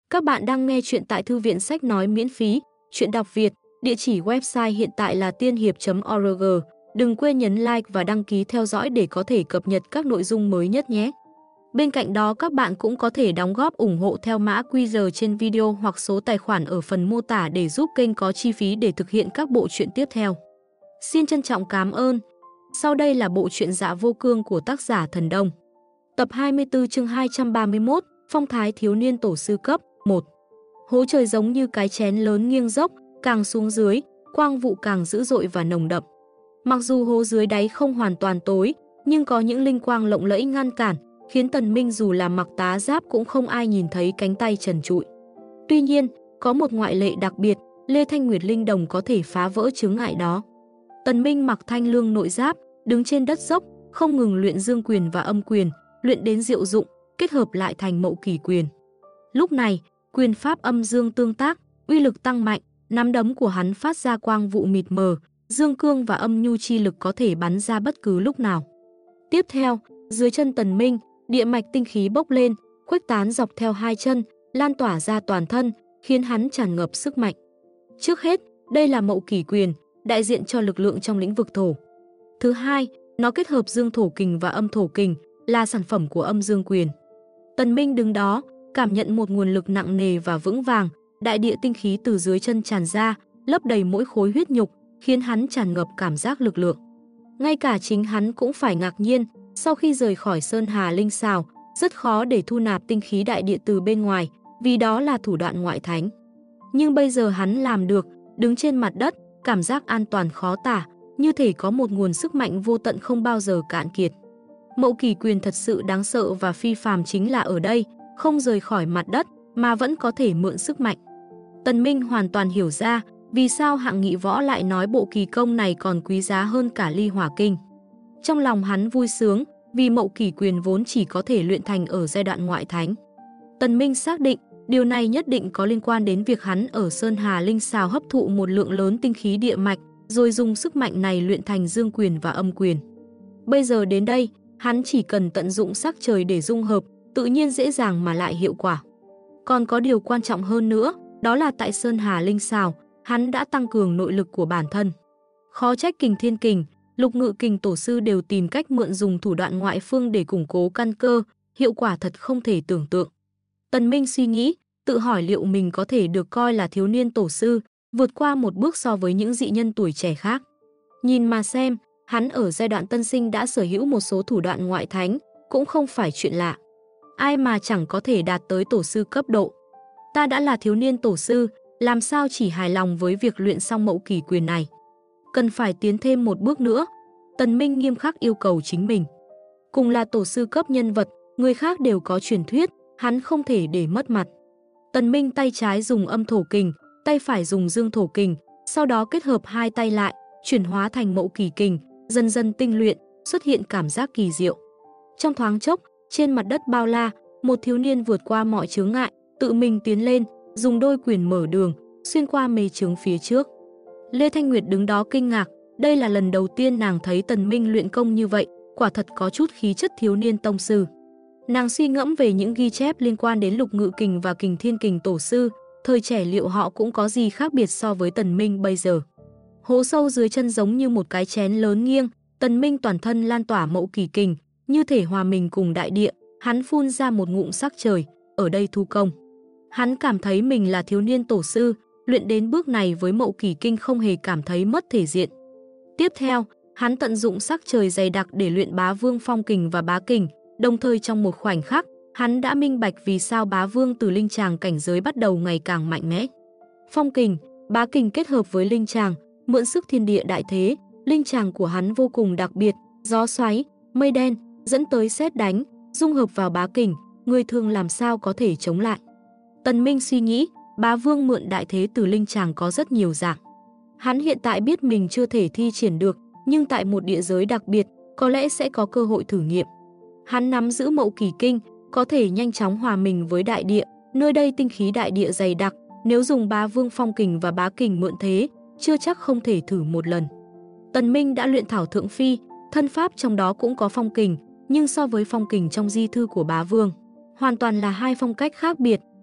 Các bạn đang nghe chuyện tại Thư viện Sách Nói miễn phí, chuyện đọc Việt, địa chỉ website hiện tại là tiên hiệp.org. Đừng quên nhấn like và đăng ký theo dõi để có thể cập nhật các nội dung mới nhất nhé. Bên cạnh đó các bạn cũng có thể đóng góp ủng hộ theo mã QR trên video hoặc số tài khoản ở phần mô tả để giúp kênh có chi phí để thực hiện các bộ truyện tiếp theo. Xin trân trọng cảm ơn. Sau đây là bộ truyện Dạ Vô Cương của tác giả Thần Đông. Tập 24 chương 231, phong thái thiếu niên tổ sư cấp 1. Hố trời giống như cái chén lớn nghiêng dốc, càng xuống dưới, quang vụ càng dữ dội và nồng đậm. Mặc dù hố dưới đáy không hoàn toàn tối, nhưng có những linh quang lộng lẫy ngăn cản, khiến Tần Minh dù là mặc tá giáp cũng không ai nhìn thấy cánh tay trần trụi. Tuy nhiên, có một ngoại lệ đặc biệt, Lê Thanh Nguyệt Linh Đồng có thể phá vỡ chướng ngại đó. Tần Minh mặc thanh lương nội giáp, đứng trên đất dốc, không ngừng luyện dương quyền và âm quyền, luyện đến diệu dụng, kết hợp lại thành Mậu Kỷ quyền. Lúc này, quyền pháp âm dương tương tác, uy lực tăng mạnh, nắm đấm của hắn phát ra quang vụ mịt mờ, dương cương và âm nhu chi lực có thể bắn ra bất cứ lúc nào. Tiếp theo, dưới chân Tần Minh, địa mạch tinh khí bốc lên, khuếch tán dọc theo hai chân, lan tỏa ra toàn thân, khiến hắn tràn ngập sức mạnh. Trước hết, đây là Mậu Kỷ quyền, đại diện cho lực lượng trong lĩnh vực thổ. Thứ hai, nó kết hợp dương thổ kình và âm thổ kình, là sản phẩm của âm dương quyền. Tần Minh đứng đó, cảm nhận một nguồn lực nặng nề và vững vàng, đại địa tinh khí từ dưới chân tràn ra, lấp đầy mỗi khối huyết nhục, khiến hắn tràn ngập cảm giác lực lượng. Ngay cả chính hắn cũng phải ngạc nhiên, sau khi rời khỏi Sơn Hà Linh Sào, rất khó để thu nạp tinh khí đại địa từ bên ngoài, vì đó là thủ đoạn ngoại thánh. Nhưng bây giờ hắn làm được, đứng trên mặt đất, cảm giác an toàn khó tả, như thể có một nguồn sức mạnh vô tận không bao giờ cạn kiệt. Mậu Kỷ quyền thật sự đáng sợ và phi phàm chính là ở đây, không rời khỏi mặt đất mà vẫn có thể mượn sức mạnh. Tần Minh hoàn toàn hiểu ra vì sao Hạng Nghị Võ lại nói bộ kỳ công này còn quý giá hơn cả Ly Hỏa Kinh. Trong lòng hắn vui sướng vì Mậu Kỷ quyền vốn chỉ có thể luyện thành ở giai đoạn ngoại thánh. Tần Minh xác định điều này nhất định có liên quan đến việc hắn ở Sơn Hà Linh Sào hấp thụ một lượng lớn tinh khí địa mạch, rồi dùng sức mạnh này luyện thành dương quyền và âm quyền. Bây giờ đến đây, hắn chỉ cần tận dụng sắc trời để dung hợp, tự nhiên dễ dàng mà lại hiệu quả. Còn có điều quan trọng hơn nữa, đó là tại Sơn Hà Linh Sào, hắn đã tăng cường nội lực của bản thân. Khó trách Kình Thiên Kình, Lục Ngự Kình tổ sư đều tìm cách mượn dùng thủ đoạn ngoại phương để củng cố căn cơ, hiệu quả thật không thể tưởng tượng. Tần Minh suy nghĩ, tự hỏi liệu mình có thể được coi là thiếu niên tổ sư, vượt qua một bước so với những dị nhân tuổi trẻ khác. Nhìn mà xem, hắn ở giai đoạn tân sinh đã sở hữu một số thủ đoạn ngoại thánh, cũng không phải chuyện lạ. Ai mà chẳng có thể đạt tới tổ sư cấp độ. Ta đã là thiếu niên tổ sư, làm sao chỉ hài lòng với việc luyện xong Mậu Kỷ quyền này. Cần phải tiến thêm một bước nữa. Tần Minh nghiêm khắc yêu cầu chính mình. Cùng là tổ sư cấp nhân vật, người khác đều có truyền thuyết, hắn không thể để mất mặt. Tần Minh tay trái dùng âm thổ kình, tay phải dùng dương thổ kình, sau đó kết hợp hai tay lại, chuyển hóa thành Mậu Kỷ kình, dần dần tinh luyện, xuất hiện cảm giác kỳ diệu. Trong thoáng chốc, trên mặt đất bao la, một thiếu niên vượt qua mọi chướng ngại, tự mình tiến lên, dùng đôi quyền mở đường, xuyên qua mê chướng phía trước. Lê Thanh Nguyệt đứng đó kinh ngạc, đây là lần đầu tiên nàng thấy Tần Minh luyện công như vậy, quả thật có chút khí chất thiếu niên tông sư. Nàng suy ngẫm về những ghi chép liên quan đến Lục Ngự Kình và Kình Thiên Kình tổ sư, thời trẻ liệu họ cũng có gì khác biệt so với Tần Minh bây giờ. Hố sâu dưới chân giống như một cái chén lớn nghiêng, Tần Minh toàn thân lan tỏa Mậu Kỷ kình, như thể hòa mình cùng đại địa, hắn phun ra một ngụm sắc trời, ở đây thu công. Hắn cảm thấy mình là thiếu niên tổ sư, luyện đến bước này với Mậu Kỷ kinh không hề cảm thấy mất thể diện. Tiếp theo, hắn tận dụng sắc trời dày đặc để luyện Bá Vương Phong kình và Bá kình, đồng thời trong một khoảnh khắc, hắn đã minh bạch vì sao Bá Vương từ linh tràng cảnh giới bắt đầu ngày càng mạnh mẽ. Phong kình, Bá kình kết hợp với linh tràng, mượn sức thiên địa đại thế, linh tràng của hắn vô cùng đặc biệt, gió xoáy, mây đen, dẫn tới sét đánh, dung hợp vào Bá kình, người thường làm sao có thể chống lại. Tần Minh suy nghĩ, Bá Vương mượn đại thế từ linh tràng có rất nhiều dạng. Hắn hiện tại biết mình chưa thể thi triển được, nhưng tại một địa giới đặc biệt, có lẽ sẽ có cơ hội thử nghiệm. Hắn nắm giữ Mậu Kỷ kinh, có thể nhanh chóng hòa mình với đại địa, nơi đây tinh khí đại địa dày đặc, nếu dùng Bá Vương Phong kình và Bá kình mượn thế, chưa chắc không thể thử một lần. Tần Minh đã luyện Thảo Thượng Phi, thân pháp trong đó cũng có phong kình, nhưng so với phong kình trong di thư của Bá Vương, hoàn toàn là hai phong cách khác biệt.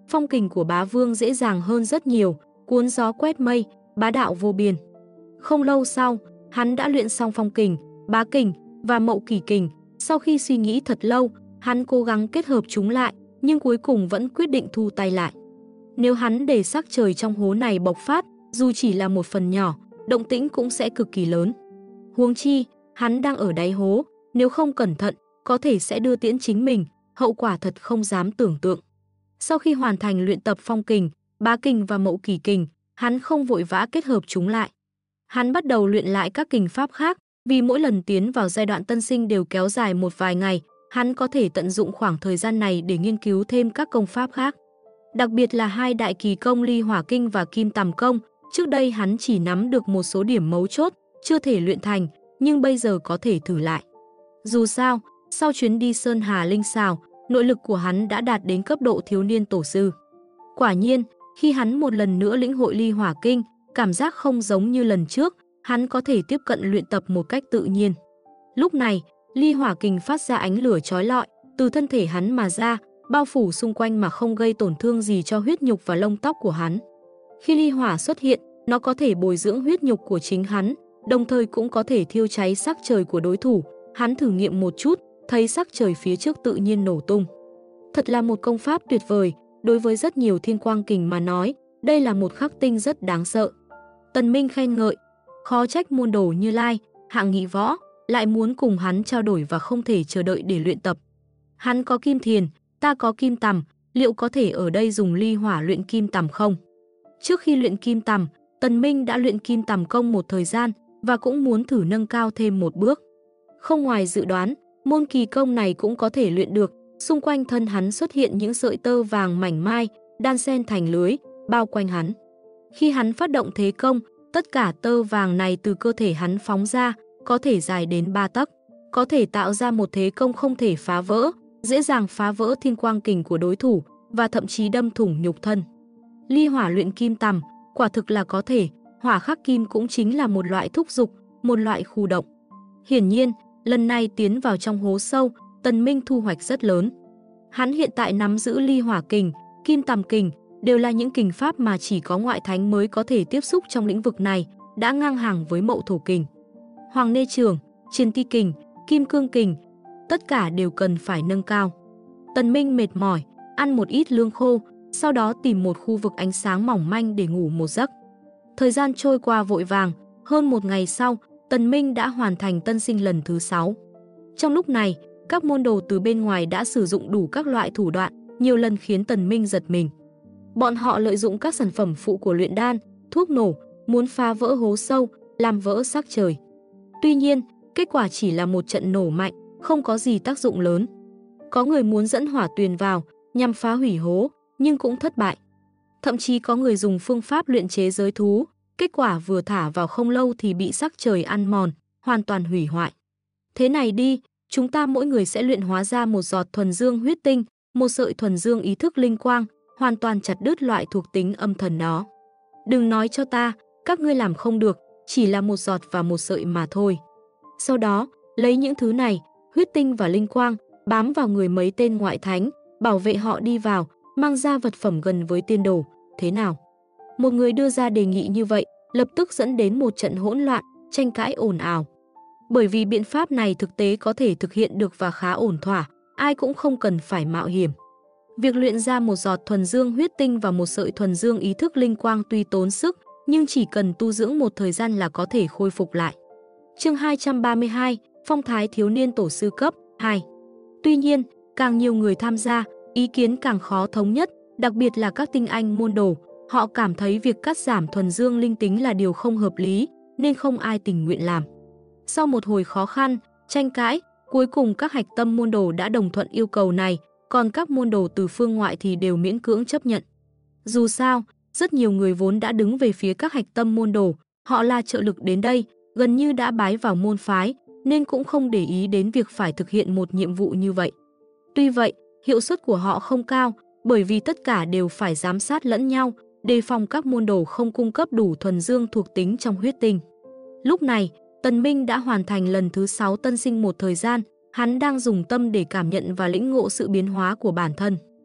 phong kình của bá vương dễ dàng hơn rất nhiều, cuốn gió quét mây, bá đạo vô biên. Không lâu sau, hắn đã luyện xong phong kình, bá kình và mậu kỷ kình. Sau khi suy nghĩ thật lâu, hắn cố gắng kết hợp chúng lại, nhưng cuối cùng vẫn quyết định thu tay lại. Nếu hắn để sắc trời trong hố này bộc phát, dù chỉ là một phần nhỏ, động tĩnh cũng sẽ cực kỳ lớn. Huống chi, hắn đang ở đáy hố, nếu không cẩn thận, có thể sẽ đưa tiễn chính mình, hậu quả thật không dám tưởng tượng. Sau khi hoàn thành luyện tập phong kình, bá kình và mậu kỷ kình, hắn không vội vã kết hợp chúng lại. Hắn bắt đầu luyện lại các kình pháp khác, vì mỗi lần tiến vào giai đoạn tân sinh đều kéo dài một vài ngày, hắn có thể tận dụng khoảng thời gian này để nghiên cứu thêm các công pháp khác. Đặc biệt là hai đại kỳ công Ly Hỏa Kinh và Kim Tầm Công, trước đây hắn chỉ nắm được một số điểm mấu chốt, chưa thể luyện thành, nhưng bây giờ có thể thử lại. Dù sao, sau chuyến đi Sơn Hà Linh Sào, nội lực của hắn đã đạt đến cấp độ thiếu niên tổ sư. Quả nhiên, khi hắn một lần nữa lĩnh hội Ly Hỏa Kinh, cảm giác không giống như lần trước, hắn có thể tiếp cận luyện tập một cách tự nhiên. Lúc này, Ly Hỏa Kình phát ra ánh lửa chói lọi, từ thân thể hắn mà ra, bao phủ xung quanh mà không gây tổn thương gì cho huyết nhục và lông tóc của hắn. Khi ly hỏa xuất hiện, nó có thể bồi dưỡng huyết nhục của chính hắn, đồng thời cũng có thể thiêu cháy sắc trời của đối thủ. Hắn thử nghiệm một chút, thấy sắc trời phía trước tự nhiên nổ tung. Thật là một công pháp tuyệt vời, đối với rất nhiều thiên quang kình mà nói, đây là một khắc tinh rất đáng sợ. Tần Minh khen ngợi, khó trách môn đồ Như Lai, Hạng Nghị Võ lại muốn cùng hắn trao đổi và không thể chờ đợi để luyện tập. Hắn có kim thiền, ta có kim tằm, liệu có thể ở đây dùng ly hỏa luyện kim tằm không? Trước khi luyện kim tằm, Tần Minh đã luyện kim tằm công một thời gian và cũng muốn thử nâng cao thêm một bước. Không ngoài dự đoán, môn kỳ công này cũng có thể luyện được, xung quanh thân hắn xuất hiện những sợi tơ vàng mảnh mai, đan xen thành lưới, bao quanh hắn. Khi hắn phát động thế công, tất cả tơ vàng này từ cơ thể hắn phóng ra, có thể dài đến 3 tấc, có thể tạo ra một thế công không thể phá vỡ, dễ dàng phá vỡ thiên quang kình của đối thủ và thậm chí đâm thủng nhục thân. Ly hỏa luyện kim tằm, quả thực là có thể, hỏa khắc kim cũng chính là một loại thúc dục, một loại khu động. Hiển nhiên, lần này tiến vào trong hố sâu, Tần Minh thu hoạch rất lớn. Hắn hiện tại nắm giữ ly hỏa kình, kim tằm kình, đều là những kình pháp mà chỉ có ngoại thánh mới có thể tiếp xúc trong lĩnh vực này, đã ngang hàng với mậu thổ kình. Hoàng Nê Trường, Chiến Ti kình, Kim Cương kình, tất cả đều cần phải nâng cao. Tần Minh mệt mỏi, ăn một ít lương khô, sau đó tìm một khu vực ánh sáng mỏng manh để ngủ một giấc. Thời gian trôi qua vội vàng, hơn một ngày sau, Tần Minh đã hoàn thành tân sinh lần thứ 6. Trong lúc này, các môn đồ từ bên ngoài đã sử dụng đủ các loại thủ đoạn, nhiều lần khiến Tần Minh giật mình. Bọn họ lợi dụng các sản phẩm phụ của luyện đan, thuốc nổ, muốn phá vỡ hố sâu, làm vỡ sắc trời. Tuy nhiên, kết quả chỉ là một trận nổ mạnh, không có gì tác dụng lớn. Có người muốn dẫn hỏa tuyền vào, nhằm phá hủy hố, nhưng cũng thất bại. Thậm chí có người dùng phương pháp luyện chế giới thú, kết quả vừa thả vào không lâu thì bị sắc trời ăn mòn, hoàn toàn hủy hoại. Thế này đi, chúng ta mỗi người sẽ luyện hóa ra một giọt thuần dương huyết tinh, một sợi thuần dương ý thức linh quang, hoàn toàn chặt đứt loại thuộc tính âm thần đó. Đừng nói cho ta, các ngươi làm không được, chỉ là một giọt và một sợi mà thôi. Sau đó, lấy những thứ này, huyết tinh và linh quang, bám vào người mấy tên ngoại thánh, bảo vệ họ đi vào, mang ra vật phẩm gần với tiên đồ. Thế nào? Một người đưa ra đề nghị như vậy, lập tức dẫn đến một trận hỗn loạn, tranh cãi ồn ào. Bởi vì biện pháp này thực tế có thể thực hiện được và khá ổn thỏa, ai cũng không cần phải mạo hiểm. Việc luyện ra một giọt thuần dương huyết tinh và một sợi thuần dương ý thức linh quang tuy tốn sức, nhưng chỉ cần tu dưỡng một thời gian là có thể khôi phục lại. Chương 232, Phong thái thiếu niên tổ sư cấp 2. Tuy nhiên, càng nhiều người tham gia, ý kiến càng khó thống nhất, đặc biệt là các tinh anh môn đồ. Họ cảm thấy việc cắt giảm thuần dương linh tính là điều không hợp lý, nên không ai tình nguyện làm. Sau một hồi khó khăn, tranh cãi, cuối cùng các hạch tâm môn đồ đã đồng thuận yêu cầu này, còn các môn đồ từ phương ngoại thì đều miễn cưỡng chấp nhận. Dù sao, rất nhiều người vốn đã đứng về phía các hạch tâm môn đồ, họ là trợ lực đến đây, gần như đã bái vào môn phái, nên cũng không để ý đến việc phải thực hiện một nhiệm vụ như vậy. Tuy vậy, hiệu suất của họ không cao, bởi vì tất cả đều phải giám sát lẫn nhau, đề phòng các môn đồ không cung cấp đủ thuần dương thuộc tính trong huyết tinh. Lúc này, Tần Minh đã hoàn thành lần thứ 6 tân sinh một thời gian, hắn đang dùng tâm để cảm nhận và lĩnh ngộ sự biến hóa của bản thân.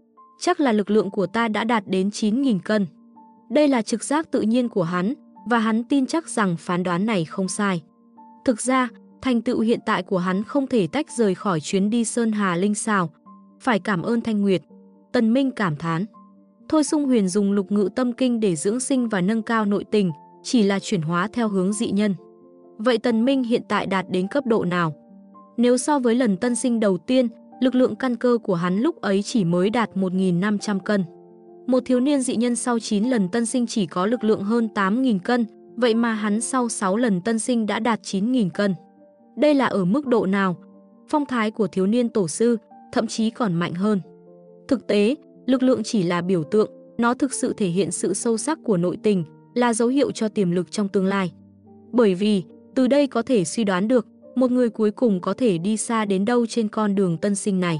chắc là lực lượng của ta đã đạt đến 9.000 cân. Đây là trực giác tự nhiên của hắn, và hắn tin chắc rằng phán đoán này không sai. Thực ra, thành tựu hiện tại của hắn không thể tách rời khỏi chuyến đi Sơn Hà Linh Sào. Phải cảm ơn Thanh Nguyệt. Tần Minh cảm thán. Thôi Sung Huyền dùng Lục Ngự Tâm Kinh để dưỡng sinh và nâng cao nội tình, chỉ là chuyển hóa theo hướng dị nhân. Vậy Tần Minh hiện tại đạt đến cấp độ nào? Nếu so với lần tân sinh đầu tiên, lực lượng căn cơ của hắn lúc ấy chỉ mới đạt 1.500 cân. Một thiếu niên dị nhân sau 9 lần tân sinh chỉ có lực lượng hơn 8.000 cân, vậy mà hắn sau 6 lần tân sinh đã đạt 9.000 cân. Đây là ở mức độ nào? Phong thái của thiếu niên tổ sư, thậm chí còn mạnh hơn. Thực tế, lực lượng chỉ là biểu tượng, nó thực sự thể hiện sự sâu sắc của nội tình, là dấu hiệu cho tiềm lực trong tương lai. Bởi vì, từ đây có thể suy đoán được, một người cuối cùng có thể đi xa đến đâu trên con đường tân sinh này.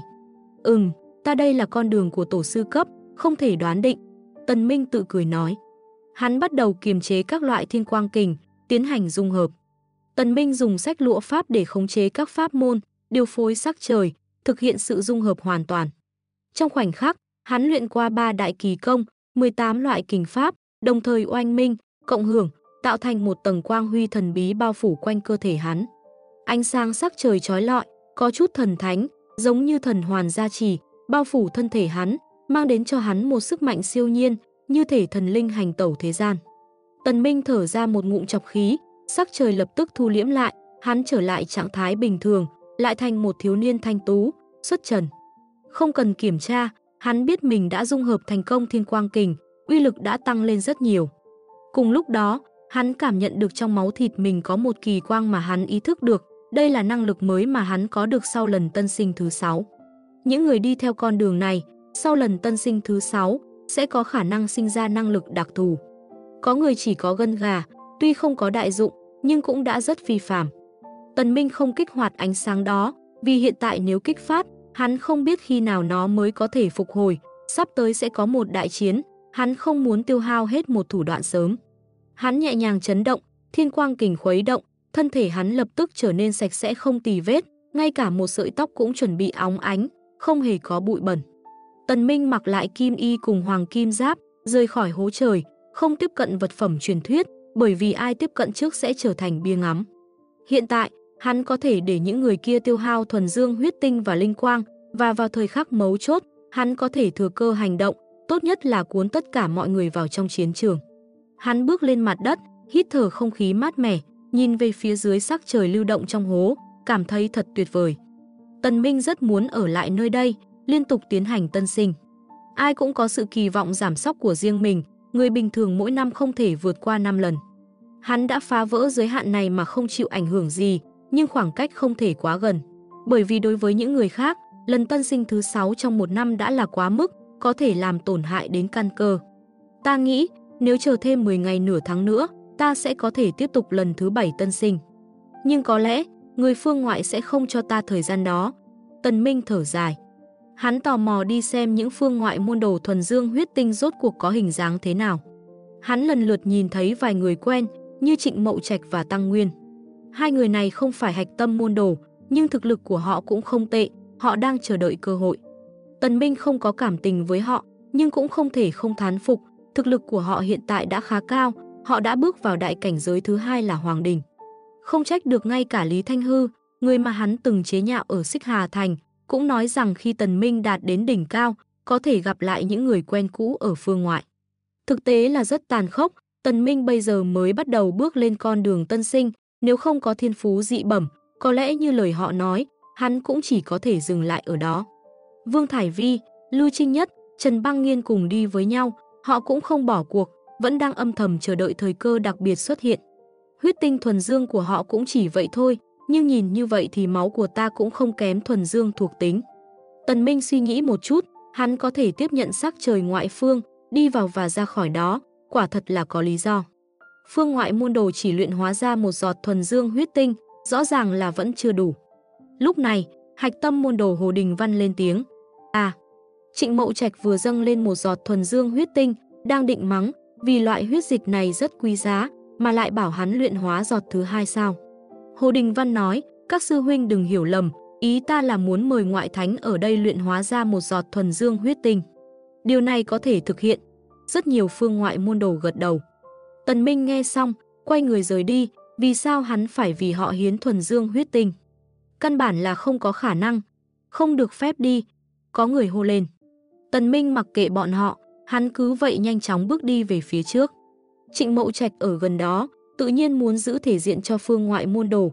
Ta đây là con đường của tổ sư cấp, không thể đoán định. Tần Minh tự cười nói. Hắn bắt đầu kiềm chế các loại thiên quang kình, tiến hành dung hợp. Tần Minh dùng sách lụa pháp để khống chế các pháp môn, điều phối sắc trời, thực hiện sự dung hợp hoàn toàn. Trong khoảnh khắc, hắn luyện qua 3 đại kỳ công, 18 loại kình pháp, đồng thời oanh minh, cộng hưởng, tạo thành một tầng quang huy thần bí bao phủ quanh cơ thể hắn. Ánh sáng sắc trời chói lọi, có chút thần thánh, giống như thần hoàn gia trì, bao phủ thân thể hắn, mang đến cho hắn một sức mạnh siêu nhiên, như thể thần linh hành tẩu thế gian. Tần Minh thở ra một ngụm trọc khí, sắc trời lập tức thu liễm lại, hắn trở lại trạng thái bình thường, lại thành một thiếu niên thanh tú, xuất trần. Không cần kiểm tra, hắn biết mình đã dung hợp thành công thiên quang kình, uy lực đã tăng lên rất nhiều. Cùng lúc đó, hắn cảm nhận được trong máu thịt mình có một kỳ quang mà hắn ý thức được, đây là năng lực mới mà hắn có được sau lần tân sinh thứ 6. Những người đi theo con đường này, sau lần tân sinh thứ 6, sẽ có khả năng sinh ra năng lực đặc thù. Có người chỉ có gân gà, tuy không có đại dụng, nhưng cũng đã rất phi phàm. Tần Minh không kích hoạt ánh sáng đó, vì hiện tại nếu kích phát, hắn không biết khi nào nó mới có thể phục hồi, sắp tới sẽ có một đại chiến, hắn không muốn tiêu hao hết một thủ đoạn sớm. Hắn nhẹ nhàng chấn động, thiên quang kình khuấy động, thân thể hắn lập tức trở nên sạch sẽ không tì vết, ngay cả một sợi tóc cũng chuẩn bị óng ánh, không hề có bụi bẩn. Tần Minh mặc lại kim y cùng hoàng kim giáp, rời khỏi hố trời, không tiếp cận vật phẩm truyền thuyết, bởi vì ai tiếp cận trước sẽ trở thành bia ngắm. Hiện tại, hắn có thể để những người kia tiêu hao thuần dương huyết tinh và linh quang, và vào thời khắc mấu chốt, hắn có thể thừa cơ hành động, tốt nhất là cuốn tất cả mọi người vào trong chiến trường. Hắn bước lên mặt đất, hít thở không khí mát mẻ, nhìn về phía dưới sắc trời lưu động trong hố, cảm thấy thật tuyệt vời. Tần Minh rất muốn ở lại nơi đây, liên tục tiến hành tân sinh. Ai cũng có sự kỳ vọng giảm sóc của riêng mình, người bình thường mỗi năm không thể vượt qua 5 lần. Hắn đã phá vỡ giới hạn này mà không chịu ảnh hưởng gì, nhưng khoảng cách không thể quá gần. Bởi vì đối với những người khác, lần tân sinh thứ 6 trong một năm đã là quá mức, có thể làm tổn hại đến căn cơ. Ta nghĩ, nếu chờ thêm 10 ngày nửa tháng nữa, ta sẽ có thể tiếp tục lần thứ 7 tân sinh. Nhưng có lẽ, người phương ngoại sẽ không cho ta thời gian đó. Tần Minh thở dài. Hắn tò mò đi xem những phương ngoại môn đồ thuần dương huyết tinh rốt cuộc có hình dáng thế nào. Hắn lần lượt nhìn thấy vài người quen, như Trịnh Mậu Trạch và Tăng Nguyên. Hai người này không phải hạch tâm môn đồ, nhưng thực lực của họ cũng không tệ, họ đang chờ đợi cơ hội. Tần Minh không có cảm tình với họ, nhưng cũng không thể không thán phục, thực lực của họ hiện tại đã khá cao, họ đã bước vào đại cảnh giới thứ 2 là Hoàng Đình. Không trách được ngay cả Lý Thanh Hư, người mà hắn từng chế nhạo ở Xích Hà Thành, cũng nói rằng khi Tần Minh đạt đến đỉnh cao, có thể gặp lại những người quen cũ ở phương ngoại. Thực tế là rất tàn khốc, Tần Minh bây giờ mới bắt đầu bước lên con đường tân sinh, nếu không có thiên phú dị bẩm, có lẽ như lời họ nói, hắn cũng chỉ có thể dừng lại ở đó. Vương Thải Vi, Lưu Trinh Nhất, Trần Băng Nghiên cùng đi với nhau, họ cũng không bỏ cuộc, vẫn đang âm thầm chờ đợi thời cơ đặc biệt xuất hiện. Huyết tinh thuần dương của họ cũng chỉ vậy thôi, nhưng nhìn như vậy thì máu của ta cũng không kém thuần dương thuộc tính. Tần Minh suy nghĩ một chút, hắn có thể tiếp nhận sắc trời ngoại phương, đi vào và ra khỏi đó, quả thật là có lý do. Phương ngoại môn đồ chỉ luyện hóa ra một giọt thuần dương huyết tinh, rõ ràng là vẫn chưa đủ. Lúc này, hạch tâm môn đồ Hồ Đình Văn lên tiếng. Trịnh Mậu Trạch vừa dâng lên một giọt thuần dương huyết tinh, đang định mắng, vì loại huyết dịch này rất quý giá, mà lại bảo hắn luyện hóa giọt thứ 2 sao. Hồ Đình Văn nói, các sư huynh đừng hiểu lầm, ý ta là muốn mời ngoại thánh ở đây luyện hóa ra một giọt thuần dương huyết tinh. Điều này có thể thực hiện. Rất nhiều phương ngoại môn đồ gật đầu. Tần Minh nghe xong, quay người rời đi. Vì sao hắn phải vì họ hiến thuần dương huyết tinh? Căn bản là không có khả năng. Không được phép đi. Có người hô lên. Tần Minh mặc kệ bọn họ, hắn cứ vậy nhanh chóng bước đi về phía trước. Trịnh Mậu Trạch ở gần đó, tự nhiên muốn giữ thể diện cho phương ngoại môn đồ,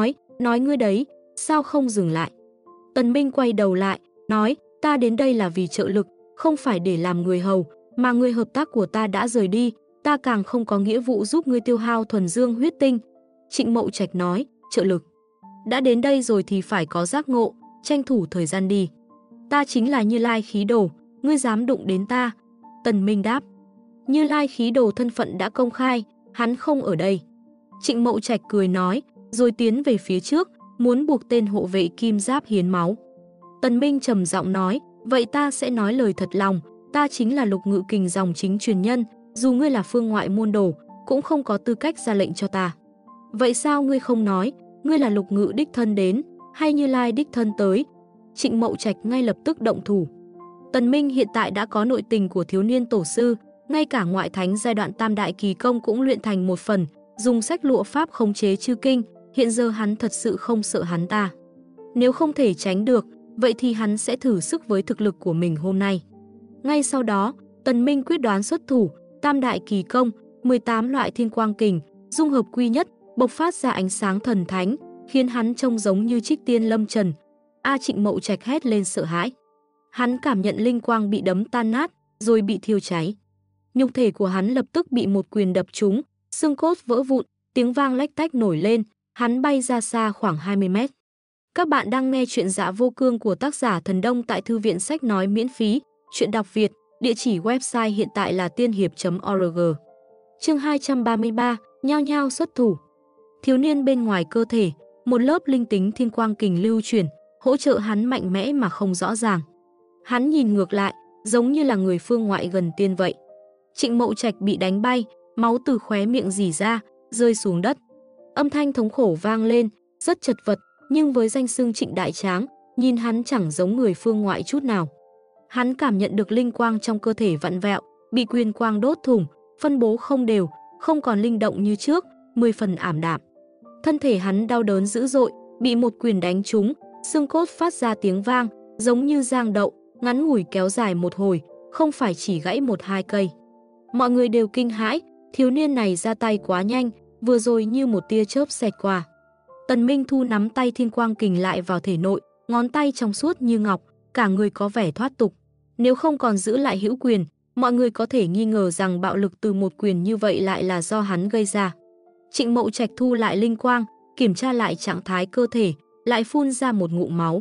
nói ngươi đấy, sao không dừng lại? Tần Minh quay đầu lại, nói, ta đến đây là vì trợ lực, không phải để làm người hầu, mà người hợp tác của ta đã rời đi, ta càng không có nghĩa vụ giúp ngươi tiêu hao thuần dương huyết tinh. Trịnh Mậu Trạch nói, trợ lực. Đã đến đây rồi thì phải có giác ngộ, tranh thủ thời gian đi. Ta chính là Như Lai khí đồ, ngươi dám đụng đến ta? Tần Minh đáp. Như Lai khí đồ thân phận đã công khai, hắn không ở đây. Trịnh Mậu Trạch cười nói, rồi tiến về phía trước, muốn buộc tên hộ vệ kim giáp hiến máu. Tần Minh trầm giọng nói, vậy ta sẽ nói lời thật lòng, ta chính là Lục Ngự Kình dòng chính truyền nhân, dù ngươi là phương ngoại môn đồ, cũng không có tư cách ra lệnh cho ta. Vậy sao ngươi không nói, ngươi là Lục Ngự đích thân đến, hay Như Lai đích thân tới? Trịnh Mậu Trạch ngay lập tức động thủ. Tần Minh hiện tại đã có nội tình của thiếu niên tổ sư, ngay cả ngoại thánh giai đoạn tam đại kỳ công cũng luyện thành một phần, dùng sách lụa pháp khống chế chư kinh, hiện giờ hắn thật sự không sợ hắn ta. Nếu không thể tránh được, vậy thì hắn sẽ thử sức với thực lực của mình hôm nay. Ngay sau đó, Tần Minh quyết đoán xuất thủ, tam đại kỳ công, 18 loại thiên quang kình, dung hợp quy nhất, bộc phát ra ánh sáng thần thánh, khiến hắn trông giống như trích tiên lâm trần. Trịnh Mậu Trạch hét lên sợ hãi. Hắn cảm nhận linh quang bị đấm tan nát, rồi bị thiêu cháy. Nhục thể của hắn lập tức bị một quyền đập trúng, xương cốt vỡ vụn, tiếng vang lách tách nổi lên, hắn bay ra xa khoảng 20 mét. Các bạn đang nghe chuyện Dạ Vô Cương của tác giả Thần Đông tại Thư viện Sách Nói miễn phí, chuyện đọc Việt, địa chỉ website hiện tại là tiên hiệp.org. Chương 233, nhao nhao xuất thủ. Thiếu niên bên ngoài cơ thể, một lớp linh tính thiên quang kình lưu chuyển, hỗ trợ hắn mạnh mẽ mà không rõ ràng. Hắn nhìn ngược lại, giống như là người phương ngoại gần tiên vậy. Trịnh Mậu Trạch bị đánh bay, máu từ khóe miệng rỉ ra, rơi xuống đất. Âm thanh thống khổ vang lên, rất chật vật, nhưng với danh xưng Trịnh Đại Tráng, nhìn hắn chẳng giống người phương ngoại chút nào. Hắn cảm nhận được linh quang trong cơ thể vặn vẹo, bị quyền quang đốt thủng, phân bố không đều, không còn linh động như trước, 10 phần ảm đạm. Thân thể hắn đau đớn dữ dội, bị một quyền đánh trúng, xương cốt phát ra tiếng vang, giống như giang đậu, ngắn ngủi kéo dài một hồi, không phải chỉ gãy 1-2 cây. Mọi người đều kinh hãi, thiếu niên này ra tay quá nhanh, vừa rồi như một tia chớp xẹt qua. Tần Minh thu nắm tay thiên quang kình lại vào thể nội, ngón tay trong suốt như ngọc, cả người có vẻ thoát tục. Nếu không còn giữ lại hữu quyền, mọi người có thể nghi ngờ rằng bạo lực từ một quyền như vậy lại là do hắn gây ra. Trịnh Mậu Trạch thu lại linh quang, kiểm tra lại trạng thái cơ thể, lại phun ra một ngụm máu.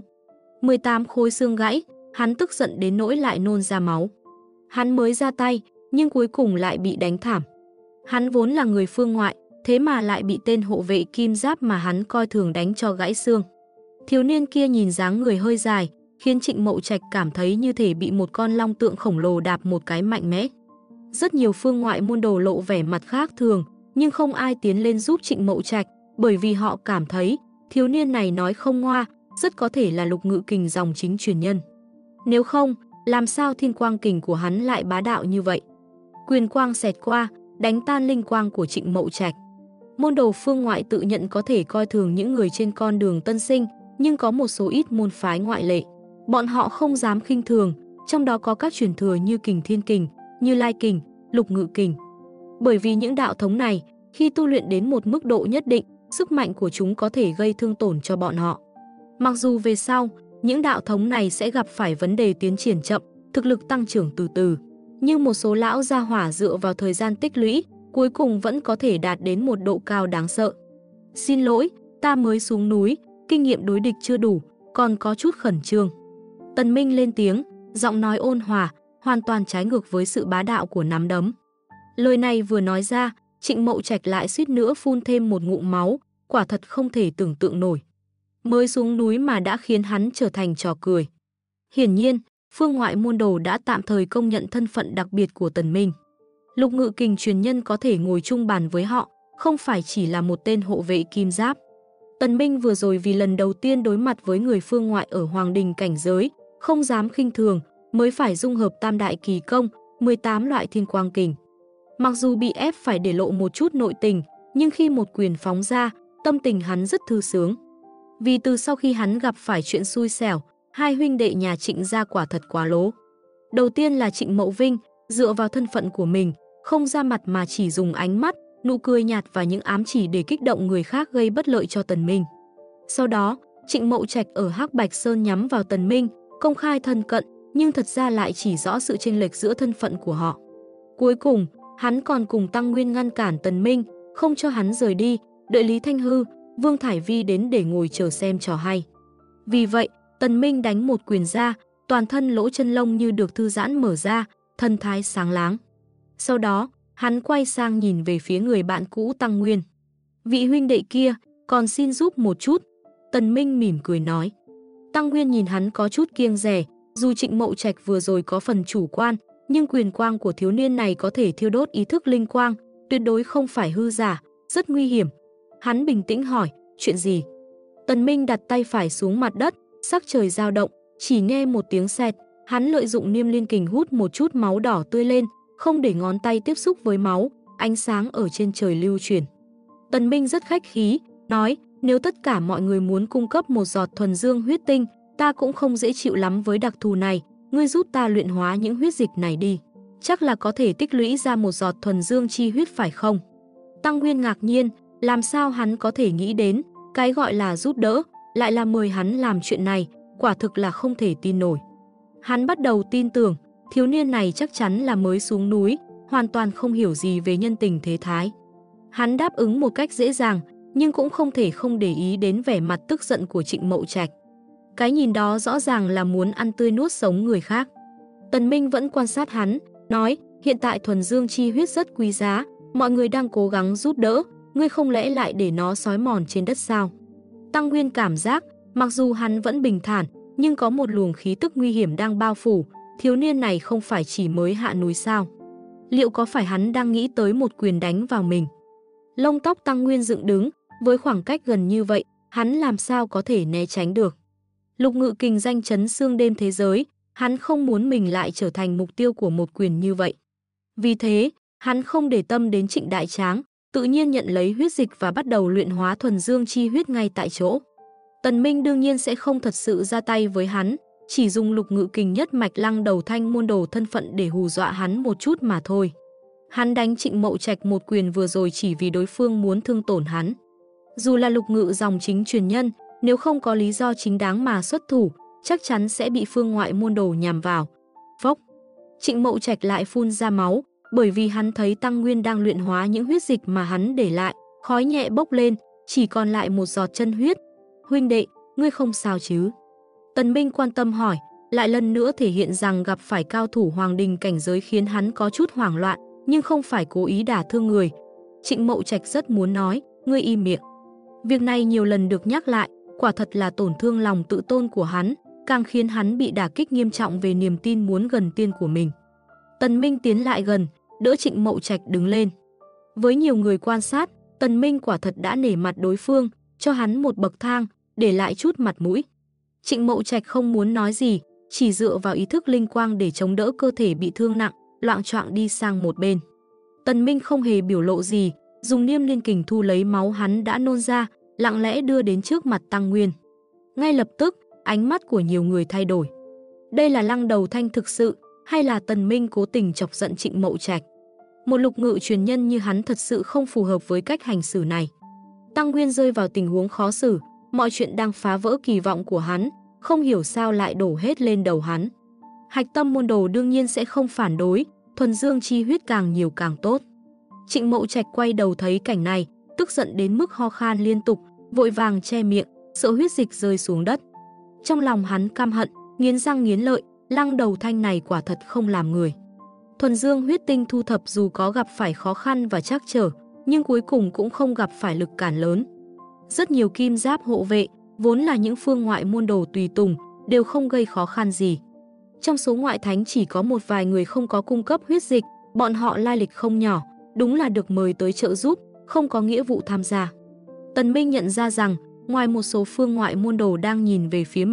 18 khối xương gãy, hắn tức giận đến nỗi lại nôn ra máu. Hắn mới ra tay, nhưng cuối cùng lại bị đánh thảm. Hắn vốn là người phương ngoại, thế mà lại bị tên hộ vệ kim giáp mà hắn coi thường đánh cho gãy xương. Thiếu niên kia nhìn dáng người hơi dài, khiến Trịnh Mậu Trạch cảm thấy như thể bị một con long tượng khổng lồ đạp một cái mạnh mẽ. Rất nhiều phương ngoại môn đồ lộ vẻ mặt khác thường, nhưng không ai tiến lên giúp Trịnh Mậu Trạch, bởi vì họ cảm thấy thiếu niên này nói không ngoa, rất có thể là Lục Ngự Kình dòng chính truyền nhân. Nếu không, làm sao thiên quang kình của hắn lại bá đạo như vậy? Quyền quang xẹt qua, đánh tan linh quang của Trịnh Mậu Trạch. Môn đồ phương ngoại tự nhận có thể coi thường những người trên con đường tân sinh, nhưng có một số ít môn phái ngoại lệ. Bọn họ không dám khinh thường, trong đó có các truyền thừa như Kình Thiên Kình, Như Lai Kình, Lục Ngự Kình. Bởi vì những đạo thống này, khi tu luyện đến một mức độ nhất định, sức mạnh của chúng có thể gây thương tổn cho bọn họ. Mặc dù về sau, những đạo thống này sẽ gặp phải vấn đề tiến triển chậm, thực lực tăng trưởng từ từ, nhưng một số lão gia hỏa dựa vào thời gian tích lũy, cuối cùng vẫn có thể đạt đến một độ cao đáng sợ. Xin lỗi, ta mới xuống núi, kinh nghiệm đối địch chưa đủ, còn có chút khẩn trương. Tần Minh lên tiếng, giọng nói ôn hòa, hoàn toàn trái ngược với sự bá đạo của nắm đấm. Lời này vừa nói ra, Trịnh Mậu Trạch lại suýt nữa phun thêm một ngụm máu, quả thật không thể tưởng tượng nổi. Mới xuống núi mà đã khiến hắn trở thành trò cười. Hiển nhiên, phương ngoại môn đồ đã tạm thời công nhận thân phận đặc biệt của Tần Minh. Lục Ngự Kình truyền nhân có thể ngồi chung bàn với họ, không phải chỉ là một tên hộ vệ kim giáp. Tần Minh vừa rồi vì lần đầu tiên đối mặt với người phương ngoại ở Hoàng Đình cảnh giới, không dám khinh thường, mới phải dung hợp tam đại kỳ công, 18 loại thiên quang kình. Mặc dù bị ép phải để lộ một chút nội tình, nhưng khi một quyền phóng ra, tâm tình hắn rất thư sướng. Vì từ sau khi hắn gặp phải chuyện xui xẻo, hai huynh đệ nhà Trịnh gia quả thật quá lố. Đầu tiên là Trịnh Mậu Vinh, dựa vào thân phận của mình, không ra mặt mà chỉ dùng ánh mắt, nụ cười nhạt và những ám chỉ để kích động người khác gây bất lợi cho Tần Minh. Sau đó, Trịnh Mậu Trạch ở Hắc Bạch Sơn nhắm vào Tần Minh, công khai thân cận, nhưng thật ra lại chỉ rõ sự chênh lệch giữa thân phận của họ. Cuối cùng, hắn còn cùng Tăng Nguyên ngăn cản Tần Minh, không cho hắn rời đi, đợi Lý Thanh Hư, Vương Thải Vi đến để ngồi chờ xem trò hay. Vì vậy, Tần Minh đánh một quyền ra, toàn thân lỗ chân lông như được thư giãn mở ra, thân thái sáng láng. Sau đó, hắn quay sang nhìn về phía người bạn cũ Tăng Nguyên. Vị huynh đệ kia, còn xin giúp một chút. Tần Minh mỉm cười nói. Tăng Nguyên nhìn hắn có chút kiêng dè, dù Trịnh Mậu Trạch vừa rồi có phần chủ quan, nhưng quyền quang của thiếu niên này có thể thiêu đốt ý thức linh quang, tuyệt đối không phải hư giả, rất nguy hiểm. Hắn bình tĩnh hỏi, chuyện gì? Tần Minh đặt tay phải xuống mặt đất, sắc trời dao động, chỉ nghe một tiếng sẹt, hắn lợi dụng Niêm Liên Kình hút một chút máu đỏ tươi lên, không để ngón tay tiếp xúc với máu, ánh sáng ở trên trời lưu chuyển. Tần Minh rất khách khí, nói, nếu tất cả mọi người muốn cung cấp một giọt thuần dương huyết tinh, ta cũng không dễ chịu lắm với đặc thù này, ngươi giúp ta luyện hóa những huyết dịch này đi. Chắc là có thể tích lũy ra một giọt thuần dương chi huyết phải không? Tăng Nguyên ngạc nhiên, làm sao hắn có thể nghĩ đến, cái gọi là giúp đỡ, lại là mời hắn làm chuyện này, quả thực là không thể tin nổi. Hắn bắt đầu tin tưởng, thiếu niên này chắc chắn là mới xuống núi, hoàn toàn không hiểu gì về nhân tình thế thái. Hắn đáp ứng một cách dễ dàng, nhưng cũng không thể không để ý đến vẻ mặt tức giận của Trịnh Mậu Trạch. Cái nhìn đó rõ ràng là muốn ăn tươi nuốt sống người khác. Tần Minh vẫn quan sát hắn, nói, hiện tại thuần dương chi huyết rất quý giá, mọi người đang cố gắng giúp đỡ, ngươi không lẽ lại để nó xói mòn trên đất sao? Tăng Nguyên cảm giác, mặc dù hắn vẫn bình thản, nhưng có một luồng khí tức nguy hiểm đang bao phủ, thiếu niên này không phải chỉ mới hạ núi sao? Liệu có phải hắn đang nghĩ tới một quyền đánh vào mình? Lông tóc Tăng Nguyên dựng đứng, với khoảng cách gần như vậy, hắn làm sao có thể né tránh được? Lục Ngự Kình danh chấn xương đêm thế giới, hắn không muốn mình lại trở thành mục tiêu của một quyền như vậy. Vì thế, hắn không để tâm đến Trịnh Đại Tráng, tự nhiên nhận lấy huyết dịch và bắt đầu luyện hóa thuần dương chi huyết ngay tại chỗ. Tần Minh đương nhiên sẽ không thật sự ra tay với hắn, chỉ dùng Lục Ngự Kình nhất mạch lăng đầu thanh môn đồ thân phận để hù dọa hắn một chút mà thôi. Hắn đánh Trịnh Mậu Trạch một quyền vừa rồi chỉ vì đối phương muốn thương tổn hắn. Dù là Lục Ngự dòng chính truyền nhân, nếu không có lý do chính đáng mà xuất thủ, chắc chắn sẽ bị phương ngoại môn đồ nhằm vào. Phốc! Trịnh Mậu Trạch lại phun ra máu, bởi vì hắn thấy Tăng Nguyên đang luyện hóa những huyết dịch mà hắn để lại, khói nhẹ bốc lên, chỉ còn lại một giọt chân huyết. Huynh đệ, ngươi không sao chứ? Tần Minh quan tâm hỏi, lại lần nữa thể hiện rằng gặp phải cao thủ hoàng đình cảnh giới khiến hắn có chút hoảng loạn, nhưng không phải cố ý đả thương người. Trịnh Mậu Trạch rất muốn nói, ngươi im miệng. Việc này nhiều lần được nhắc lại, quả thật là tổn thương lòng tự tôn của hắn, càng khiến hắn bị đả kích nghiêm trọng về niềm tin muốn gần tiên của mình. Tần Minh tiến lại gần, đỡ Trịnh Mậu Trạch đứng lên. Với nhiều người quan sát, Tần Minh quả thật đã nể mặt đối phương, cho hắn một bậc thang, để lại chút mặt mũi. Trịnh Mậu Trạch không muốn nói gì, chỉ dựa vào ý thức linh quang để chống đỡ cơ thể bị thương nặng, loạng choạng đi sang một bên. Tần Minh không hề biểu lộ gì, dùng Niêm Liên Kình thu lấy máu hắn đã nôn ra, lặng lẽ đưa đến trước mặt Tăng Nguyên. Ngay lập tức, ánh mắt của nhiều người thay đổi. Đây là Lăng Đầu Thanh thực sự, hay là Tần Minh cố tình chọc giận Trịnh Mậu Trạch? Một Lục Ngự truyền nhân như hắn thật sự không phù hợp với cách hành xử này. Tăng Nguyên rơi vào tình huống khó xử, mọi chuyện đang phá vỡ kỳ vọng của hắn, không hiểu sao lại đổ hết lên đầu hắn. Hạch Tâm môn đồ đương nhiên sẽ không phản đối, thuần dương chi huyết càng nhiều càng tốt. Trịnh Mậu Trạch quay đầu thấy cảnh này, tức giận đến mức ho khan liên tục, vội vàng che miệng, sợ huyết dịch rơi xuống đất. Trong lòng hắn căm hận, nghiến răng nghiến lợi, Lăng Đầu Thanh này quả thật không làm người. Thuần dương huyết tinh thu thập dù có gặp phải khó khăn và trắc trở, nhưng cuối cùng cũng không gặp phải lực cản lớn. Rất nhiều kim giáp hộ vệ, vốn là những phương ngoại môn đồ tùy tùng, đều không gây khó khăn gì. Trong số ngoại thánh chỉ có một vài người không có cung cấp huyết dịch, bọn họ lai lịch không nhỏ, đúng là được mời tới trợ giúp, không có nghĩa vụ tham gia. Tần Minh nhận ra rằng, ngoài một số phương ngoại môn đồ đang nhìn về phía mình,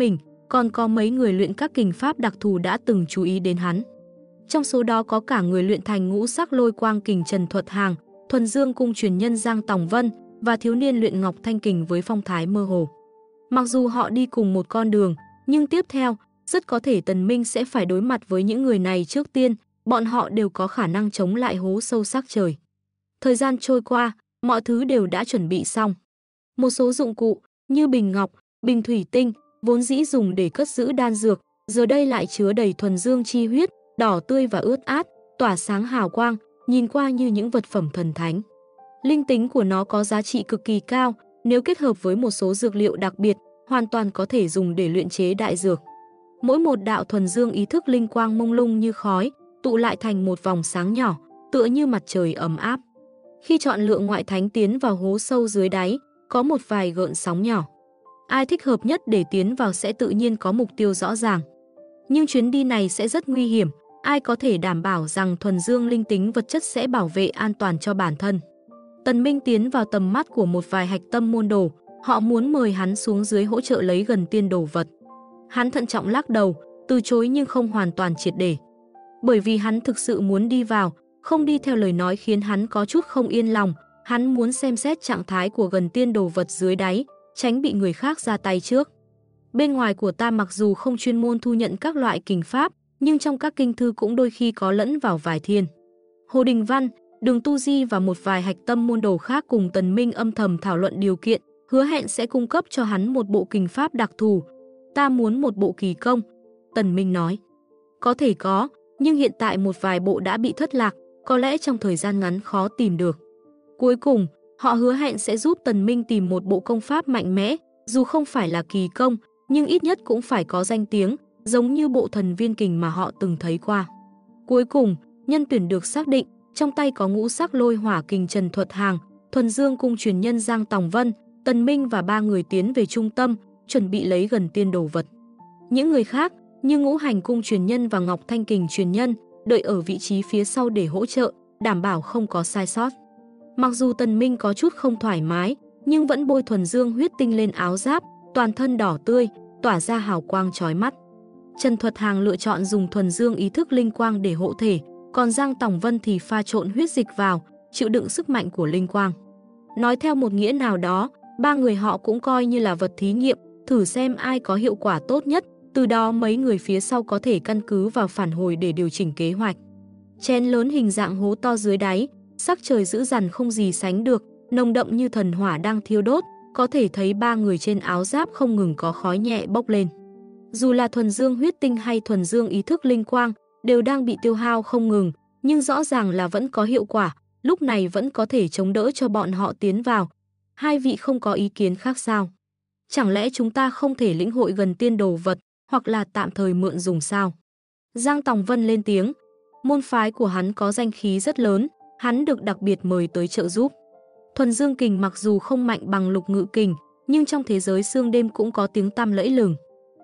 còn có mấy người luyện các kình pháp đặc thù đã từng chú ý đến hắn. Trong số đó có cả người luyện thành ngũ sắc lôi quang kình Trần Thuật Hàng, Thuần Dương cung truyền nhân Giang Tòng Vân và thiếu niên luyện Ngọc Thanh kình với phong thái mơ hồ. Mặc dù họ đi cùng một con đường, nhưng tiếp theo, rất có thể Tần Minh sẽ phải đối mặt với những người này trước tiên, bọn họ đều có khả năng chống lại hố sâu sắc trời. Thời gian trôi qua, mọi thứ đều đã chuẩn bị xong. Một số dụng cụ, như bình ngọc, bình thủy tinh, vốn dĩ dùng để cất giữ đan dược, giờ đây lại chứa đầy thuần dương chi huyết, đỏ tươi và ướt át, tỏa sáng hào quang, nhìn qua như những vật phẩm thần thánh. Linh tính của nó có giá trị cực kỳ cao, nếu kết hợp với một số dược liệu đặc biệt, hoàn toàn có thể dùng để luyện chế đại dược. Mỗi một đạo thuần dương ý thức linh quang mông lung như khói, tụ lại thành một vòng sáng nhỏ, tựa như mặt trời ấm áp. Khi chọn lựa ngoại thánh tiến vào hố sâu dưới đáy, có một vài gợn sóng nhỏ. Ai thích hợp nhất để tiến vào sẽ tự nhiên có mục tiêu rõ ràng. Nhưng chuyến đi này sẽ rất nguy hiểm, ai có thể đảm bảo rằng thuần dương linh tính vật chất sẽ bảo vệ an toàn cho bản thân. Tần Minh tiến vào tầm mắt của một vài hạch tâm môn đồ, họ muốn mời hắn xuống dưới hỗ trợ lấy gần tiên đồ vật. Hắn thận trọng lắc đầu, từ chối nhưng không hoàn toàn triệt để. Bởi vì hắn thực sự muốn đi vào, không đi theo lời nói khiến hắn có chút không yên lòng, hắn muốn xem xét trạng thái của gần tiên đồ vật dưới đáy, tránh bị người khác ra tay trước. Bên ngoài của ta mặc dù không chuyên môn thu nhận các loại kình pháp, nhưng trong các kinh thư cũng đôi khi có lẫn vào vài thiên. Hồ Đình Văn, Đường Tu Di và một vài hạch tâm môn đồ khác cùng Tần Minh âm thầm thảo luận điều kiện, hứa hẹn sẽ cung cấp cho hắn một bộ kình pháp đặc thù. Ta muốn một bộ kỳ công, Tần Minh nói. Có thể có, nhưng hiện tại một vài bộ đã bị thất lạc, có lẽ trong thời gian ngắn khó tìm được. Cuối cùng, họ hứa hẹn sẽ giúp Tần Minh tìm một bộ công pháp mạnh mẽ, dù không phải là kỳ công, nhưng ít nhất cũng phải có danh tiếng, giống như bộ thần viên kình mà họ từng thấy qua. Cuối cùng, nhân tuyển được xác định, trong tay có ngũ sắc lôi hỏa kình Trần Thuật Hàng, Thuần Dương cung truyền nhân Giang Tòng Vân, Tần Minh và 3 người tiến về trung tâm, chuẩn bị lấy gần tiên đồ vật. Những người khác, như Ngũ Hành cung truyền nhân và Ngọc Thanh kình truyền nhân, đợi ở vị trí phía sau để hỗ trợ, đảm bảo không có sai sót. Mặc dù Tần Minh có chút không thoải mái, nhưng vẫn bôi thuần dương huyết tinh lên áo giáp, toàn thân đỏ tươi, tỏa ra hào quang chói mắt. Trần Thuật Hàng lựa chọn dùng thuần dương ý thức linh quang để hộ thể, còn Giang Tòng Vân thì pha trộn huyết dịch vào, chịu đựng sức mạnh của linh quang. Nói theo một nghĩa nào đó, 3 người họ cũng coi như là vật thí nghiệm, thử xem ai có hiệu quả tốt nhất, từ đó mấy người phía sau có thể căn cứ vào phản hồi để điều chỉnh kế hoạch. Chén lớn hình dạng hố to dưới đáy, sắc trời dữ dằn không gì sánh được, nồng đậm như thần hỏa đang thiêu đốt, có thể thấy 3 người trên áo giáp không ngừng có khói nhẹ bốc lên. Dù là thuần dương huyết tinh hay thuần dương ý thức linh quang, đều đang bị tiêu hao không ngừng, nhưng rõ ràng là vẫn có hiệu quả, lúc này vẫn có thể chống đỡ cho bọn họ tiến vào. Hai vị không có ý kiến khác sao? Chẳng lẽ chúng ta không thể lĩnh hội gần tiên đồ vật, hoặc là tạm thời mượn dùng sao? Giang Tòng Vân lên tiếng, môn phái của hắn có danh khí rất lớn, hắn được đặc biệt mời tới trợ giúp. Thuần dương kình mặc dù không mạnh bằng lục ngự kình, nhưng trong thế giới xương đêm cũng có tiếng tăm lẫy lừng.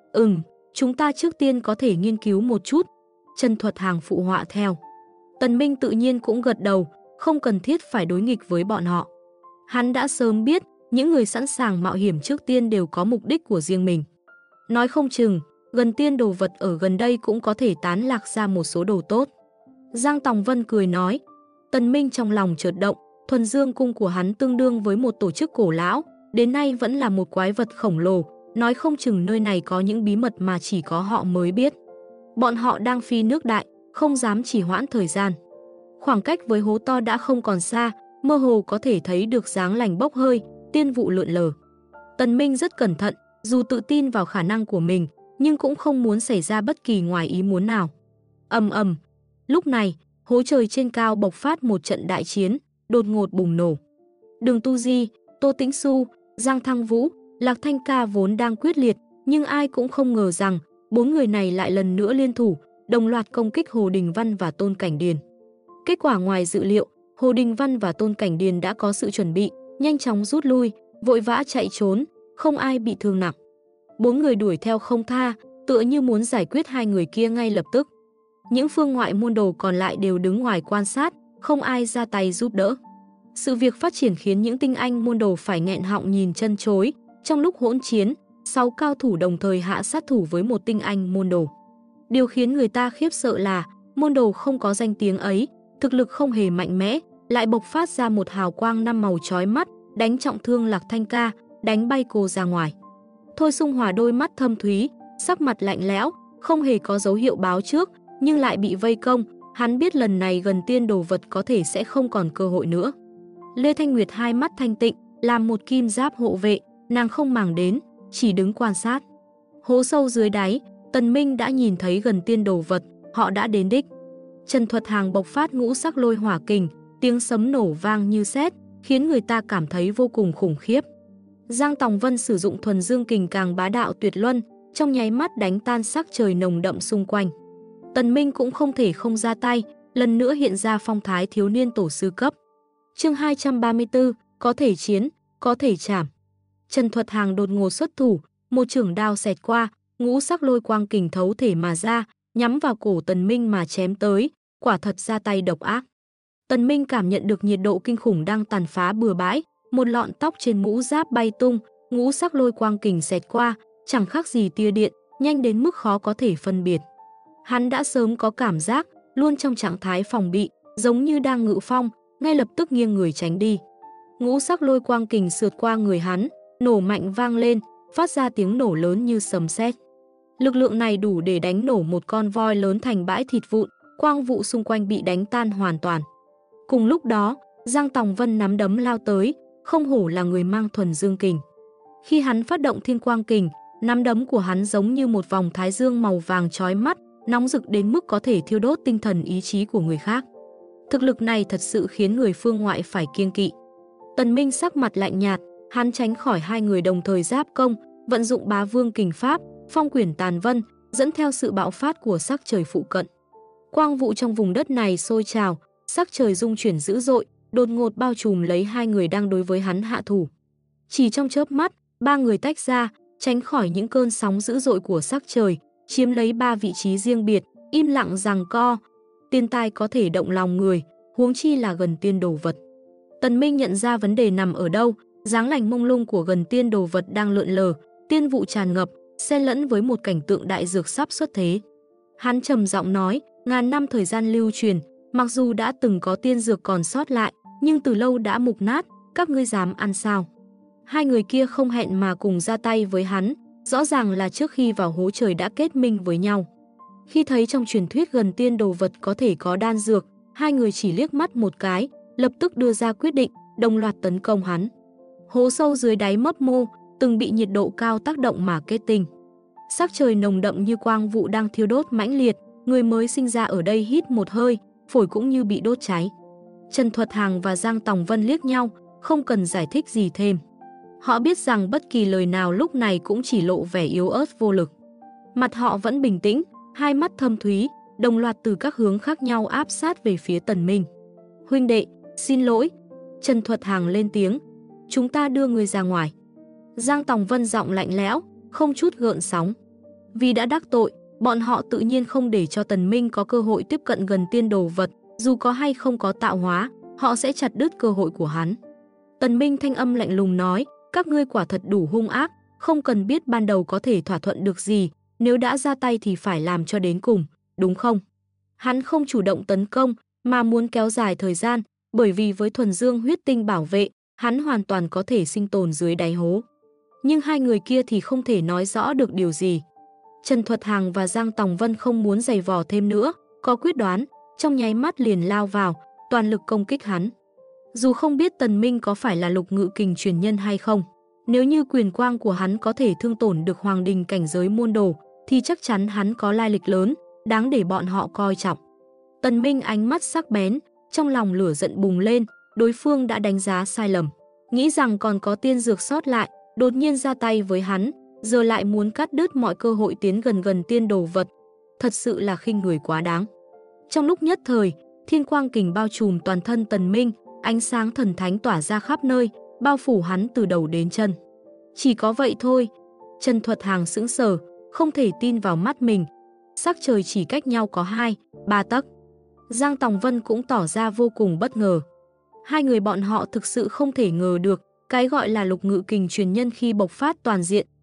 Chúng ta trước tiên có thể nghiên cứu một chút. Trần Thuật Hàng phụ họa theo. Tần Minh tự nhiên cũng gật đầu, không cần thiết phải đối nghịch với bọn họ. Hắn đã sớm biết, những người sẵn sàng mạo hiểm trước tiên đều có mục đích của riêng mình. Nói không chừng, gần tiên đồ vật ở gần đây cũng có thể tán lạc ra một số đồ tốt. Giang Tòng Vân cười nói. Tần Minh trong lòng chợt động, thuần dương cung của hắn tương đương với một tổ chức cổ lão, đến nay vẫn là một quái vật khổng lồ, nói không chừng nơi này có những bí mật mà chỉ có họ mới biết. Bọn họ đang phi nước đại, không dám trì hoãn thời gian. Khoảng cách với hố to đã không còn xa, mơ hồ có thể thấy được dáng lành bốc hơi, tiên vụ lượn lờ. Tần Minh rất cẩn thận, dù tự tin vào khả năng của mình, nhưng cũng không muốn xảy ra bất kỳ ngoài ý muốn nào. Ầm ầm. Lúc này, hố trời trên cao bộc phát một trận đại chiến, đột ngột bùng nổ. Đường Tu Di, Tô Tĩnh Xu, Giang Thăng Vũ, Lạc Thanh Ca vốn đang quyết liệt, nhưng ai cũng không ngờ rằng 4 người này lại lần nữa liên thủ, đồng loạt công kích Hồ Đình Văn và Tôn Cảnh Điền. Kết quả ngoài dự liệu, Hồ Đình Văn và Tôn Cảnh Điền đã có sự chuẩn bị, nhanh chóng rút lui, vội vã chạy trốn, không ai bị thương nặng. 4 người đuổi theo không tha, tựa như muốn giải quyết hai người kia ngay lập tức. Những phương ngoại môn đồ còn lại đều đứng ngoài quan sát, không ai ra tay giúp đỡ. Sự việc phát triển khiến những tinh anh môn đồ phải nghẹn họng nhìn chân chối. Trong lúc hỗn chiến, 6 cao thủ đồng thời hạ sát thủ với một tinh anh môn đồ. Điều khiến người ta khiếp sợ là môn đồ không có danh tiếng ấy, thực lực không hề mạnh mẽ, lại bộc phát ra một hào quang 5 màu chói mắt, đánh trọng thương Lạc Thanh Ca, đánh bay cô ra ngoài. Thôi Sung Hòa đôi mắt thâm thúy, sắc mặt lạnh lẽo, không hề có dấu hiệu báo trước, nhưng lại bị vây công, hắn biết lần này gần tiên đồ vật có thể sẽ không còn cơ hội nữa. Lê Thanh Nguyệt hai mắt thanh tịnh, làm một kim giáp hộ vệ, nàng không màng đến, chỉ đứng quan sát. Hố sâu dưới đáy, Tần Minh đã nhìn thấy gần tiên đồ vật, họ đã đến đích. Trần Thuật Hàng bộc phát ngũ sắc lôi hỏa kình, tiếng sấm nổ vang như sét, khiến người ta cảm thấy vô cùng khủng khiếp. Giang Tòng Vân sử dụng thuần dương kình càng bá đạo tuyệt luân, trong nháy mắt đánh tan sắc trời nồng đậm xung quanh. Tần Minh cũng không thể không ra tay, lần nữa hiện ra phong thái thiếu niên tổ sư cấp. Chương 234, có thể chiến, có thể chảm. Trần Thuật Hàng đột ngột xuất thủ, một chưởng đao xẹt qua, ngũ sắc lôi quang kình thấu thể mà ra, nhắm vào cổ Tần Minh mà chém tới, quả thật ra tay độc ác. Tần Minh cảm nhận được nhiệt độ kinh khủng đang tàn phá bừa bãi, một lọn tóc trên mũ giáp bay tung, ngũ sắc lôi quang kình xẹt qua, chẳng khác gì tia điện, nhanh đến mức khó có thể phân biệt. Hắn đã sớm có cảm giác, luôn trong trạng thái phòng bị, giống như đang ngự phong, ngay lập tức nghiêng người tránh đi. Ngũ sắc lôi quang kình sượt qua người hắn, nổ mạnh vang lên, phát ra tiếng nổ lớn như sấm sét. Lực lượng này đủ để đánh nổ một con voi lớn thành bãi thịt vụn, quang vụ xung quanh bị đánh tan hoàn toàn. Cùng lúc đó, Giang Tòng Vân nắm đấm lao tới, không hổ là người mang thuần dương kình. Khi hắn phát động thiên quang kình, nắm đấm của hắn giống như một vòng thái dương màu vàng chói mắt, nóng rực đến mức có thể thiêu đốt tinh thần ý chí của người khác. Thực lực này thật sự khiến người phương ngoại phải kiêng kỵ. Tần Minh sắc mặt lạnh nhạt, hắn tránh khỏi hai người đồng thời giáp công, vận dụng bá vương kình pháp, phong quyển tàn vân, dẫn theo sự bạo phát của sắc trời phụ cận. Quang vụ trong vùng đất này sôi trào, sắc trời rung chuyển dữ dội, đột ngột bao trùm lấy hai người đang đối với hắn hạ thủ. Chỉ trong chớp mắt, ba người tách ra, tránh khỏi những cơn sóng dữ dội của sắc trời, chiếm lấy ba vị trí riêng biệt, im lặng giằng co. Tiên tai có thể động lòng người, huống chi là gần tiên đồ vật. Tần Minh nhận ra vấn đề nằm ở đâu, dáng lành mông lung của gần tiên đồ vật đang lượn lờ, tiên vụ tràn ngập, xen lẫn với một cảnh tượng đại dược sắp xuất thế. Hắn trầm giọng nói, ngàn năm thời gian lưu truyền, mặc dù đã từng có tiên dược còn sót lại, nhưng từ lâu đã mục nát, các ngươi dám ăn sao? Hai người kia không hẹn mà cùng ra tay với hắn, rõ ràng là trước khi vào hố trời đã kết minh với nhau. Khi thấy trong truyền thuyết gần tiên đồ vật có thể có đan dược, hai người chỉ liếc mắt một cái, lập tức đưa ra quyết định, đồng loạt tấn công hắn. Hố sâu dưới đáy mấp mô, từng bị nhiệt độ cao tác động mà kết tinh. Sắc trời nồng đậm như quang vụ đang thiêu đốt mãnh liệt, người mới sinh ra ở đây hít một hơi, phổi cũng như bị đốt cháy. Trần Thuật Hàng và Giang Tòng Vân liếc nhau, không cần giải thích gì thêm. Họ biết rằng bất kỳ lời nào lúc này cũng chỉ lộ vẻ yếu ớt vô lực. Mặt họ vẫn bình tĩnh, hai mắt thâm thúy, đồng loạt từ các hướng khác nhau áp sát về phía Tần Minh. Huynh đệ, xin lỗi. Trần Thuật Hàng lên tiếng. Chúng ta đưa người ra ngoài. Giang Tòng Vân giọng lạnh lẽo, không chút gợn sóng. Vì đã đắc tội, bọn họ tự nhiên không để cho Tần Minh có cơ hội tiếp cận gần tiên đồ vật, dù có hay không có tạo hóa, họ sẽ chặt đứt cơ hội của hắn. Tần Minh thanh âm lạnh lùng nói, các ngươi quả thật đủ hung ác, không cần biết ban đầu có thể thỏa thuận được gì, nếu đã ra tay thì phải làm cho đến cùng, đúng không? Hắn không chủ động tấn công, mà muốn kéo dài thời gian, bởi vì với thuần dương huyết tinh bảo vệ, hắn hoàn toàn có thể sinh tồn dưới đáy hố. Nhưng hai người kia thì không thể nói rõ được điều gì. Trần Thuật Hàng và Giang Tòng Vân không muốn giày vò thêm nữa, có quyết đoán, trong nháy mắt liền lao vào, toàn lực công kích hắn. Dù không biết Tần Minh có phải là lục ngự kình truyền nhân hay không, nếu như quyền quang của hắn có thể thương tổn được hoàng đình cảnh giới môn đồ, thì chắc chắn hắn có lai lịch lớn, đáng để bọn họ coi trọng. Tần Minh ánh mắt sắc bén, trong lòng lửa giận bùng lên, đối phương đã đánh giá sai lầm. Nghĩ rằng còn có tiên dược sót lại, đột nhiên ra tay với hắn, giờ lại muốn cắt đứt mọi cơ hội tiến gần tiên đồ vật. Thật sự là khinh người quá đáng. Trong lúc nhất thời, thiên quang kình bao trùm toàn thân Tần Minh, ánh sáng thần thánh tỏa ra khắp nơi, bao phủ hắn từ đầu đến chân. Chỉ có vậy thôi. Trần Thuật Hàng sững sờ, không thể tin vào mắt mình. Sắc trời chỉ cách nhau có 2-3 tấc. Giang Tòng Vân cũng tỏ ra vô cùng bất ngờ. Hai người bọn họ thực sự không thể ngờ được, cái gọi là lục ngự kình truyền nhân khi bộc phát toàn diện,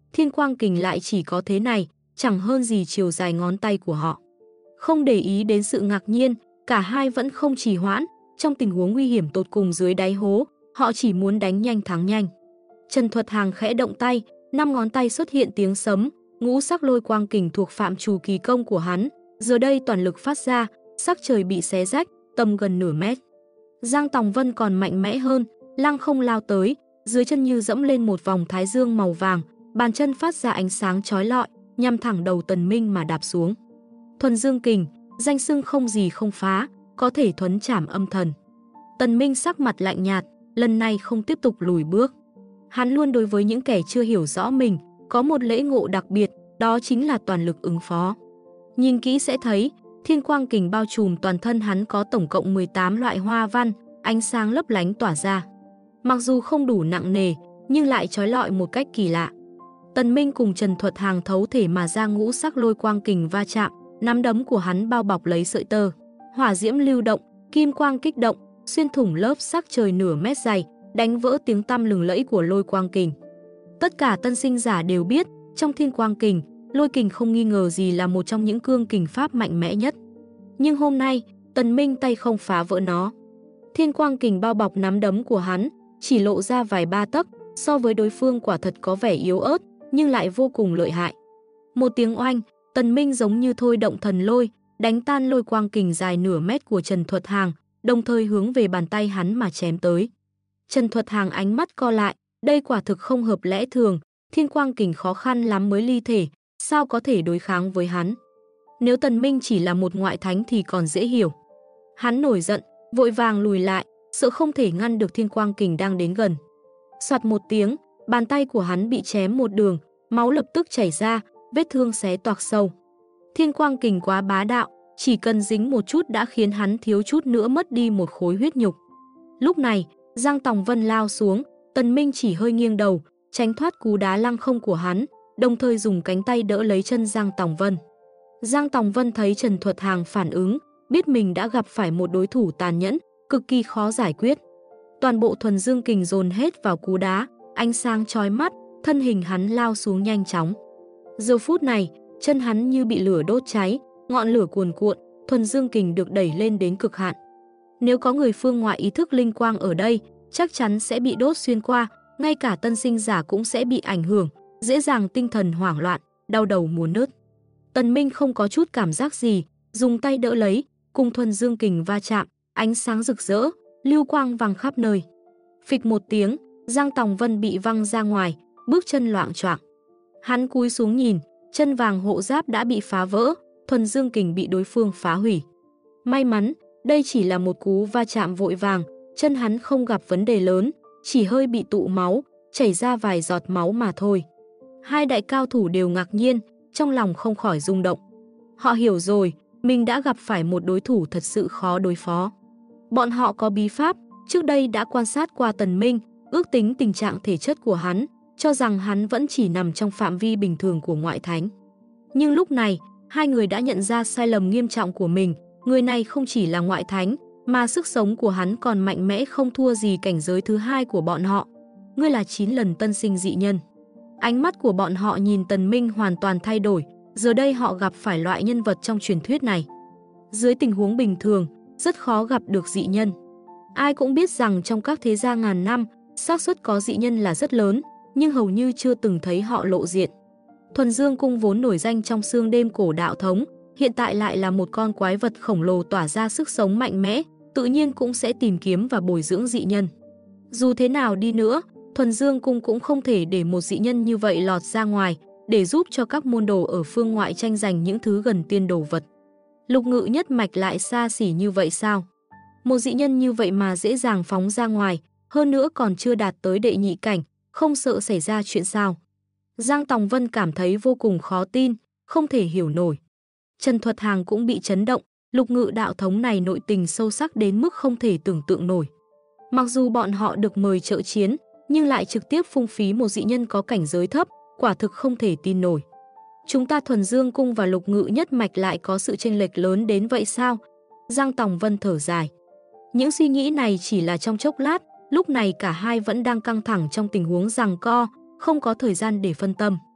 Thiên Quang Kình lại chỉ có thế này, chẳng hơn gì chiều dài ngón tay của họ. Không để ý đến sự ngạc nhiên, cả hai vẫn không trì hoãn, trong tình huống nguy hiểm tột cùng dưới đáy hố, họ chỉ muốn đánh nhanh thắng nhanh. Trần Thuật Hàng khẽ động tay, 5 ngón tay xuất hiện tiếng sấm, ngũ sắc lôi quang kình thuộc phạm trù kỳ công của hắn, giờ đây toàn lực phát ra, sắc trời bị xé rách, tầm gần nửa mét. Giang Tòng Vân còn mạnh mẽ hơn, lăng không lao tới, dưới chân như dẫm lên một vòng thái dương màu vàng, bàn chân phát ra ánh sáng chói lọi, nhằm thẳng đầu Tần Minh mà đạp xuống. Thuần Dương Kình, danh xưng không gì không phá, có thể thuấn trảm âm thần. Tần Minh sắc mặt lạnh nhạt, lần này không tiếp tục lùi bước. Hắn luôn đối với những kẻ chưa hiểu rõ mình, có một lễ ngộ đặc biệt, đó chính là toàn lực ứng phó. Nhìn kỹ sẽ thấy, Thiên Quang Kình bao trùm toàn thân hắn có tổng cộng 18 loại hoa văn, ánh sáng lấp lánh tỏa ra. Mặc dù không đủ nặng nề, nhưng lại chói lọi một cách kỳ lạ. Tần Minh cùng Trần Thuật Hàng thấu thể mà ra ngũ sắc lôi quang kình va chạm, nắm đấm của hắn bao bọc lấy sợi tơ. Hỏa diễm lưu động, kim quang kích động, xuyên thủng lớp sắc trời nửa mét dày, đánh vỡ tiếng tăm lừng lẫy của lôi quang kình. Tất cả tân sinh giả đều biết, trong Thiên Quang Kình, lôi kình không nghi ngờ gì là một trong những cương kình pháp mạnh mẽ nhất. Nhưng hôm nay, Tần Minh tay không phá vỡ nó. Thiên Quang Kình bao bọc nắm đấm của hắn, chỉ lộ ra vài ba tấc, so với đối phương quả thật có vẻ yếu ớt, nhưng lại vô cùng lợi hại. Một tiếng oanh, Tần Minh giống như thôi động thần lôi, đánh tan lôi quang kình dài nửa mét của Trần Thuật Hàng, đồng thời hướng về bàn tay hắn mà chém tới. Trần Thuật Hàng ánh mắt co lại, đây quả thực không hợp lẽ thường, Thiên Quang Kình khó khăn lắm mới ly thể, sao có thể đối kháng với hắn. Nếu Tần Minh chỉ là một ngoại thánh thì còn dễ hiểu. Hắn nổi giận, vội vàng lùi lại, sợ không thể ngăn được Thiên Quang Kình đang đến gần. Soạt một tiếng, bàn tay của hắn bị chém một đường, máu lập tức chảy ra, vết thương xé toạc sâu. Thiên Quang Kình quá bá đạo, chỉ cần dính một chút đã khiến hắn thiếu chút nữa mất đi một khối huyết nhục. Lúc này, Giang Tòng Vân lao xuống, Tần Minh chỉ hơi nghiêng đầu, tránh thoát cú đá lăng không của hắn, đồng thời dùng cánh tay đỡ lấy chân Giang Tòng Vân. Giang Tòng Vân thấy Trần Thuật Hàng phản ứng, biết mình đã gặp phải một đối thủ tàn nhẫn, cực kỳ khó giải quyết. Toàn bộ Thuần Dương Kình dồn hết vào cú đá, ánh sáng chói mắt, thân hình hắn lao xuống nhanh chóng. Giờ phút này, chân hắn như bị lửa đốt cháy, ngọn lửa cuồn cuộn, Thuần Dương Kình được đẩy lên đến cực hạn. Nếu có người phương ngoại ý thức linh quang ở đây, chắc chắn sẽ bị đốt xuyên qua, ngay cả tân sinh giả cũng sẽ bị ảnh hưởng, dễ dàng tinh thần hoảng loạn, đau đầu muốn nứt. Tần Minh không có chút cảm giác gì, dùng tay đỡ lấy, cùng Thuần Dương Kình va chạm, ánh sáng rực rỡ, lưu quang vàng khắp nơi. Phịch một tiếng, Giang Tòng Vân bị văng ra ngoài, bước chân loạng choạng. Hắn cúi xuống nhìn, chân vàng hộ giáp đã bị phá vỡ, Thuần Dương Kình bị đối phương phá hủy. May mắn, đây chỉ là một cú va chạm vội vàng, chân hắn không gặp vấn đề lớn, chỉ hơi bị tụ máu, chảy ra vài giọt máu mà thôi. Hai đại cao thủ đều ngạc nhiên, trong lòng không khỏi rung động. Họ hiểu rồi, mình đã gặp phải một đối thủ thật sự khó đối phó. Bọn họ có bí pháp, trước đây đã quan sát qua Tần Minh, ước tính tình trạng thể chất của hắn, cho rằng hắn vẫn chỉ nằm trong phạm vi bình thường của ngoại thánh. Nhưng lúc này, hai người đã nhận ra sai lầm nghiêm trọng của mình, người này không chỉ là ngoại thánh, mà sức sống của hắn còn mạnh mẽ không thua gì cảnh giới thứ hai của bọn họ. Ngươi là 9 lần tân sinh dị nhân. Ánh mắt của bọn họ nhìn Tần Minh hoàn toàn thay đổi, giờ đây họ gặp phải loại nhân vật trong truyền thuyết này. Dưới tình huống bình thường, rất khó gặp được dị nhân. Ai cũng biết rằng trong các thế gia ngàn năm, xác suất có dị nhân là rất lớn, nhưng hầu như chưa từng thấy họ lộ diện. Thuần Dương Cung vốn nổi danh trong xương đêm cổ đạo thống, hiện tại lại là một con quái vật khổng lồ tỏa ra sức sống mạnh mẽ, tự nhiên cũng sẽ tìm kiếm và bồi dưỡng dị nhân. Dù thế nào đi nữa, Thuần Dương Cung cũng không thể để một dị nhân như vậy lọt ra ngoài, để giúp cho các môn đồ ở phương ngoại tranh giành những thứ gần tiên đồ vật. Lục Ngự nhất mạch lại xa xỉ như vậy sao? Một dị nhân như vậy mà dễ dàng phóng ra ngoài, hơn nữa còn chưa đạt tới đệ nhị cảnh, không sợ xảy ra chuyện sao? Giang Tòng Vân cảm thấy vô cùng khó tin, không thể hiểu nổi. Trần Thuật Hàng cũng bị chấn động, Lục Ngự đạo thống này nội tình sâu sắc đến mức không thể tưởng tượng nổi. Mặc dù bọn họ được mời trợ chiến, nhưng lại trực tiếp phung phí một dị nhân có cảnh giới thấp, quả thực không thể tin nổi. Chúng ta Thuần Dương Cung và Lục Ngự nhất mạch lại có sự chênh lệch lớn đến vậy sao? Giang Tòng Vân thở dài. Những suy nghĩ này chỉ là trong chốc lát, lúc này cả hai vẫn đang căng thẳng trong tình huống giằng co, không có thời gian để phân tâm.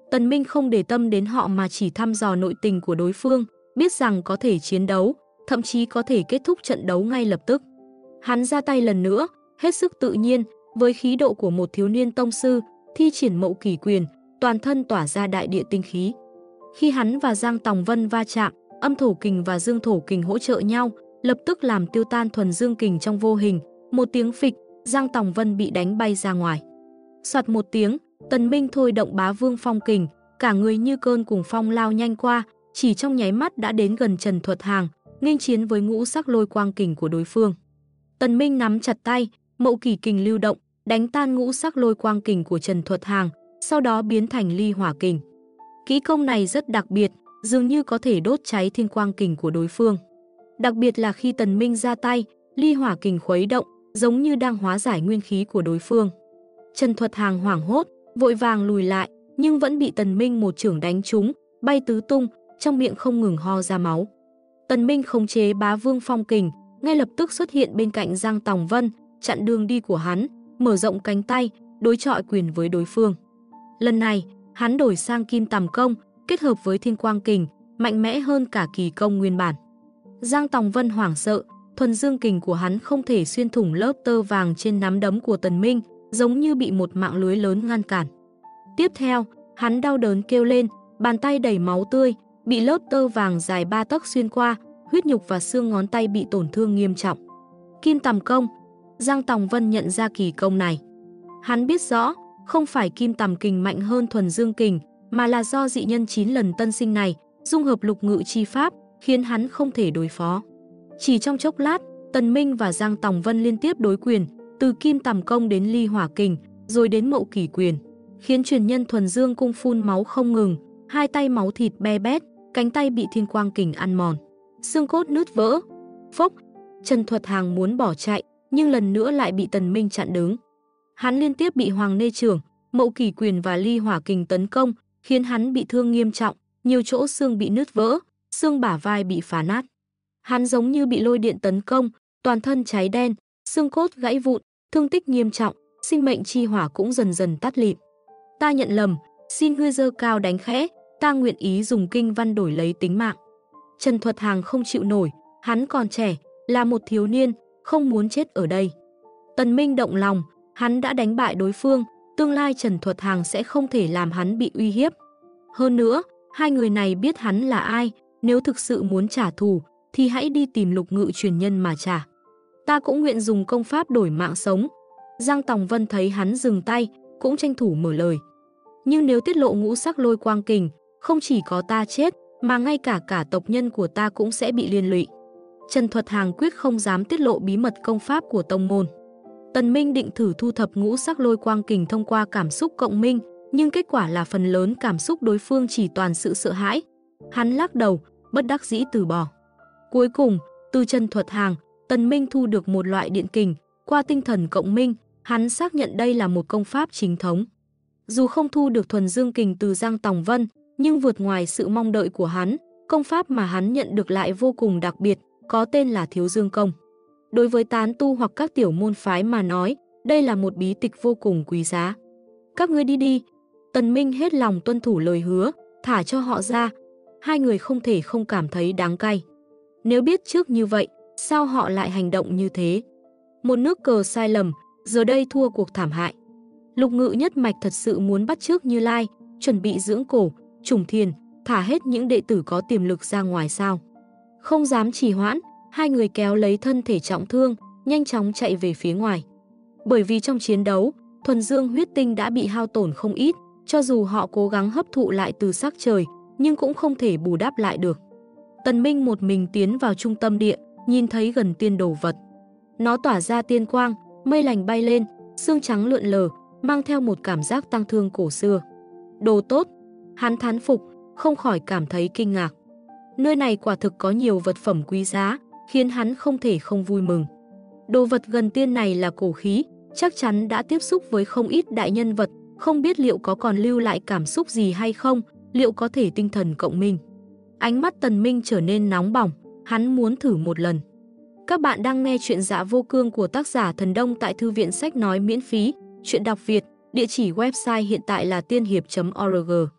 Tần Minh không để tâm đến họ mà chỉ thăm dò nội tình của đối phương, biết rằng có thể chiến đấu, thậm chí có thể kết thúc trận đấu ngay lập tức. Hắn ra tay lần nữa, hết sức tự nhiên, với khí độ của một thiếu niên tông sư, thi triển Mậu Kỷ Quyền, toàn thân tỏa ra đại địa tinh khí. Khi hắn và Giang Tòng Vân va chạm, Âm Thổ Kình và Dương Thổ Kình hỗ trợ nhau, lập tức làm tiêu tan thuần dương kình trong vô hình. Một tiếng phịch, Giang Tòng Vân bị đánh bay ra ngoài. Soạt một tiếng, Tần Minh thôi động Bá Vương Phong Kình, cả người như cơn cuồng phong lao nhanh qua, chỉ trong nháy mắt đã đến gần Trần Thuật Hàng, nghênh chiến với ngũ sắc lôi quang kình của đối phương. Tần Minh nắm chặt tay, Mậu Kỷ Kình lưu động, đánh tan ngũ sắc lôi quang kình của Trần Thuật Hàng, sau đó biến thành ly hỏa kình. Kỹ công này rất đặc biệt, dường như có thể đốt cháy thiên quang kình của đối phương. Đặc biệt là khi Tần Minh ra tay, ly hỏa kình khuấy động, giống như đang hóa giải nguyên khí của đối phương. Trần Thuật Hàng hoảng hốt, vội vàng lùi lại, nhưng vẫn bị Tần Minh một chưởng đánh trúng, bay tứ tung, trong miệng không ngừng ho ra máu. Tần Minh khống chế Bá Vương Phong Kình, ngay lập tức xuất hiện bên cạnh Giang Tòng Vân, chặn đường đi của hắn, mở rộng cánh tay, đối chọi quyền với đối phương. Lần này, hắn đổi sang Kim Tầm Công, kết hợp với Thiên Quang Kình, mạnh mẽ hơn cả kỳ công nguyên bản. Giang Tòng Vân hoảng sợ, thuần dương kình của hắn không thể xuyên thủng lớp tơ vàng trên nắm đấm của Tần Minh, giống như bị một mạng lưới lớn ngăn cản. Tiếp theo, hắn đau đớn kêu lên, bàn tay đầy máu tươi, bị lớp tơ vàng dài 3 tấc xuyên qua, huyết nhục và xương ngón tay bị tổn thương nghiêm trọng. Kim Tầm Công. Giang Tòng Vân nhận ra kỳ công này. Hắn biết rõ, không phải Kim Tầm Kình mạnh hơn thuần dương kình, mà là do dị nhân 9 lần tân sinh này dung hợp lục ngự chi pháp, khiến hắn không thể đối phó. Chỉ trong chốc lát, Tần Minh và Giang Tòng Vân liên tiếp đối quyền, từ Kim Tầm Công đến ly hỏa kình, rồi đến Mậu Kỷ Quyền, khiến truyền nhân thuần dương cung phun máu không ngừng, hai tay máu thịt be bét, cánh tay bị thiên quang kình ăn mòn, xương cốt nứt vỡ. Phốc, Trần Thuật Hàng muốn bỏ chạy, nhưng lần nữa lại bị Tần Minh chặn đứng. Hắn liên tiếp bị Hoàng Nê Chưởng, Mậu Kỷ Quyền và ly hỏa kình tấn công, khiến hắn bị thương nghiêm trọng, nhiều chỗ xương bị nứt vỡ, xương bả vai bị phá nát. Hắn giống như bị lôi điện tấn công, toàn thân cháy đen, xương cốt gãy vụn, thương tích nghiêm trọng, sinh mệnh chi hỏa cũng dần dần tắt lịm. Ta nhận lầm, xin ngươi giơ cao đánh khẽ, ta nguyện ý dùng kinh văn đổi lấy tính mạng. Trần Thuật Hàng không chịu nổi, hắn còn trẻ, là một thiếu niên, không muốn chết ở đây. Tần Minh động lòng, hắn đã đánh bại đối phương, tương lai Trần Thuật Hàng sẽ không thể làm hắn bị uy hiếp. Hơn nữa, hai người này biết hắn là ai, nếu thực sự muốn trả thù, thì hãy đi tìm lục ngự truyền nhân mà trả. Ta cũng nguyện dùng công pháp đổi mạng sống. Giang Tòng Vân thấy hắn dừng tay, cũng tranh thủ mở lời. Nhưng nếu tiết lộ ngũ sắc lôi quang kình, không chỉ có ta chết, mà ngay cả tộc nhân của ta cũng sẽ bị liên lụy. Trần Thuật Hàng quyết không dám tiết lộ bí mật công pháp của tông môn. Tần Minh định thử thu thập ngũ sắc lôi quang kình thông qua cảm xúc cộng minh, nhưng kết quả là phần lớn cảm xúc đối phương chỉ toàn sự sợ hãi. Hắn lắc đầu, bất đắc dĩ từ bỏ. Cuối cùng, từ Trần Thuật Hàng, Tần Minh thu được một loại điện kình, qua tinh thần cộng minh, hắn xác nhận đây là một công pháp chính thống. Dù không thu được thuần dương kình từ Giang Tòng Vân, nhưng vượt ngoài sự mong đợi của hắn, công pháp mà hắn nhận được lại vô cùng đặc biệt, có tên là Thiếu Dương Công. Đối với tán tu hoặc các tiểu môn phái mà nói, đây là một bí tịch vô cùng quý giá. Các ngươi đi đi. Tần Minh hết lòng tuân thủ lời hứa, thả cho họ ra. Hai người không thể không cảm thấy đáng cay. Nếu biết trước như vậy, sao họ lại hành động như thế? Một nước cờ sai lầm, giờ đây thua cuộc thảm hại. Lục ngự nhất mạch thật sự muốn bắt chước Như Lai, chuẩn bị dưỡng cổ, trùng thiền, thả hết những đệ tử có tiềm lực ra ngoài sao? Không dám trì hoãn, hai người kéo lấy thân thể trọng thương, nhanh chóng chạy về phía ngoài. Bởi vì trong chiến đấu, thuần dương huyết tinh đã bị hao tổn không ít, cho dù họ cố gắng hấp thụ lại từ sắc trời, nhưng cũng không thể bù đắp lại được. Tần Minh một mình tiến vào trung tâm địa, nhìn thấy gần tiên đồ vật. Nó tỏa ra tiên quang, mây lành bay lên, xương trắng lượn lờ, mang theo một cảm giác tang thương cổ xưa. Đồ tốt, hắn thán phục, không khỏi cảm thấy kinh ngạc. Nơi này quả thực có nhiều vật phẩm quý giá, khiến hắn không thể không vui mừng. Đồ vật gần tiên này là cổ khí, chắc chắn đã tiếp xúc với không ít đại nhân vật, không biết liệu có còn lưu lại cảm xúc gì hay không, liệu có thể tinh thần cộng minh. Ánh mắt Tần Minh trở nên nóng bỏng, hắn muốn thử một lần. Các bạn đang nghe chuyện Dạ Vô Cương của tác giả Thần Đông tại Thư viện Sách Nói miễn phí, chuyện đọc Việt, địa chỉ website hiện tại là tiên hiệp.org.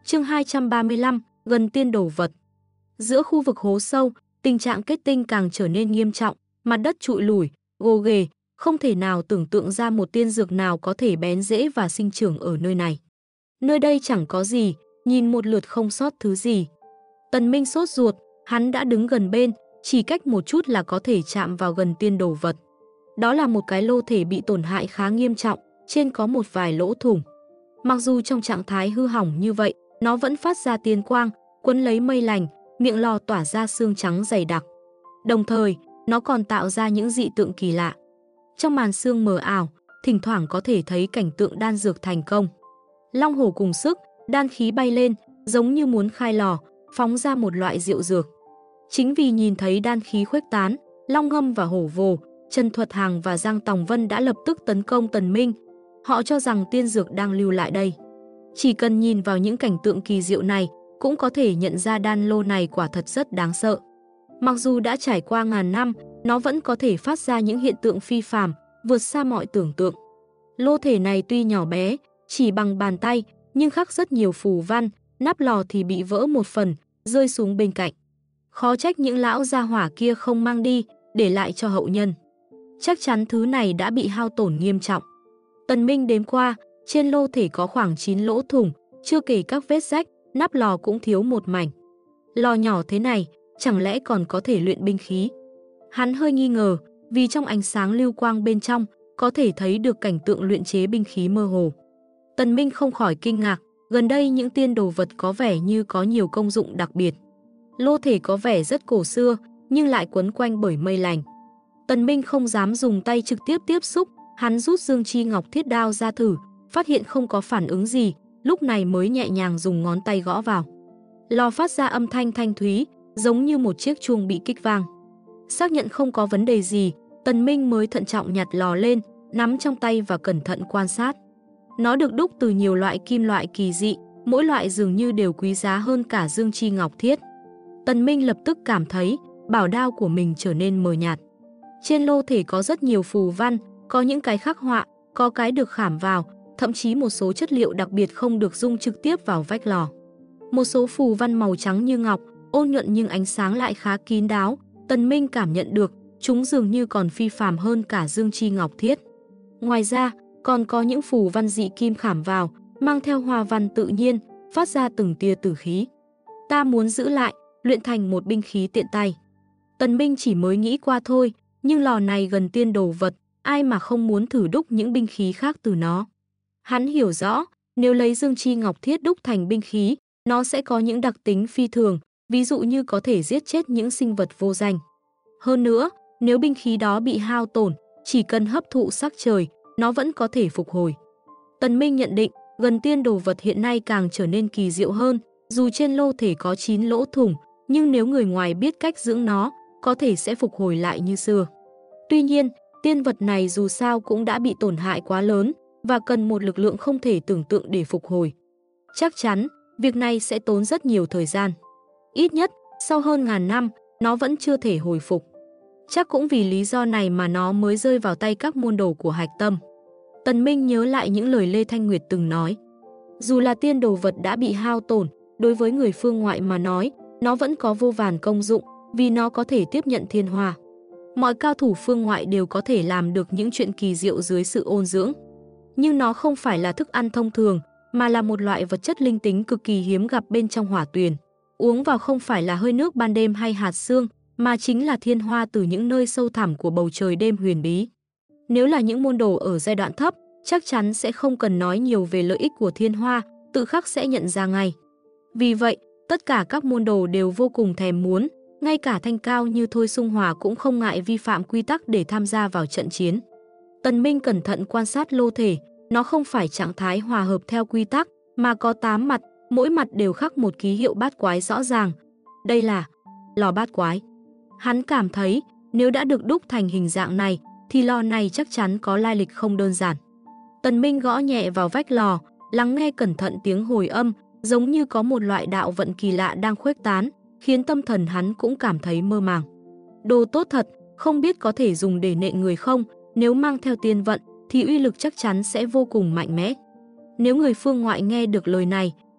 Chương 235, gần tiên đồ vật. Giữa khu vực hố sâu, tình trạng kết tinh càng trở nên nghiêm trọng, mặt đất trụi lủi, gồ ghề, không thể nào tưởng tượng ra một tiên dược nào có thể bén rễ và sinh trưởng ở nơi này. Nơi đây chẳng có gì, nhìn một lượt không sót thứ gì. Tần Minh sốt ruột, hắn đã đứng gần bên, chỉ cách một chút là có thể chạm vào gần tiên đồ vật. Đó là một cái lô thể bị tổn hại khá nghiêm trọng, trên có một vài lỗ thủng. Mặc dù trong trạng thái hư hỏng như vậy, nó vẫn phát ra tiên quang, quấn lấy mây lành, miệng lò tỏa ra xương trắng dày đặc. Đồng thời, nó còn tạo ra những dị tượng kỳ lạ. Trong màn sương mờ ảo, thỉnh thoảng có thể thấy cảnh tượng đan dược thành công. Long hổ cùng sức, đan khí bay lên, giống như muốn khai lò, phóng ra một loại diệu dược. Chính vì nhìn thấy đan khí khuếch tán, Long Ngâm và Hổ Vồ, Trần Thuật Hàng và Giang Tòng Vân đã lập tức tấn công Tần Minh. Họ cho rằng tiên dược đang lưu lại đây. Chỉ cần nhìn vào những cảnh tượng kỳ diệu này, cũng có thể nhận ra đan lô này quả thật rất đáng sợ. Mặc dù đã trải qua ngàn năm, nó vẫn có thể phát ra những hiện tượng phi phàm, vượt xa mọi tưởng tượng. Lô thể này tuy nhỏ bé, chỉ bằng bàn tay, nhưng khắc rất nhiều phù văn, nắp lò thì bị vỡ một phần, rơi xuống bên cạnh. Khó trách những lão gia hỏa kia không mang đi, để lại cho hậu nhân. Chắc chắn thứ này đã bị hao tổn nghiêm trọng. Tần Minh đếm qua, trên lô thể có khoảng 9 lỗ thủng, chưa kể các vết rách, nắp lò cũng thiếu một mảnh. Lò nhỏ thế này, chẳng lẽ còn có thể luyện binh khí? Hắn hơi nghi ngờ, vì trong ánh sáng lưu quang bên trong, có thể thấy được cảnh tượng luyện chế binh khí mơ hồ. Tần Minh không khỏi kinh ngạc, gần đây những tiên đồ vật có vẻ như có nhiều công dụng đặc biệt. Lô thể có vẻ rất cổ xưa, nhưng lại quấn quanh bởi mây lành. Tần Minh không dám dùng tay trực tiếp tiếp xúc, hắn rút Dương Chi Ngọc Thiết Đao ra thử, phát hiện không có phản ứng gì, lúc này mới nhẹ nhàng dùng ngón tay gõ vào. Lò phát ra âm thanh thanh thúy, giống như một chiếc chuông bị kích vang. Xác nhận không có vấn đề gì, Tần Minh mới thận trọng nhặt lò lên, nắm trong tay và cẩn thận quan sát. Nó được đúc từ nhiều loại kim loại kỳ dị, mỗi loại dường như đều quý giá hơn cả Dương Chi Ngọc Thiết. Tần Minh lập tức cảm thấy bảo đao của mình trở nên mờ nhạt. Trên lô thể có rất nhiều phù văn, có những cái khắc họa, có cái được khảm vào, thậm chí một số chất liệu đặc biệt không được dung trực tiếp vào vách lò. Một số phù văn màu trắng như ngọc, ôn nhuận nhưng ánh sáng lại khá kín đáo. Tần Minh cảm nhận được, chúng dường như còn phi phàm hơn cả Dương Chi Ngọc Thiết. Ngoài ra, còn có những phù văn dị kim khảm vào, mang theo hoa văn tự nhiên, phát ra từng tia tử khí. Ta muốn giữ lại, luyện thành một binh khí tiện tay. Tần Minh chỉ mới nghĩ qua thôi, nhưng lò này gần tiên đồ vật, ai mà không muốn thử đúc những binh khí khác từ nó. Hắn hiểu rõ, nếu lấy Dương Chi Ngọc Thiết đúc thành binh khí, nó sẽ có những đặc tính phi thường, ví dụ như có thể giết chết những sinh vật vô danh. Hơn nữa, nếu binh khí đó bị hao tổn, chỉ cần hấp thụ sắc trời, nó vẫn có thể phục hồi. Tần Minh nhận định, gần tiên đồ vật hiện nay càng trở nên kỳ diệu hơn, dù trên lô thể có 9 lỗ thủng, nhưng nếu người ngoài biết cách dưỡng nó, có thể sẽ phục hồi lại như xưa. Tuy nhiên, tiên vật này dù sao cũng đã bị tổn hại quá lớn và cần một lực lượng không thể tưởng tượng để phục hồi. Chắc chắn, việc này sẽ tốn rất nhiều thời gian. Ít nhất, sau hơn ngàn năm, nó vẫn chưa thể hồi phục. Chắc cũng vì lý do này mà nó mới rơi vào tay các môn đồ của Hạch Tâm. Tần Minh nhớ lại những lời Lê Thanh Nguyệt từng nói. Dù là tiên đồ vật đã bị hao tổn, đối với người phương ngoại mà nói, nó vẫn có vô vàn công dụng, vì nó có thể tiếp nhận thiên hoa. Mọi cao thủ phương ngoại đều có thể làm được những chuyện kỳ diệu dưới sự ôn dưỡng. Nhưng nó không phải là thức ăn thông thường, mà là một loại vật chất linh tính cực kỳ hiếm gặp bên trong hỏa tuyền. Uống vào không phải là hơi nước ban đêm hay hạt sương, mà chính là thiên hoa từ những nơi sâu thẳm của bầu trời đêm huyền bí. Nếu là những môn đồ ở giai đoạn thấp, chắc chắn sẽ không cần nói nhiều về lợi ích của thiên hoa, tự khắc sẽ nhận ra ngay. Vì vậy, tất cả các môn đồ đều vô cùng thèm muốn, ngay cả thanh cao như Thôi Sung Hòa cũng không ngại vi phạm quy tắc để tham gia vào trận chiến. Tần Minh cẩn thận quan sát lô thể, nó không phải trạng thái hòa hợp theo quy tắc, mà có 8 mặt, mỗi mặt đều khắc một ký hiệu bát quái rõ ràng. Đây là lò bát quái. Hắn cảm thấy, nếu đã được đúc thành hình dạng này, thì lò này chắc chắn có lai lịch không đơn giản. Tần Minh gõ nhẹ vào vách lò, lắng nghe cẩn thận tiếng hồi âm, giống như có một loại đạo vận kỳ lạ đang khuếch tán, khiến tâm thần hắn cũng cảm thấy mơ màng. Đồ tốt thật, không biết có thể dùng để nện người không, nếu mang theo tiên vận, thì uy lực chắc chắn sẽ vô cùng mạnh mẽ. Nếu người phương ngoại nghe được lời này,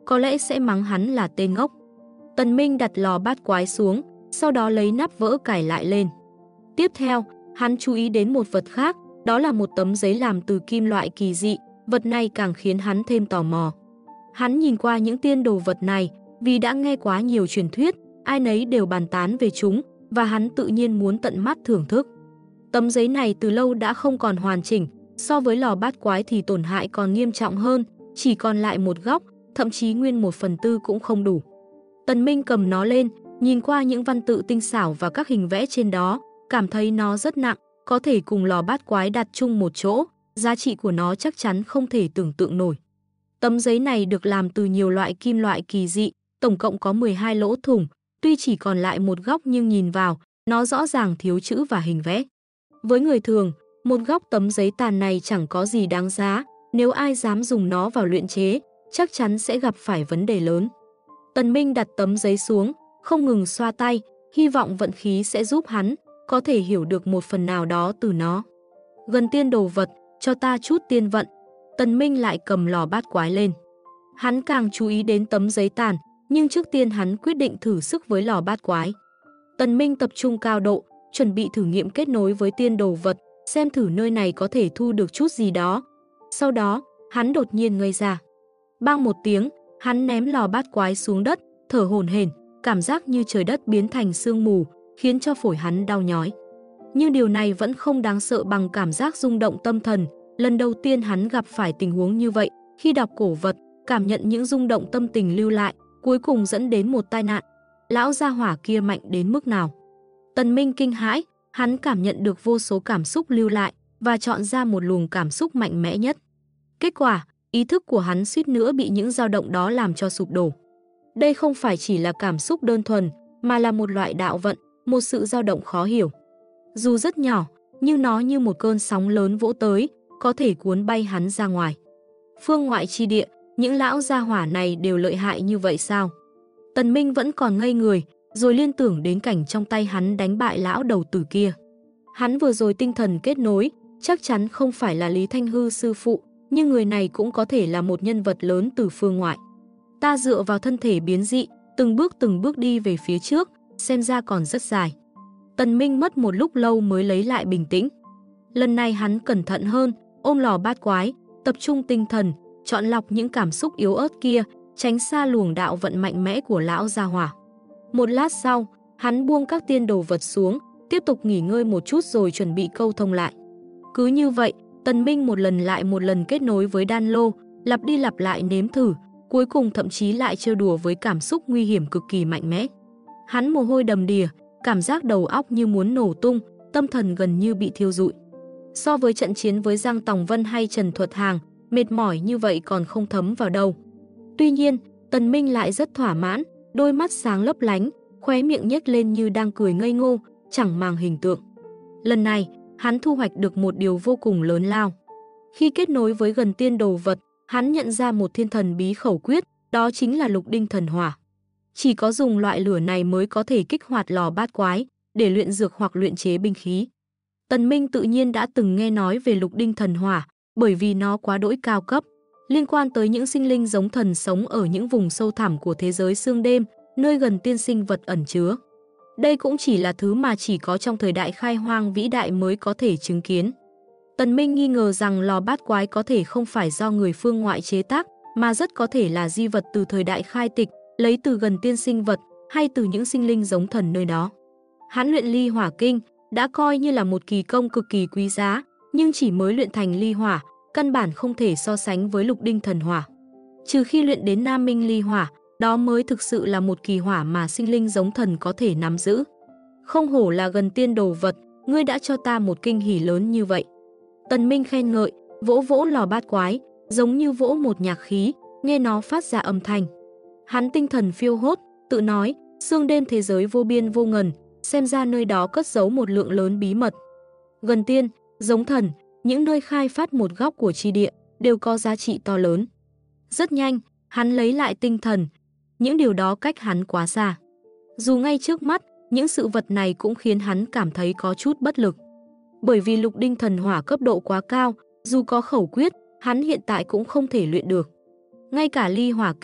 có lẽ sẽ mắng hắn là tên ngốc. Tần Minh đặt lò bát quái xuống, sau đó lấy nắp vỡ cài lại lên. Tiếp theo, hắn chú ý đến một vật khác, đó là một tấm giấy làm từ kim loại kỳ dị, vật này càng khiến hắn thêm tò mò. Hắn nhìn qua những tiên đồ vật này, vì đã nghe quá nhiều truyền thuyết, ai nấy đều bàn tán về chúng, và hắn tự nhiên muốn tận mắt thưởng thức. Tấm giấy này từ lâu đã không còn hoàn chỉnh, so với lò bát quái thì tổn hại còn nghiêm trọng hơn, chỉ còn lại một góc, thậm chí nguyên 1/4 cũng không đủ. Tần Minh cầm nó lên, nhìn qua những văn tự tinh xảo và các hình vẽ trên đó, cảm thấy nó rất nặng, có thể cùng lò bát quái đặt chung một chỗ, giá trị của nó chắc chắn không thể tưởng tượng nổi. Tấm giấy này được làm từ nhiều loại kim loại kỳ dị, tổng cộng có 12 lỗ thủng, tuy chỉ còn lại một góc nhưng nhìn vào, nó rõ ràng thiếu chữ và hình vẽ. Với người thường, một góc tấm giấy tàn này chẳng có gì đáng giá, nếu ai dám dùng nó vào luyện chế, chắc chắn sẽ gặp phải vấn đề lớn. Tần Minh đặt tấm giấy xuống, không ngừng xoa tay, hy vọng vận khí sẽ giúp hắn, có thể hiểu được một phần nào đó từ nó. Gần tiên đồ vật, cho ta chút tiên vận. Tần Minh lại cầm lò bát quái lên. Hắn càng chú ý đến tấm giấy tàn, nhưng trước tiên hắn quyết định thử sức với lò bát quái. Tần Minh tập trung cao độ, chuẩn bị thử nghiệm kết nối với tiên đồ vật, xem thử nơi này có thể thu được chút gì đó. Sau đó, hắn đột nhiên ngây ra. Bang một tiếng, hắn ném lò bát quái xuống đất, thở hổn hển, cảm giác như trời đất biến thành sương mù, khiến cho phổi hắn đau nhói. Nhưng điều này vẫn không đáng sợ bằng cảm giác rung động tâm thần. Lần đầu tiên hắn gặp phải tình huống như vậy, khi đọc cổ vật, cảm nhận những rung động tâm tình lưu lại, cuối cùng dẫn đến một tai nạn. Lão gia hỏa kia mạnh đến mức nào? Tần Minh kinh hãi, hắn cảm nhận được vô số cảm xúc lưu lại và chọn ra một luồng cảm xúc mạnh mẽ nhất. Kết quả, ý thức của hắn suýt nữa bị những dao động đó làm cho sụp đổ. Đây không phải chỉ là cảm xúc đơn thuần, mà là một loại đạo vận, một sự dao động khó hiểu. Dù rất nhỏ, nhưng nó như một cơn sóng lớn vỗ tới, có thể cuốn bay hắn ra ngoài. Phương ngoại chi địa, những lão gia hỏa này đều lợi hại như vậy sao? Tần Minh vẫn còn ngây người, rồi liên tưởng đến cảnh trong tay hắn đánh bại lão đầu tử kia. Hắn vừa rồi tinh thần kết nối, chắc chắn không phải là Lý Thanh Hư sư phụ, nhưng người này cũng có thể là một nhân vật lớn từ phương ngoại. Ta dựa vào thân thể biến dị, từng bước đi về phía trước, xem ra còn rất dài. Tần Minh mất một lúc lâu mới lấy lại bình tĩnh. Lần này hắn cẩn thận hơn, ôm lò bát quái, tập trung tinh thần, chọn lọc những cảm xúc yếu ớt kia, tránh xa luồng đạo vận mạnh mẽ của lão gia hỏa. Một lát sau, hắn buông các tiên đồ vật xuống, tiếp tục nghỉ ngơi một chút rồi chuẩn bị câu thông lại. Cứ như vậy, Tần Minh một lần lại một lần kết nối với đan lô, lặp đi lặp lại nếm thử, cuối cùng thậm chí lại trêu đùa với cảm xúc nguy hiểm cực kỳ mạnh mẽ. Hắn mồ hôi đầm đìa, cảm giác đầu óc như muốn nổ tung, tâm thần gần như bị thiêu rụi. So với trận chiến với Giang Tòng Vân hay Trần Thuật Hàng, mệt mỏi như vậy còn không thấm vào đâu. Tuy nhiên, Tần Minh lại rất thỏa mãn, đôi mắt sáng lấp lánh, khóe miệng nhếch lên như đang cười ngây ngô, chẳng màng hình tượng. Lần này, hắn thu hoạch được một điều vô cùng lớn lao. Khi kết nối với gần tiên đồ vật, hắn nhận ra một thiên thần bí khẩu quyết, đó chính là lục đinh thần hỏa. Chỉ có dùng loại lửa này mới có thể kích hoạt lò bát quái, để luyện dược hoặc luyện chế binh khí. Tần Minh tự nhiên đã từng nghe nói về lục đinh thần hỏa, bởi vì nó quá đỗi cao cấp, liên quan tới những sinh linh giống thần sống ở những vùng sâu thẳm của thế giới sương đêm, nơi gần tiên sinh vật ẩn chứa. Đây cũng chỉ là thứ mà chỉ có trong thời đại khai hoang vĩ đại mới có thể chứng kiến. Tần Minh nghi ngờ rằng lò bát quái có thể không phải do người phương ngoại chế tác, mà rất có thể là di vật từ thời đại khai tịch, lấy từ gần tiên sinh vật hay từ những sinh linh giống thần nơi đó. Hắn luyện ly hỏa kinh đã coi như là một kỳ công cực kỳ quý giá, nhưng chỉ mới luyện thành ly hỏa, căn bản không thể so sánh với lục đinh thần hỏa. Trừ khi luyện đến Nam Minh ly hỏa, đó mới thực sự là một kỳ hỏa mà sinh linh giống thần có thể nắm giữ. Không hổ là gần tiên đồ vật, ngươi đã cho ta một kinh hỉ lớn như vậy. Tần Minh khen ngợi, vỗ vỗ lò bát quái, giống như vỗ một nhạc khí, nghe nó phát ra âm thanh. Hắn tinh thần phiêu hốt, tự nói, sương đêm thế giới vô biên vô ngần, xem ra nơi đó cất giấu một lượng lớn bí mật. Gần tiên, giống thần, những nơi khai phát một góc của chi địa đều có giá trị to lớn. Rất nhanh, hắn lấy lại tinh thần, những điều đó cách hắn quá xa. Dù ngay trước mắt, những sự vật này cũng khiến hắn cảm thấy có chút bất lực. Bởi vì lục đinh thần hỏa cấp độ quá cao, dù có khẩu quyết, hắn hiện tại cũng không thể luyện được. Ngay cả ly hỏa kinh,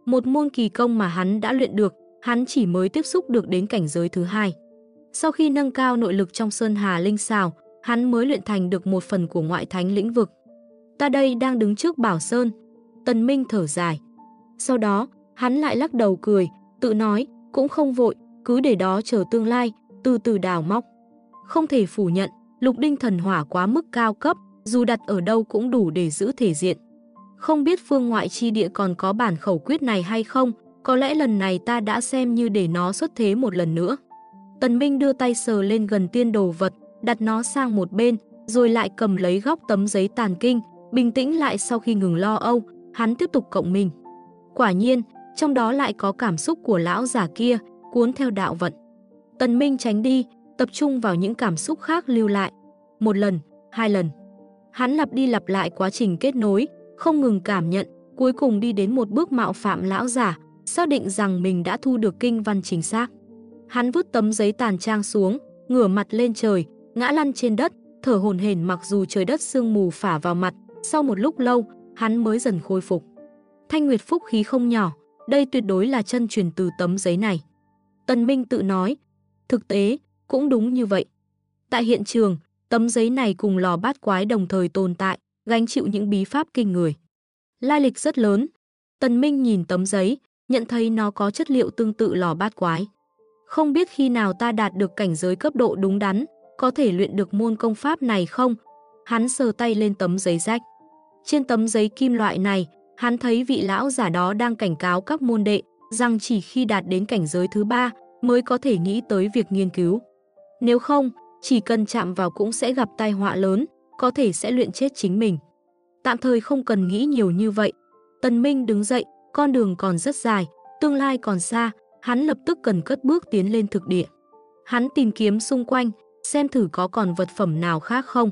Một môn kỳ công mà hắn đã luyện được, hắn chỉ mới tiếp xúc được đến cảnh giới thứ 2. Sau khi nâng cao nội lực trong Sơn Hà Linh Xào, hắn mới luyện thành được một phần của ngoại thánh lĩnh vực. Ta đây đang đứng trước Bảo Sơn. Tần Minh thở dài. Sau đó, hắn lại lắc đầu cười, tự nói, cũng không vội, cứ để đó chờ tương lai, từ từ đào móc. Không thể phủ nhận, lục đinh thần hỏa quá mức cao cấp, dù đặt ở đâu cũng đủ để giữ thể diện. Không biết phương ngoại chi địa còn có bản khẩu quyết này hay không, có lẽ lần này ta đã xem như để nó xuất thế một lần nữa. Tần Minh đưa tay sờ lên gần tiên đồ vật, đặt nó sang một bên, rồi lại cầm lấy góc tấm giấy tàn kinh, bình tĩnh lại sau khi ngừng lo âu, hắn tiếp tục cộng minh. Quả nhiên, trong đó lại có cảm xúc của lão giả kia, cuốn theo đạo vận. Tần Minh tránh đi, tập trung vào những cảm xúc khác lưu lại. Một lần, hai lần. Hắn lặp đi lặp lại quá trình kết nối, không ngừng cảm nhận, cuối cùng đi đến một bước mạo phạm lão giả, xác định rằng mình đã thu được kinh văn chính xác. Hắn vứt tấm giấy tàn trang xuống, ngửa mặt lên trời, ngã lăn trên đất, thở hổn hển mặc dù trời đất sương mù phả vào mặt, sau một lúc lâu, hắn mới dần khôi phục. Thanh Nguyệt phúc khí không nhỏ, đây tuyệt đối là chân truyền từ tấm giấy này. Tần Minh tự nói, thực tế, cũng đúng như vậy. Tại hiện trường, tấm giấy này cùng lò bát quái đồng thời tồn tại, gánh chịu những bí pháp kinh người. Lai lịch rất lớn. Tần Minh nhìn tấm giấy, nhận thấy nó có chất liệu tương tự lò bát quái. Không biết khi nào ta đạt được cảnh giới cấp độ đúng đắn, có thể luyện được môn công pháp này không? Hắn sờ tay lên tấm giấy rách. Trên tấm giấy kim loại này, hắn thấy vị lão giả đó đang cảnh cáo các môn đệ rằng chỉ khi đạt đến cảnh giới thứ 3 mới có thể nghĩ tới việc nghiên cứu. Nếu không, chỉ cần chạm vào cũng sẽ gặp tai họa lớn, có thể sẽ luyện chết chính mình. Tạm thời không cần nghĩ nhiều như vậy. Tần Minh đứng dậy, con đường còn rất dài, tương lai còn xa, hắn lập tức cần cất bước tiến lên thực địa. Hắn tìm kiếm xung quanh, xem thử có còn vật phẩm nào khác không.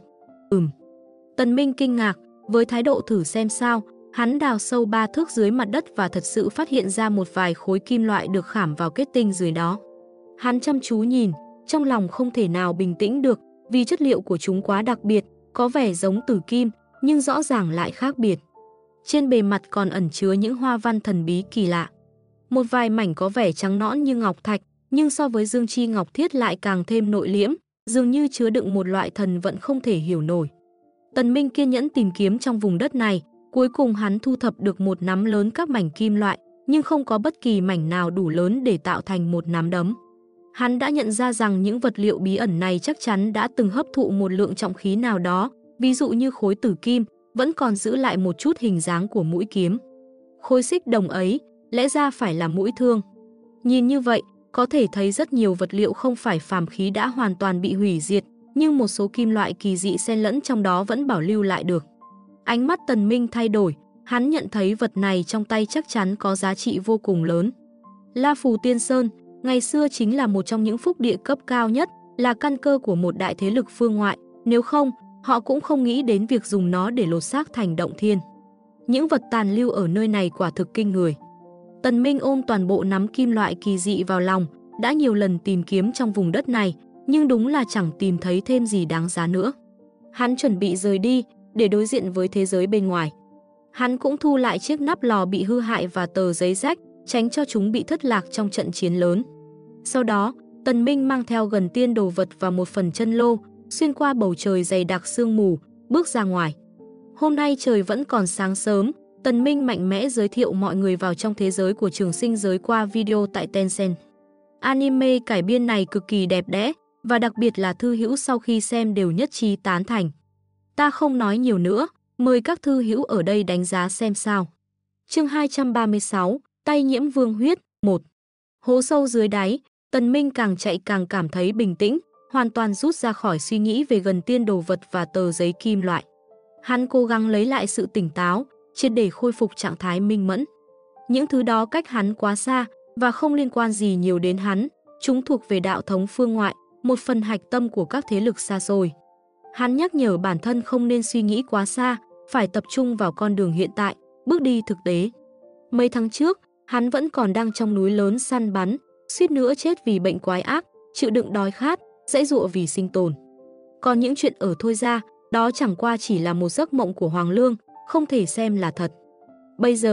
Tần Minh kinh ngạc, với thái độ thử xem sao, hắn đào sâu 3 thước dưới mặt đất và thật sự phát hiện ra một vài khối kim loại được khảm vào kết tinh dưới đó. Hắn chăm chú nhìn, trong lòng không thể nào bình tĩnh được, vì chất liệu của chúng quá đặc biệt, có vẻ giống tử kim, nhưng rõ ràng lại khác biệt. Trên bề mặt còn ẩn chứa những hoa văn thần bí kỳ lạ. Một vài mảnh có vẻ trắng nõn như ngọc thạch, nhưng so với dương chi ngọc thiết lại càng thêm nội liễm, dường như chứa đựng một loại thần vận không thể hiểu nổi. Tần Minh kiên nhẫn tìm kiếm trong vùng đất này, cuối cùng hắn thu thập được một nắm lớn các mảnh kim loại, nhưng không có bất kỳ mảnh nào đủ lớn để tạo thành một nắm đấm. Hắn đã nhận ra rằng những vật liệu bí ẩn này chắc chắn đã từng hấp thụ một lượng trọng khí nào đó, ví dụ như khối tử kim, vẫn còn giữ lại một chút hình dáng của mũi kiếm. Khối xích đồng ấy, lẽ ra phải là mũi thương. Nhìn như vậy, có thể thấy rất nhiều vật liệu không phải phàm khí đã hoàn toàn bị hủy diệt, nhưng một số kim loại kỳ dị xen lẫn trong đó vẫn bảo lưu lại được. Ánh mắt Tần Minh thay đổi, hắn nhận thấy vật này trong tay chắc chắn có giá trị vô cùng lớn. La Phù Tiên Sơn, ngày xưa chính là một trong những phúc địa cấp cao nhất, là căn cơ của một đại thế lực phương ngoại, nếu không, họ cũng không nghĩ đến việc dùng nó để lột xác thành động thiên. Những vật tàn lưu ở nơi này quả thực kinh người. Tần Minh ôm toàn bộ nắm kim loại kỳ dị vào lòng, đã nhiều lần tìm kiếm trong vùng đất này, nhưng đúng là chẳng tìm thấy thêm gì đáng giá nữa. Hắn chuẩn bị rời đi, để đối diện với thế giới bên ngoài. Hắn cũng thu lại chiếc nắp lò bị hư hại và tờ giấy rách, tránh cho chúng bị thất lạc trong trận chiến lớn. Sau đó, Tần Minh mang theo gần tiên đồ vật và một phần chân lô, xuyên qua bầu trời dày đặc sương mù, bước ra ngoài. Hôm nay trời vẫn còn sáng sớm, Tần Minh mạnh mẽ giới thiệu mọi người vào trong thế giới của trường sinh giới qua video tại Tencent. Anime cải biên này cực kỳ đẹp đẽ, và đặc biệt là thư hữu sau khi xem đều nhất trí tán thành. Ta không nói nhiều nữa, mời các thư hữu ở đây đánh giá xem sao. Chương 236, tay nhiễm vương huyết, 1. Hố sâu dưới đáy, Tần Minh càng chạy càng cảm thấy bình tĩnh, hoàn toàn rút ra khỏi suy nghĩ về gần tiên đồ vật và tờ giấy kim loại. Hắn cố gắng lấy lại sự tỉnh táo, triệt để khôi phục trạng thái minh mẫn. Những thứ đó cách hắn quá xa và không liên quan gì nhiều đến hắn, chúng thuộc về đạo thống phương ngoại, một phần hạch tâm của các thế lực xa xôi. Hắn nhắc nhở bản thân không nên suy nghĩ quá xa, phải tập trung vào con đường hiện tại, bước đi thực tế. Mấy tháng trước, hắn vẫn còn đang trong núi lớn săn bắn, suýt nữa chết vì bệnh quái ác, chịu đựng đói khát, giãy giụa vì sinh tồn. Còn những chuyện ở thôi ra, đó chẳng qua chỉ là một giấc mộng của Hoàng Lương, không thể xem là thật. Bây giờ,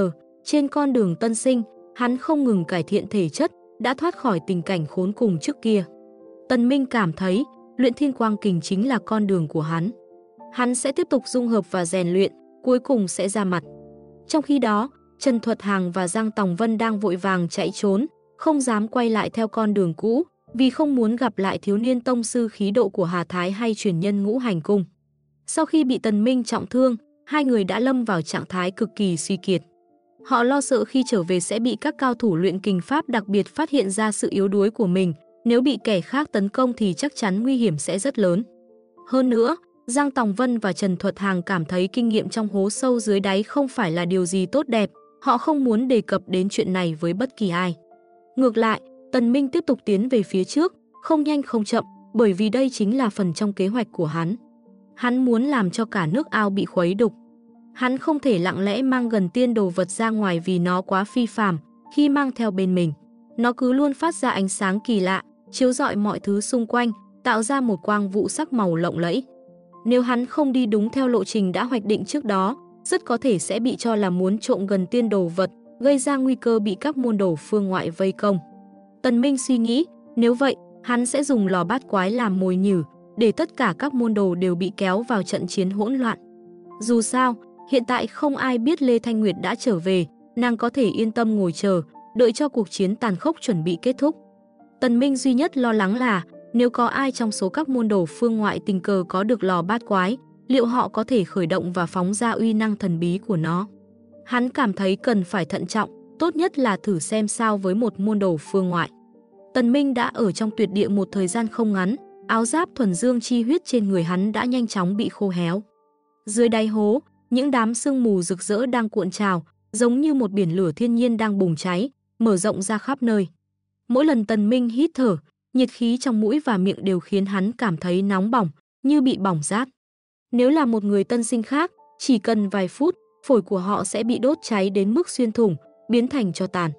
Trên con đường tân sinh, hắn không ngừng cải thiện thể chất, đã thoát khỏi tình cảnh khốn cùng trước kia. Tần Minh cảm thấy, luyện thiên quang kình chính là con đường của hắn. Hắn sẽ tiếp tục dung hợp và rèn luyện, cuối cùng sẽ ra mặt. Trong khi đó, Trần Thuật Hàng và Giang Tòng Vân đang vội vàng chạy trốn, không dám quay lại theo con đường cũ, vì không muốn gặp lại thiếu niên tông sư khí độ của Hà Thái hay truyền nhân Ngũ Hành Cung. Sau khi bị Tần Minh trọng thương, hai người đã lâm vào trạng thái cực kỳ suy kiệt. Họ lo sợ khi trở về sẽ bị các cao thủ luyện kình pháp đặc biệt phát hiện ra sự yếu đuối của mình, nếu bị kẻ khác tấn công thì chắc chắn nguy hiểm sẽ rất lớn. Hơn nữa, Giang Tòng Vân và Trần Thuật Hàng cảm thấy kinh nghiệm trong hố sâu dưới đáy không phải là điều gì tốt đẹp, họ không muốn đề cập đến chuyện này với bất kỳ ai. Ngược lại, Tần Minh tiếp tục tiến về phía trước, không nhanh không chậm, bởi vì đây chính là phần trong kế hoạch của hắn. Hắn muốn làm cho cả nước ao bị khuấy đục. Hắn không thể lặng lẽ mang gần tiên đồ vật ra ngoài vì nó quá phi phàm, khi mang theo bên mình. Nó cứ luôn phát ra ánh sáng kỳ lạ, chiếu rọi mọi thứ xung quanh, tạo ra một quang vụ sắc màu lộng lẫy. Nếu hắn không đi đúng theo lộ trình đã hoạch định trước đó, rất có thể sẽ bị cho là muốn trộm gần tiên đồ vật, gây ra nguy cơ bị các môn đồ phương ngoại vây công. Tần Minh suy nghĩ, nếu vậy, hắn sẽ dùng lò bát quái làm mồi nhử, để tất cả các môn đồ đều bị kéo vào trận chiến hỗn loạn. Dù sao, hiện tại không ai biết Lê Thanh Nguyệt đã trở về, nàng có thể yên tâm ngồi chờ, đợi cho cuộc chiến tàn khốc chuẩn bị kết thúc. Tần Minh duy nhất lo lắng là, nếu có ai trong số các môn đồ phương ngoại tình cờ có được lò bát quái, liệu họ có thể khởi động và phóng ra uy năng thần bí của nó. Hắn cảm thấy cần phải thận trọng, tốt nhất là thử xem sao với một môn đồ phương ngoại. Tần Minh đã ở trong tuyệt địa một thời gian không ngắn, áo giáp thuần dương chi huyết trên người hắn đã nhanh chóng bị khô héo. Dưới đáy hố, những đám sương mù rực rỡ đang cuộn trào, giống như một biển lửa thiên nhiên đang bùng cháy, mở rộng ra khắp nơi. Mỗi lần Tần Minh hít thở, nhiệt khí trong mũi và miệng đều khiến hắn cảm thấy nóng bỏng, như bị bỏng rát. Nếu là một người tân sinh khác, chỉ cần vài phút, phổi của họ sẽ bị đốt cháy đến mức xuyên thủng, biến thành tro tàn.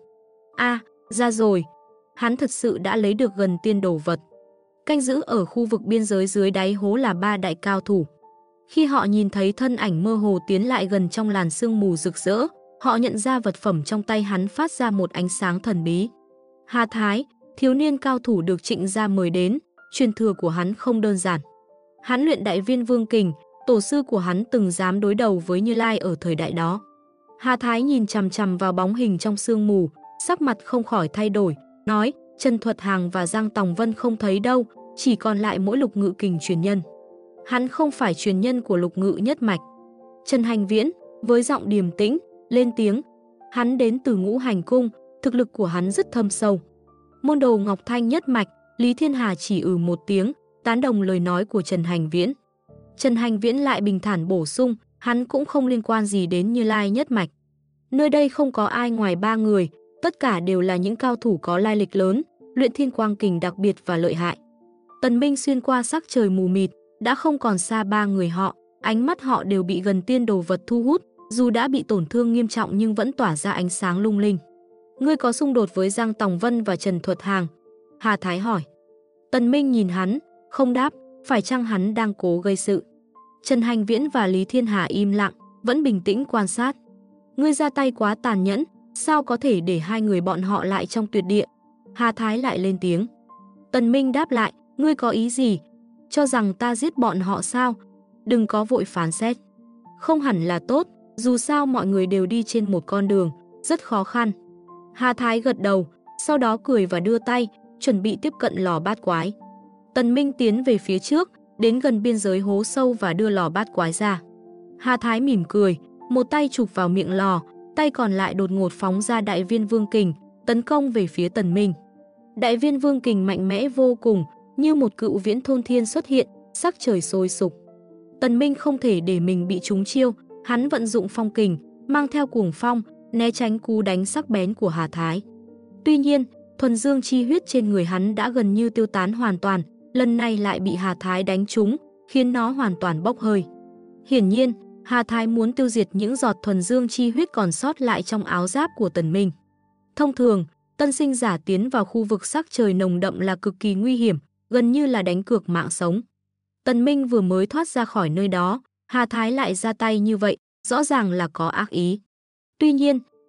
Ra rồi, hắn thật sự đã lấy được gần tiên đồ vật. Canh giữ ở khu vực biên giới dưới đáy hố là 3 đại cao thủ. Khi họ nhìn thấy thân ảnh mơ hồ tiến lại gần trong làn sương mù rực rỡ, họ nhận ra vật phẩm trong tay hắn phát ra một ánh sáng thần bí. Hà Thái, thiếu niên cao thủ được Trịnh gia mời đến, truyền thừa của hắn không đơn giản. Hắn luyện đại viên vương kình, tổ sư của hắn từng dám đối đầu với Như Lai ở thời đại đó. Hà Thái nhìn chằm chằm vào bóng hình trong sương mù, sắc mặt không khỏi thay đổi, nói, Trần Thuật Hàng và Giang Tòng Vân không thấy đâu, chỉ còn lại mỗi Lục Ngự kình truyền nhân. Hắn không phải truyền nhân của Lục Ngự nhất mạch. Trần Hành Viễn, với giọng điềm tĩnh, lên tiếng, hắn đến từ Ngũ Hành Cung, thực lực của hắn rất thâm sâu. Môn đồ Ngọc Thanh nhất mạch, Lý Thiên Hà chỉ một tiếng, tán đồng lời nói của Trần Hành Viễn. Trần Hành Viễn lại bình thản bổ sung, hắn cũng không liên quan gì đến Như Lai nhất mạch. Nơi đây không có ai ngoài 3 người, tất cả đều là những cao thủ có lai lịch lớn, luyện thiên quang kình đặc biệt và lợi hại. Tần Minh xuyên qua sắc trời mù mịt, đã không còn xa 3 người họ, ánh mắt họ đều bị gần tiên đồ vật thu hút, dù đã bị tổn thương nghiêm trọng nhưng vẫn tỏa ra ánh sáng lung linh. Ngươi có xung đột với Giang Tòng Vân và Trần Thuật Hàng? Hà Thái hỏi. Tần Minh nhìn hắn, không đáp, phải chăng hắn đang cố gây sự? Trần Hành Viễn và Lý Thiên Hà im lặng, vẫn bình tĩnh quan sát. Ngươi ra tay quá tàn nhẫn, sao có thể để hai người bọn họ lại trong tuyệt địa? Hà Thái lại lên tiếng. Tần Minh đáp lại, ngươi có ý gì? Cho rằng ta giết bọn họ sao? Đừng có vội phán xét. Không hẳn là tốt, dù sao mọi người đều đi trên một con đường, rất khó khăn. Hà Thái gật đầu, sau đó cười và đưa tay, chuẩn bị tiếp cận lò bát quái. Tần Minh tiến về phía trước, đến gần biên giới hố sâu và đưa lò bát quái ra. Hà Thái mỉm cười, một tay chụp vào miệng lò, tay còn lại đột ngột phóng ra đại viên vương kình, tấn công về phía Tần Minh. Đại viên vương kình mạnh mẽ vô cùng, như một cựu viễn thôn thiên xuất hiện, sắc trời sôi sục. Tần Minh không thể để mình bị trúng chiêu, hắn vận dụng phong kình, mang theo cuồng phong, né tránh cú đánh sắc bén của Hà Thái. Tuy nhiên, thuần dương chi huyết trên người hắn đã gần như tiêu tán hoàn toàn, lần này lại bị Hà Thái đánh trúng, khiến nó hoàn toàn bốc hơi. Hiển nhiên, Hà Thái muốn tiêu diệt những giọt thuần dương chi huyết còn sót lại trong áo giáp của Tần Minh. Thông thường, tân sinh giả tiến vào khu vực sắc trời nồng đậm là cực kỳ nguy hiểm, gần như là đánh cược mạng sống. Tần Minh vừa mới thoát ra khỏi nơi đó, Hà Thái lại ra tay như vậy, rõ ràng là có ác ý. Tuy nhiên,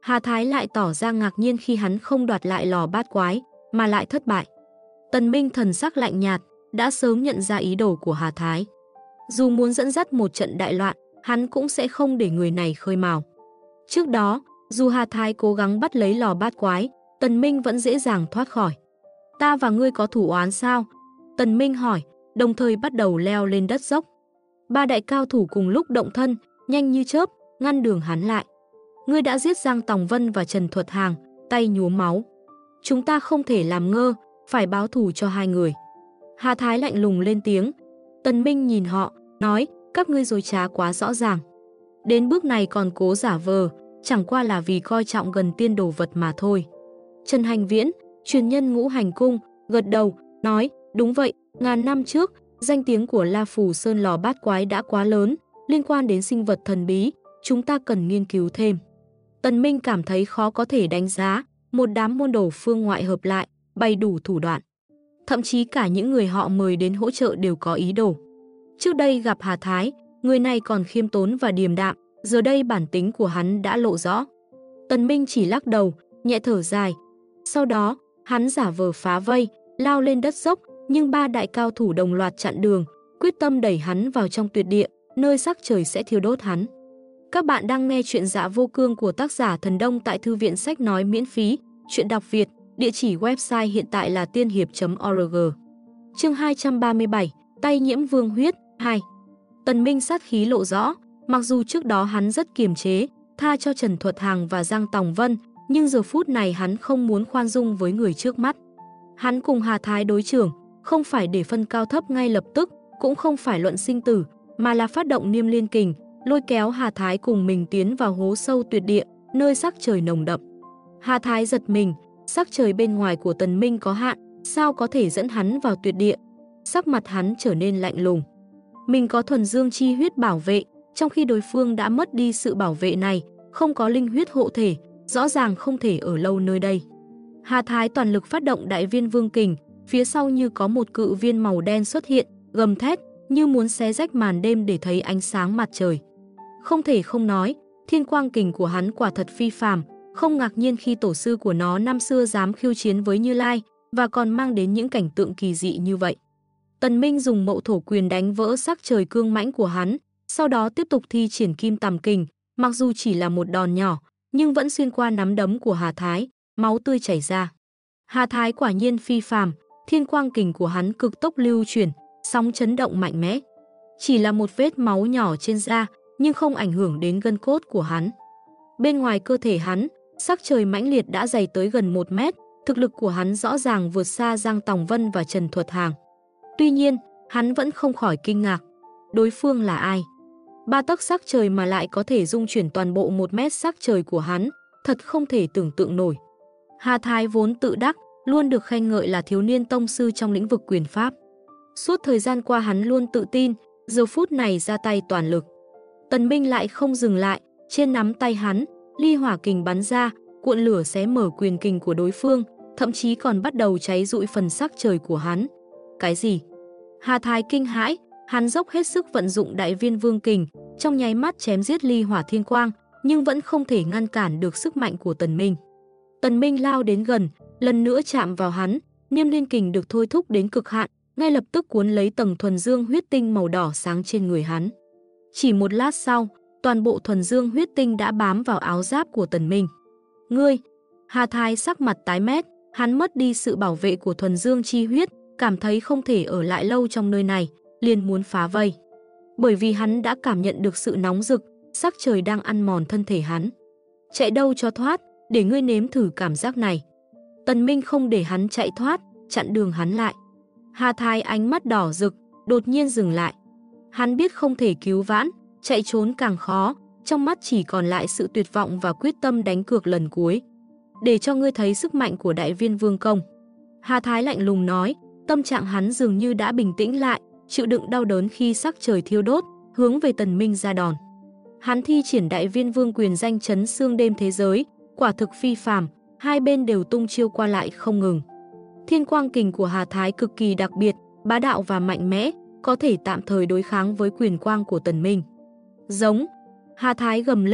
Hà Thái lại tỏ ra ngạc nhiên khi hắn không đoạt lại lò bát quái, mà lại thất bại. Tần Minh thần sắc lạnh nhạt, đã sớm nhận ra ý đồ của Hà Thái. Dù muốn dẫn dắt một trận đại loạn, hắn cũng sẽ không để người này khơi mào. Trước đó, dù Hà Thái cố gắng bắt lấy lò bát quái, Tần Minh vẫn dễ dàng thoát khỏi. Ta và ngươi có thủ oán sao? Tần Minh hỏi, đồng thời bắt đầu leo lên đất dốc. Ba đại cao thủ cùng lúc động thân, nhanh như chớp, ngăn đường hắn lại. Ngươi đã giết Giang Tòng Vân và Trần Thuật Hàng, tay nhuốm máu. Chúng ta không thể làm ngơ, phải báo thù cho hai người. Hà Thái lạnh lùng lên tiếng. Tần Minh nhìn họ, nói, các ngươi dối trá quá rõ ràng. Đến bước này còn cố giả vờ, chẳng qua là vì coi trọng gần tiên đồ vật mà thôi. Trần Hành Viễn, truyền nhân Ngũ Hành Cung, gật đầu, nói, đúng vậy, ngàn năm trước, danh tiếng của La Phù Sơn lò bát quái đã quá lớn, liên quan đến sinh vật thần bí, chúng ta cần nghiên cứu thêm. Tần Minh cảm thấy khó có thể đánh giá, một đám môn đồ phương ngoại hợp lại, bày đủ thủ đoạn. Thậm chí cả những người họ mời đến hỗ trợ đều có ý đồ. Trước đây gặp Hà Thái, người này còn khiêm tốn và điềm đạm, giờ đây bản tính của hắn đã lộ rõ. Tần Minh chỉ lắc đầu, nhẹ thở dài. Sau đó, hắn giả vờ phá vây, lao lên đất dốc, nhưng ba đại cao thủ đồng loạt chặn đường, quyết tâm đẩy hắn vào trong tuyệt địa, nơi sắc trời sẽ thiêu đốt hắn. Các bạn đang nghe chuyện Dạ Vô Cương của tác giả Thần Đông tại Thư viện Sách Nói miễn phí, chuyện đọc Việt, địa chỉ website hiện tại là tiên hiệp.org. Chương 237, tay nhiễm vương huyết, 2. Tần Minh sát khí lộ rõ, mặc dù trước đó hắn rất kiềm chế, tha cho Trần Thuật Hàng và Giang Tòng Vân, nhưng giờ phút này hắn không muốn khoan dung với người trước mắt. Hắn cùng Hà Thái đối chưởng, không phải để phân cao thấp ngay lập tức, cũng không phải luận sinh tử, mà là phát động Niêm Liên Kình, lôi kéo Hà Thái cùng mình tiến vào hố sâu tuyệt địa, nơi sắc trời nồng đậm. Hà Thái giật mình, sắc trời bên ngoài của Tần Minh có hạn, sao có thể dẫn hắn vào tuyệt địa? Sắc mặt hắn trở nên lạnh lùng. Mình có thuần dương chi huyết bảo vệ, trong khi đối phương đã mất đi sự bảo vệ này, không có linh huyết hộ thể, rõ ràng không thể ở lâu nơi đây. Hà Thái toàn lực phát động Đại Viên Vương Kình, phía sau như có một cự viên màu đen xuất hiện, gầm thét, như muốn xé rách màn đêm để thấy ánh sáng mặt trời. Không thể không nói, Thiên Quang Kình của hắn quả thật phi phàm, không ngạc nhiên khi tổ sư của nó năm xưa dám khiêu chiến với Như Lai, và còn mang đến những cảnh tượng kỳ dị như vậy. Tần Minh dùng Mậu Thổ Quyền đánh vỡ sắc trời cương mãnh của hắn, sau đó tiếp tục thi triển Kim Tầm Kình, mặc dù chỉ là một đòn nhỏ, nhưng vẫn xuyên qua nắm đấm của Hà Thái, máu tươi chảy ra. Hà Thái quả nhiên phi phàm, Thiên Quang Kình của hắn cực tốc lưu chuyển, sóng chấn động mạnh mẽ. Chỉ là một vết máu nhỏ trên da, nhưng không ảnh hưởng đến gân cốt của hắn. Bên ngoài cơ thể hắn, sắc trời mãnh liệt đã dày tới gần 1 mét, thực lực của hắn rõ ràng vượt xa Giang Tòng Vân và Trần Thuật Hàng. Tuy nhiên, hắn vẫn không khỏi kinh ngạc. Đối phương là ai? 3 tấc sắc trời mà lại có thể dung chuyển toàn bộ 1 mét sắc trời của hắn, thật không thể tưởng tượng nổi. Hà Thái vốn tự đắc, luôn được khen ngợi là thiếu niên tông sư trong lĩnh vực quyền pháp. Suốt thời gian qua hắn luôn tự tin, giờ phút này ra tay toàn lực. Tần Minh lại không dừng lại, trên nắm tay hắn, ly hỏa kình bắn ra, cuộn lửa xé mở quyền kình của đối phương, thậm chí còn bắt đầu cháy rụi phần sắc trời của hắn. Cái gì? Hà Thái kinh hãi, hắn dốc hết sức vận dụng Đại Viên Vương Kình, trong nháy mắt chém giết ly hỏa thiên quang, nhưng vẫn không thể ngăn cản được sức mạnh của Tần Minh. Tần Minh lao đến gần, lần nữa chạm vào hắn, Niêm Liên Kình được thôi thúc đến cực hạn, ngay lập tức cuốn lấy tầng thuần dương huyết tinh màu đỏ sáng trên người hắn. Chỉ một lát sau, toàn bộ thuần dương huyết tinh đã bám vào áo giáp của Tần Minh. Ngươi! Hà Thái sắc mặt tái mét, hắn mất đi sự bảo vệ của thuần dương chi huyết, cảm thấy không thể ở lại lâu trong nơi này, liền muốn phá vây. Bởi vì hắn đã cảm nhận được sự nóng rực, sắc trời đang ăn mòn thân thể hắn. Chạy đâu cho thoát, để ngươi nếm thử cảm giác này. Tần Minh không để hắn chạy thoát, chặn đường hắn lại. Hà Thái ánh mắt đỏ rực, đột nhiên dừng lại. Hắn biết không thể cứu vãn, chạy trốn càng khó, trong mắt chỉ còn lại sự tuyệt vọng và quyết tâm đánh cược lần cuối. Để cho ngươi thấy sức mạnh của Đại Viên Vương Công. Hà Thái lạnh lùng nói, tâm trạng hắn dường như đã bình tĩnh lại, chịu đựng đau đớn khi sắc trời thiêu đốt, hướng về Tần Minh ra đòn. Hắn thi triển Đại Viên Vương Quyền danh chấn xương đêm thế giới, quả thực phi phàm, hai bên đều tung chiêu qua lại không ngừng. Thiên Quang Kình của Hà Thái cực kỳ đặc biệt, bá đạo và mạnh mẽ, có thể tạm thời đối kháng với quyền quang của Tần Minh. Giống! Hà Thái gầm lên,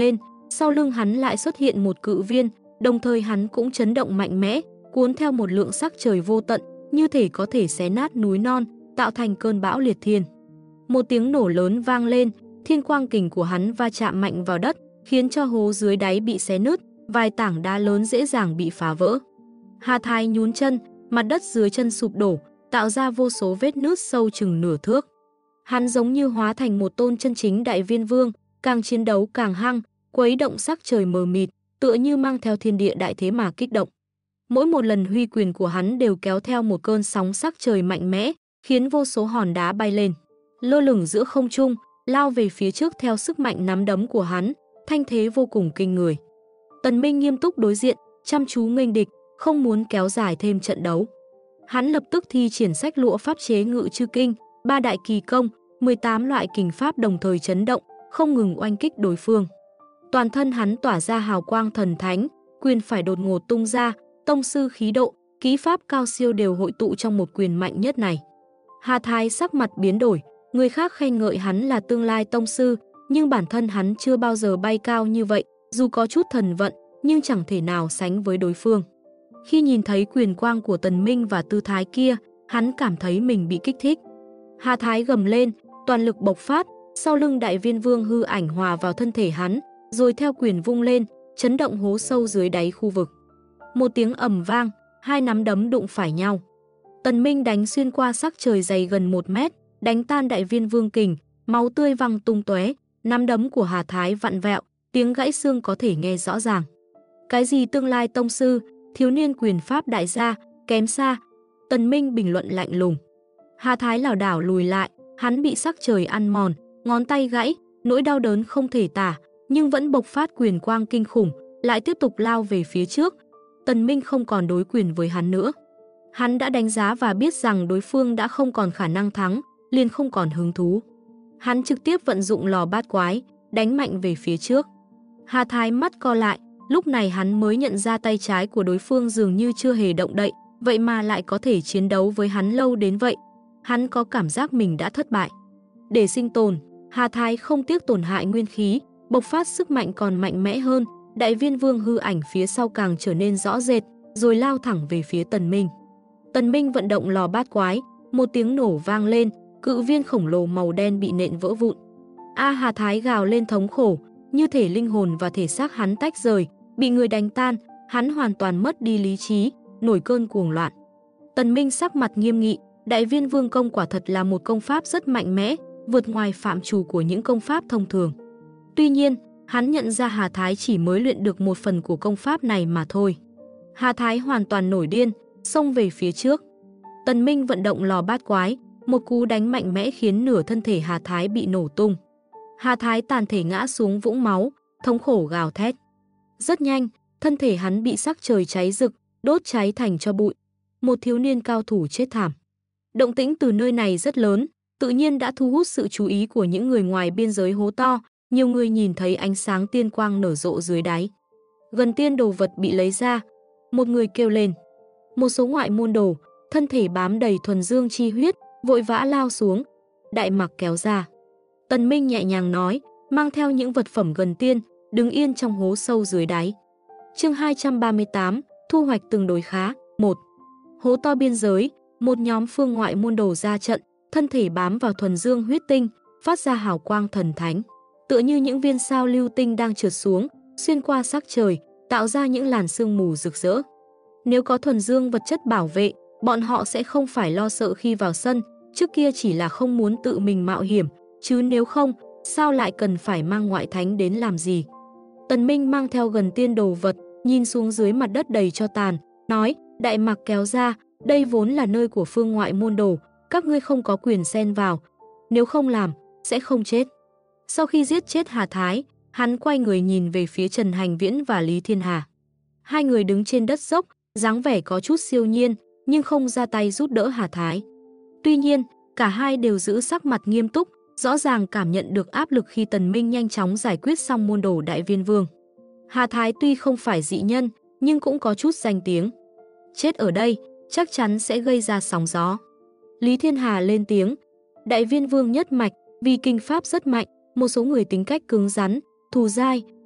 sau lưng hắn lại xuất hiện một cự viên, đồng thời hắn cũng chấn động mạnh mẽ, cuốn theo một lượng sắc trời vô tận, như thể có thể xé nát núi non, tạo thành cơn bão liệt thiên. Một tiếng nổ lớn vang lên, thiên quang kình của hắn va chạm mạnh vào đất, khiến cho hố dưới đáy bị xé nứt, vài tảng đá lớn dễ dàng bị phá vỡ. Hà Thái nhún chân, mặt đất dưới chân sụp đổ, tạo ra vô số vết nứt sâu chừng nửa thước. Hắn giống như hóa thành một tôn chân chính đại viên vương, càng chiến đấu càng hăng, quấy động sắc trời mờ mịt, tựa như mang theo thiên địa đại thế mà kích động. Mỗi một lần huy quyền của hắn đều kéo theo một cơn sóng sắc trời mạnh mẽ, khiến vô số hòn đá bay lên, lơ lửng giữa không trung, lao về phía trước theo sức mạnh nắm đấm của hắn, thanh thế vô cùng kinh người. Tần Minh nghiêm túc đối diện, chăm chú nghênh địch, không muốn kéo dài thêm trận đấu. Hắn lập tức thi triển sách lụa pháp chế ngự chư kinh, 3 đại kỳ công, 18 loại kình pháp đồng thời chấn động, không ngừng oanh kích đối phương. Toàn thân hắn tỏa ra hào quang thần thánh, quyền phải đột ngột tung ra, tông sư khí độ, kỹ pháp cao siêu đều hội tụ trong một quyền mạnh nhất này. Hà Thái sắc mặt biến đổi, người khác khen ngợi hắn là tương lai tông sư, nhưng bản thân hắn chưa bao giờ bay cao như vậy, dù có chút thần vận, nhưng chẳng thể nào sánh với đối phương. Khi nhìn thấy quyền quang của Tần Minh và tư thái kia, hắn cảm thấy mình bị kích thích. Hà Thái gầm lên, toàn lực bộc phát, sau lưng đại viên vương hư ảnh hòa vào thân thể hắn, rồi theo quyền vung lên, chấn động hố sâu dưới đáy khu vực. Một tiếng ầm vang, hai nắm đấm đụng phải nhau. Tần Minh đánh xuyên qua sắc trời dày gần 1 mét, đánh tan đại viên vương kình, máu tươi văng tung tóe, nắm đấm của Hà Thái vặn vẹo, tiếng gãy xương có thể nghe rõ ràng. Cái gì tương lai tông sư, thiếu niên quyền pháp đại gia, kém xa. Tần Minh bình luận lạnh lùng. Hà Thái lảo đảo lùi lại, hắn bị sắc trời ăn mòn, ngón tay gãy, nỗi đau đớn không thể tả, nhưng vẫn bộc phát quyền quang kinh khủng, lại tiếp tục lao về phía trước. Tần Minh không còn đối quyền với hắn nữa. Hắn đã đánh giá và biết rằng đối phương đã không còn khả năng thắng, liền không còn hứng thú. Hắn trực tiếp vận dụng lò bát quái, đánh mạnh về phía trước. Hà Thái mắt co lại, lúc này hắn mới nhận ra tay trái của đối phương dường như chưa hề động đậy, vậy mà lại có thể chiến đấu với hắn lâu đến vậy. Hắn có cảm giác mình đã thất bại. Để sinh tồn, Hà Thái không tiếc tổn hại nguyên khí, bộc phát sức mạnh còn mạnh mẽ hơn, đại viên vương hư ảnh phía sau càng trở nên rõ rệt, rồi lao thẳng về phía Tần Minh. Tần Minh vận động lò bát quái, một tiếng nổ vang lên, cự viên khổng lồ màu đen bị nện vỡ vụn. Hà Thái gào lên thống khổ, như thể linh hồn và thể xác hắn tách rời, bị người đánh tan, hắn hoàn toàn mất đi lý trí, nổi cơn cuồng loạn. Tần Minh sắc mặt nghiêm nghị, đại viên vương công quả thật là một công pháp rất mạnh mẽ, vượt ngoài phạm trù của những công pháp thông thường. Tuy nhiên, hắn nhận ra Hà Thái chỉ mới luyện được một phần của công pháp này mà thôi. Hà Thái hoàn toàn nổi điên, xông về phía trước. Tần Minh vận động lò bát quái, một cú đánh mạnh mẽ khiến nửa thân thể Hà Thái bị nổ tung. Hà Thái tàn thể ngã xuống vũng máu, thống khổ gào thét. Rất nhanh, thân thể hắn bị sắc trời cháy rực, đốt cháy thành tro bụi. Một thiếu niên cao thủ chết thảm. Động tĩnh từ nơi này rất lớn, tự nhiên đã thu hút sự chú ý của những người ngoài biên giới hố to. Nhiều người nhìn thấy ánh sáng tiên quang nở rộ dưới đáy. Gần tiên đồ vật bị lấy ra, một người kêu lên. Một số ngoại môn đồ, thân thể bám đầy thuần dương chi huyết, vội vã lao xuống. Đại mặc kéo ra. Tần Minh nhẹ nhàng nói, mang theo những vật phẩm gần tiên, đứng yên trong hố sâu dưới đáy. Chương 238, thu hoạch tương đối khá. 1. Hố to biên giới, một nhóm phương ngoại môn đồ ra trận, thân thể bám vào thuần dương huyết tinh, phát ra hào quang thần thánh. Tựa như những viên sao lưu tinh đang trượt xuống, xuyên qua sắc trời, tạo ra những làn sương mù rực rỡ. Nếu có thuần dương vật chất bảo vệ, bọn họ sẽ không phải lo sợ khi vào sân, trước kia chỉ là không muốn tự mình mạo hiểm, chứ nếu không, sao lại cần phải mang ngoại thánh đến làm gì. Tần Minh mang theo gần tiên đồ vật, nhìn xuống dưới mặt đất đầy tro tàn, nói, đại mặc kéo ra, đây vốn là nơi của phương ngoại môn đồ, các ngươi không có quyền xen vào, nếu không làm, sẽ không chết. Sau khi giết chết Hà Thái, hắn quay người nhìn về phía Trần Hành Viễn và Lý Thiên Hà. Hai người đứng trên đất dốc, dáng vẻ có chút siêu nhiên, nhưng không ra tay giúp đỡ Hà Thái. Tuy nhiên, cả hai đều giữ sắc mặt nghiêm túc, rõ ràng cảm nhận được áp lực khi Tần Minh nhanh chóng giải quyết xong môn đồ đại viên vương. Hà Thái tuy không phải dị nhân, nhưng cũng có chút danh tiếng. Chết ở đây, chắc chắn sẽ gây ra sóng gió. Lý Thiên Hà lên tiếng, đại viên vương nhất mạch, vì kinh pháp rất mạnh, một số người tính cách cứng rắn, thù dai,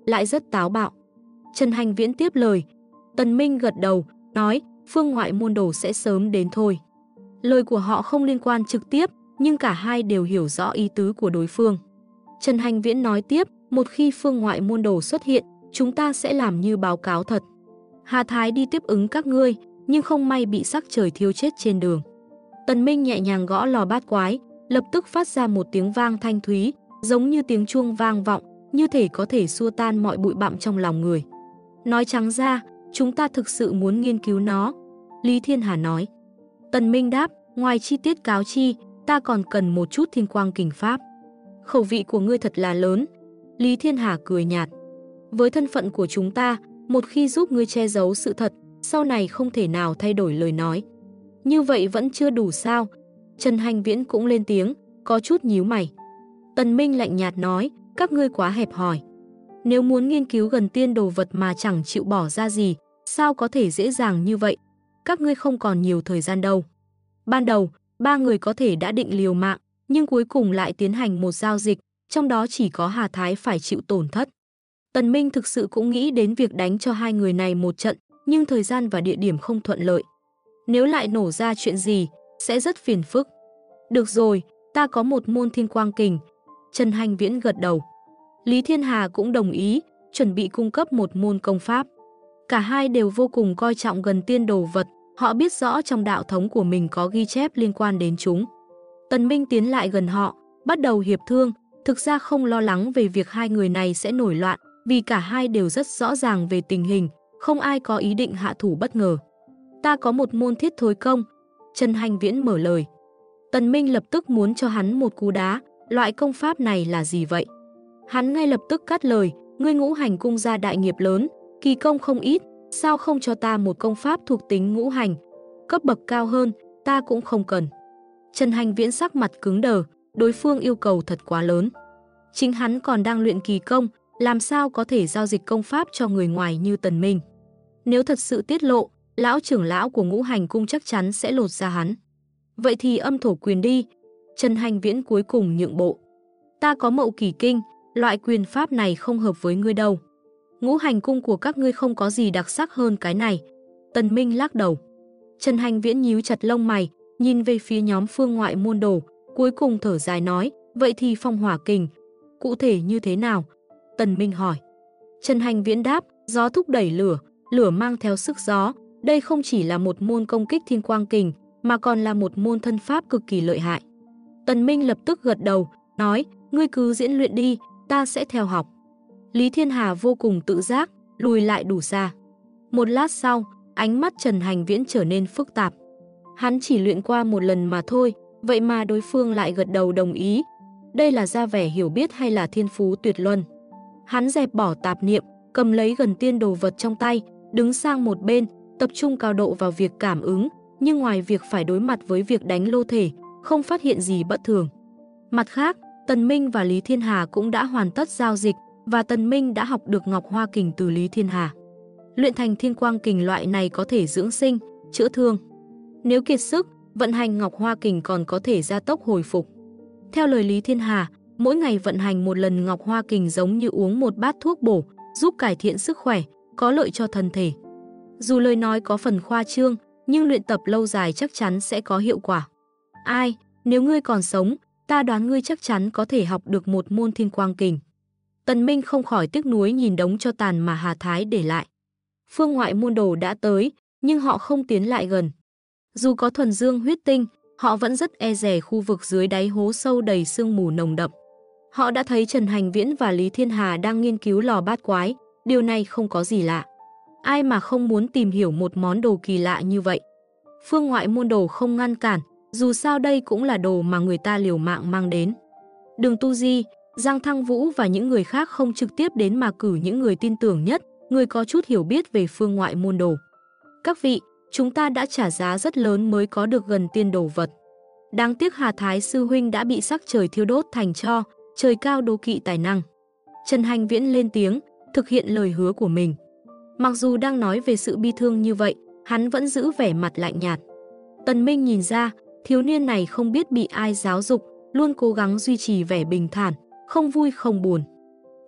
lại rất táo bạo. Trần Hành Viễn tiếp lời. Tần Minh gật đầu, nói Phương ngoại môn đồ sẽ sớm đến thôi. Lời của họ không liên quan trực tiếp, nhưng cả hai đều hiểu rõ ý tứ của đối phương. Trần Hành Viễn nói tiếp, một khi Phương ngoại môn đồ xuất hiện, chúng ta sẽ làm như báo cáo thật. Hà Thái đi tiếp ứng các ngươi, nhưng không may bị sắc trời thiêu chết trên đường. Tần Minh nhẹ nhàng gõ lò bát quái, lập tức phát ra một tiếng vang thanh thúy, giống như tiếng chuông vang vọng, như thể có thể xua tan mọi bụi bặm trong lòng người. Nói trắng ra, chúng ta thực sự muốn nghiên cứu nó, Lý Thiên Hà nói. Tần Minh đáp, ngoài chi tiết cáo chi, ta còn cần một chút thiên quang kình pháp. Khẩu vị của ngươi thật là lớn. Lý Thiên Hà cười nhạt. Với thân phận của chúng ta, một khi giúp ngươi che giấu sự thật, sau này không thể nào thay đổi lời nói. Như vậy vẫn chưa đủ sao? Trần Hành Viễn cũng lên tiếng, có chút nhíu mày. Tần Minh lạnh nhạt nói, các ngươi quá hẹp hòi. Nếu muốn nghiên cứu gần tiên đồ vật mà chẳng chịu bỏ ra gì, sao có thể dễ dàng như vậy? Các ngươi không còn nhiều thời gian đâu. Ban đầu, ba người có thể đã định liều mạng, nhưng cuối cùng lại tiến hành một giao dịch, trong đó chỉ có Hà Thái phải chịu tổn thất. Tần Minh thực sự cũng nghĩ đến việc đánh cho hai người này một trận, nhưng thời gian và địa điểm không thuận lợi. Nếu lại nổ ra chuyện gì, sẽ rất phiền phức. Được rồi, ta có một môn thiên quang kình. Trần Hành Viễn gật đầu. Lý Thiên Hà cũng đồng ý, chuẩn bị cung cấp một môn công pháp. Cả hai đều vô cùng coi trọng gần tiên đồ vật, họ biết rõ trong đạo thống của mình có ghi chép liên quan đến chúng. Tần Minh tiến lại gần họ, bắt đầu hiệp thương, thực ra không lo lắng về việc hai người này sẽ nổi loạn, vì cả hai đều rất rõ ràng về tình hình, không ai có ý định hạ thủ bất ngờ. Ta có một môn thiết thối công, Trần Hành Viễn mở lời. Tần Minh lập tức muốn cho hắn một cú đá, loại công pháp này là gì vậy? Hắn ngay lập tức cắt lời, ngươi ngũ hành cung gia đại nghiệp lớn, kỳ công không ít, sao không cho ta một công pháp thuộc tính ngũ hành, cấp bậc cao hơn, ta cũng không cần. Trần Hành Viễn sắc mặt cứng đờ, đối phương yêu cầu thật quá lớn. Chính hắn còn đang luyện kỳ công, làm sao có thể giao dịch công pháp cho người ngoài như Tần Minh. Nếu thật sự tiết lộ, lão trưởng lão của ngũ hành cung chắc chắn sẽ lột ra hắn. Vậy thì âm thổ quyền đi. Trần Hành Viễn cuối cùng nhượng bộ. Ta có mậu kỳ kinh, loại quyền pháp này không hợp với ngươi đâu. Ngũ hành cung của các ngươi không có gì đặc sắc hơn cái này. Tần Minh lắc đầu. Trần Hành Viễn nhíu chặt lông mày, nhìn về phía nhóm Phương ngoại môn đồ, cuối cùng thở dài nói, vậy thì phong hỏa kình, cụ thể như thế nào? Tần Minh hỏi. Trần Hành Viễn đáp, gió thúc đẩy lửa, lửa mang theo sức gió, đây không chỉ là một môn công kích thiên quang kình, mà còn là một môn thân pháp cực kỳ lợi hại. Tần Minh lập tức gật đầu, nói, ngươi cứ diễn luyện đi, ta sẽ theo học. Lý Thiên Hà vô cùng tự giác, lùi lại đủ xa. Một lát sau, ánh mắt Trần Hành Viễn trở nên phức tạp. Hắn chỉ luyện qua một lần mà thôi, vậy mà đối phương lại gật đầu đồng ý. Đây là ra vẻ hiểu biết hay là thiên phú tuyệt luân? Hắn dẹp bỏ tạp niệm, cầm lấy gần tiên đồ vật trong tay, đứng sang một bên, tập trung cao độ vào việc cảm ứng, nhưng ngoài việc phải đối mặt với việc đánh lô thể, không phát hiện gì bất thường. Mặt khác, Tần Minh và Lý Thiên Hà cũng đã hoàn tất giao dịch, và Tần Minh đã học được Ngọc Hoa Kình từ Lý Thiên Hà. Luyện thành thiên quang kình loại này có thể dưỡng sinh, chữa thương. Nếu kiệt sức, vận hành Ngọc Hoa Kình còn có thể gia tốc hồi phục. Theo lời Lý Thiên Hà, mỗi ngày vận hành một lần Ngọc Hoa Kình giống như uống một bát thuốc bổ, giúp cải thiện sức khỏe, có lợi cho thân thể. Dù lời nói có phần khoa trương, nhưng luyện tập lâu dài chắc chắn sẽ có hiệu quả. Ai, nếu ngươi còn sống, ta đoán ngươi chắc chắn có thể học được một môn thiên quang kình. Tần Minh không khỏi tiếc nuối nhìn đống tro tàn mà Hà Thái để lại. Phương ngoại môn đồ đã tới, nhưng họ không tiến lại gần. Dù có thuần dương huyết tinh, họ vẫn rất e dè khu vực dưới đáy hố sâu đầy sương mù nồng đậm. Họ đã thấy Trần Hành Viễn và Lý Thiên Hà đang nghiên cứu lò bát quái, điều này không có gì lạ. Ai mà không muốn tìm hiểu một món đồ kỳ lạ như vậy. Phương ngoại môn đồ không ngăn cản, dù sao đây cũng là đồ mà người ta liều mạng mang đến. Đường Tu Di, Giang Thăng Vũ và những người khác không trực tiếp đến mà cử những người tin tưởng nhất, người có chút hiểu biết về phương ngoại môn đồ. Các vị, chúng ta đã trả giá rất lớn mới có được gần tiên đồ vật. Đáng tiếc Hà Thái sư huynh đã bị sắc trời thiêu đốt thành tro, trời cao đố kỵ tài năng. Trần Hành Viễn lên tiếng, thực hiện lời hứa của mình. Mặc dù đang nói về sự bi thương như vậy, hắn vẫn giữ vẻ mặt lạnh nhạt. Tần Minh nhìn ra, thiếu niên này không biết bị ai giáo dục, luôn cố gắng duy trì vẻ bình thản, không vui không buồn.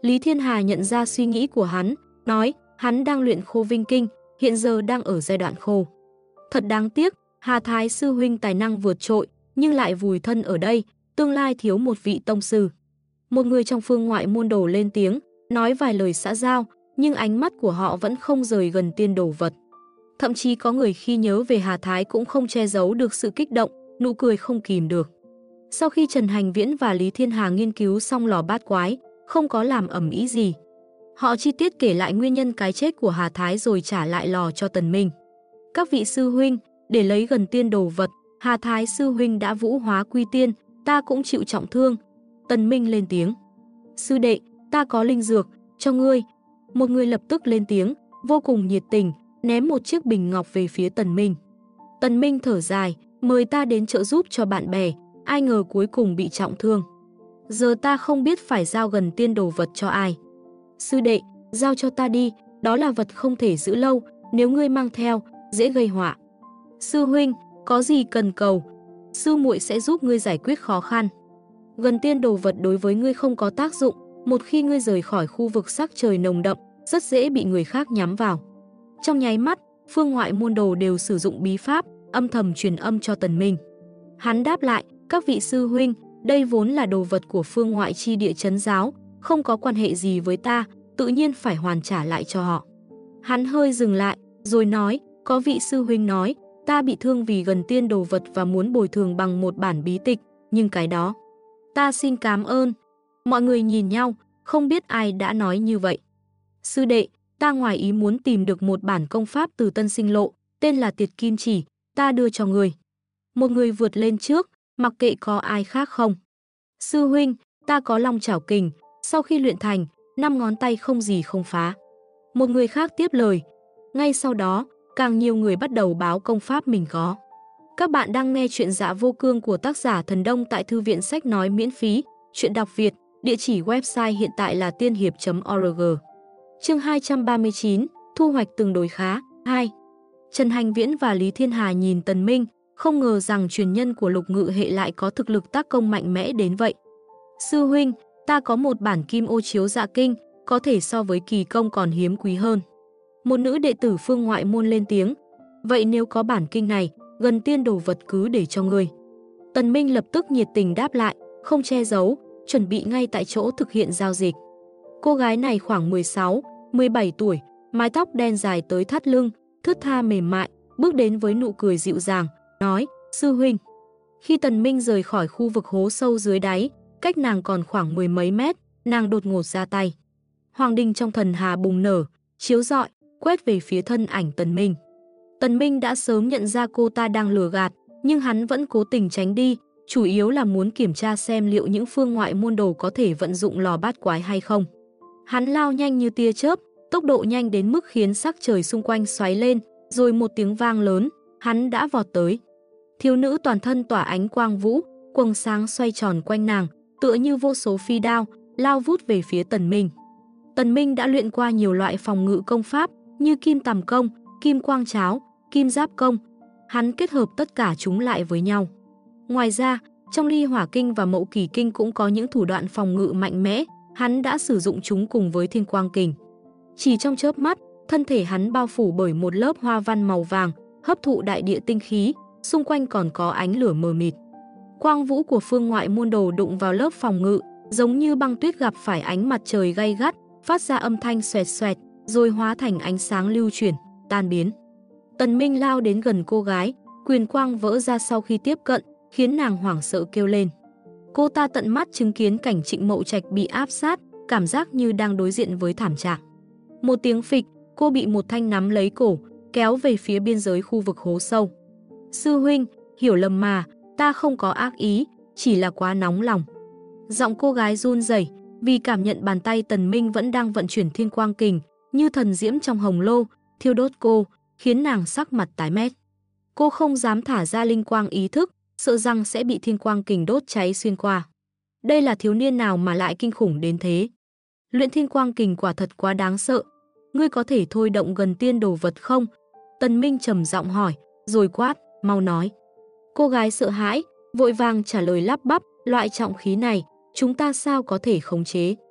Lý Thiên Hà nhận ra suy nghĩ của hắn, nói hắn đang luyện khô vinh kinh, hiện giờ đang ở giai đoạn khô. Thật đáng tiếc, Hà Thái sư huynh tài năng vượt trội, nhưng lại vùi thân ở đây, tương lai thiếu một vị tông sư. Một người trong phương ngoại môn đồ lên tiếng, nói vài lời xã giao, nhưng ánh mắt của họ vẫn không rời gần tiên đồ vật. Thậm chí có người khi nhớ về Hà Thái cũng không che giấu được sự kích động, nụ cười không kìm được. Sau khi Trần Hành Viễn và Lý Thiên Hà nghiên cứu xong lò bát quái, không có làm ầm ĩ gì. Họ chi tiết kể lại nguyên nhân cái chết của Hà Thái rồi trả lại lò cho Tần Minh. Các vị sư huynh, để lấy gần tiên đồ vật, Hà Thái sư huynh đã vũ hóa quy tiên, ta cũng chịu trọng thương. Tần Minh lên tiếng. Sư đệ, ta có linh dược, cho ngươi. Một người lập tức lên tiếng, vô cùng nhiệt tình, ném một chiếc bình ngọc về phía Tần Minh. Tần Minh thở dài, mời ta đến trợ giúp cho bạn bè, ai ngờ cuối cùng bị trọng thương. Giờ ta không biết phải giao gần tiên đồ vật cho ai. Sư đệ, giao cho ta đi, đó là vật không thể giữ lâu, nếu ngươi mang theo, dễ gây họa. Sư huynh, có gì cần cầu, sư muội sẽ giúp ngươi giải quyết khó khăn. Gần tiên đồ vật đối với ngươi không có tác dụng, một khi ngươi rời khỏi khu vực sắc trời nồng đậm, rất dễ bị người khác nhắm vào. Trong nháy mắt, phương ngoại môn đồ đều sử dụng bí pháp, âm thầm truyền âm cho Tần Minh. Hắn đáp lại, các vị sư huynh, đây vốn là đồ vật của phương ngoại chi địa trấn giáo, không có quan hệ gì với ta, tự nhiên phải hoàn trả lại cho họ. Hắn hơi dừng lại, rồi nói, có vị sư huynh nói, ta bị thương vì gần tiên đồ vật và muốn bồi thường bằng một bản bí tịch, nhưng cái đó, ta xin cảm ơn. Mọi người nhìn nhau, không biết ai đã nói như vậy. Sư đệ, ta ngoài ý muốn tìm được một bản công pháp từ Tân Sinh Lộ, tên là Tiệt Kim Chỉ, ta đưa cho người. Một người vượt lên trước, mặc kệ có ai khác không. Sư huynh, ta có Long Chảo Kình, sau khi luyện thành, 5 ngón tay không gì không phá. Một người khác tiếp lời. Ngay sau đó, càng nhiều người bắt đầu báo công pháp mình có. Các bạn đang nghe chuyện Dạ Vô Cương của tác giả Thần Đông tại Thư viện Sách Nói miễn phí, chuyện đọc Việt, địa chỉ website hiện tại là tiên hiệp.org. Chương 239, thu hoạch tương đối khá. 2. Trần Hành Viễn và Lý Thiên Hà nhìn Tần Minh, không ngờ rằng truyền nhân của Lục Ngự hệ lại có thực lực tác công mạnh mẽ đến vậy. Sư huynh, ta có một bản Kim Ô Chiếu Dạ Kinh, có thể so với kỳ công còn hiếm quý hơn. Một nữ đệ tử phương ngoại môn lên tiếng. Vậy nếu có bản kinh này, gần tiên đồ vật cứ để cho ngươi. Tần Minh lập tức nhiệt tình đáp lại, không che giấu, chuẩn bị ngay tại chỗ thực hiện giao dịch. Cô gái này khoảng 16, 17 tuổi, mái tóc đen dài tới thắt lưng, thướt tha mềm mại, bước đến với nụ cười dịu dàng, nói, sư huynh. Khi Tần Minh rời khỏi khu vực hố sâu dưới đáy, cách nàng còn khoảng 10 mấy mét, nàng đột ngột ra tay. Hoàng đình trong thần hà bùng nở, chiếu rọi, quét về phía thân ảnh Tần Minh. Tần Minh đã sớm nhận ra cô ta đang lừa gạt, nhưng hắn vẫn cố tình tránh đi, chủ yếu là muốn kiểm tra xem liệu những phương ngoại môn đồ có thể vận dụng lò bát quái hay không. Hắn lao nhanh như tia chớp, tốc độ nhanh đến mức khiến sắc trời xung quanh xoáy lên, rồi một tiếng vang lớn, hắn đã vọt tới. Thiếu nữ toàn thân tỏa ánh quang vũ, quầng sáng xoay tròn quanh nàng, tựa như vô số phi đao, lao vút về phía Tần Minh. Tần Minh đã luyện qua nhiều loại phòng ngự công pháp như kim tầm công, kim quang cháo, kim giáp công. Hắn kết hợp tất cả chúng lại với nhau. Ngoài ra, trong Ly Hỏa Kinh và Mậu Kỷ Kinh cũng có những thủ đoạn phòng ngự mạnh mẽ, hắn đã sử dụng chúng cùng với Thiên Quang Kình. Chỉ trong chớp mắt, thân thể hắn bao phủ bởi một lớp hoa văn màu vàng, hấp thụ đại địa tinh khí, xung quanh còn có ánh lửa mờ mịt. Quang vũ của phương ngoại môn đồ đụng vào lớp phòng ngự, giống như băng tuyết gặp phải ánh mặt trời gay gắt, phát ra âm thanh xoẹt xoẹt, rồi hóa thành ánh sáng lưu chuyển, tan biến. Tần Minh lao đến gần cô gái, quyền quang vỡ ra sau khi tiếp cận, khiến nàng hoảng sợ kêu lên. Cô ta tận mắt chứng kiến cảnh Trịnh Mậu Trạch bị áp sát, cảm giác như đang đối diện với thảm trạng. Một tiếng phịch, cô bị một thanh nắm lấy cổ, kéo về phía biên giới khu vực hố sâu. Sư huynh, hiểu lầm mà, ta không có ác ý, chỉ là quá nóng lòng. Giọng cô gái run rẩy, vì cảm nhận bàn tay Tần Minh vẫn đang vận chuyển Thiên Quang Kình, như thần diễm trong hồng lô, thiêu đốt cô, khiến nàng sắc mặt tái mét. Cô không dám thả ra linh quang ý thức, sợ rằng sẽ bị Thiên Quang Kình đốt cháy xuyên qua. Đây là thiếu niên nào mà lại kinh khủng đến thế? Luyện Thiên Quang Kình quả thật quá đáng sợ. Ngươi có thể thôi động gần tiên đồ vật không? Tần Minh trầm giọng hỏi, rồi quát, mau nói. Cô gái sợ hãi, vội vàng trả lời lắp bắp, loại trọng khí này, chúng ta sao có thể khống chế?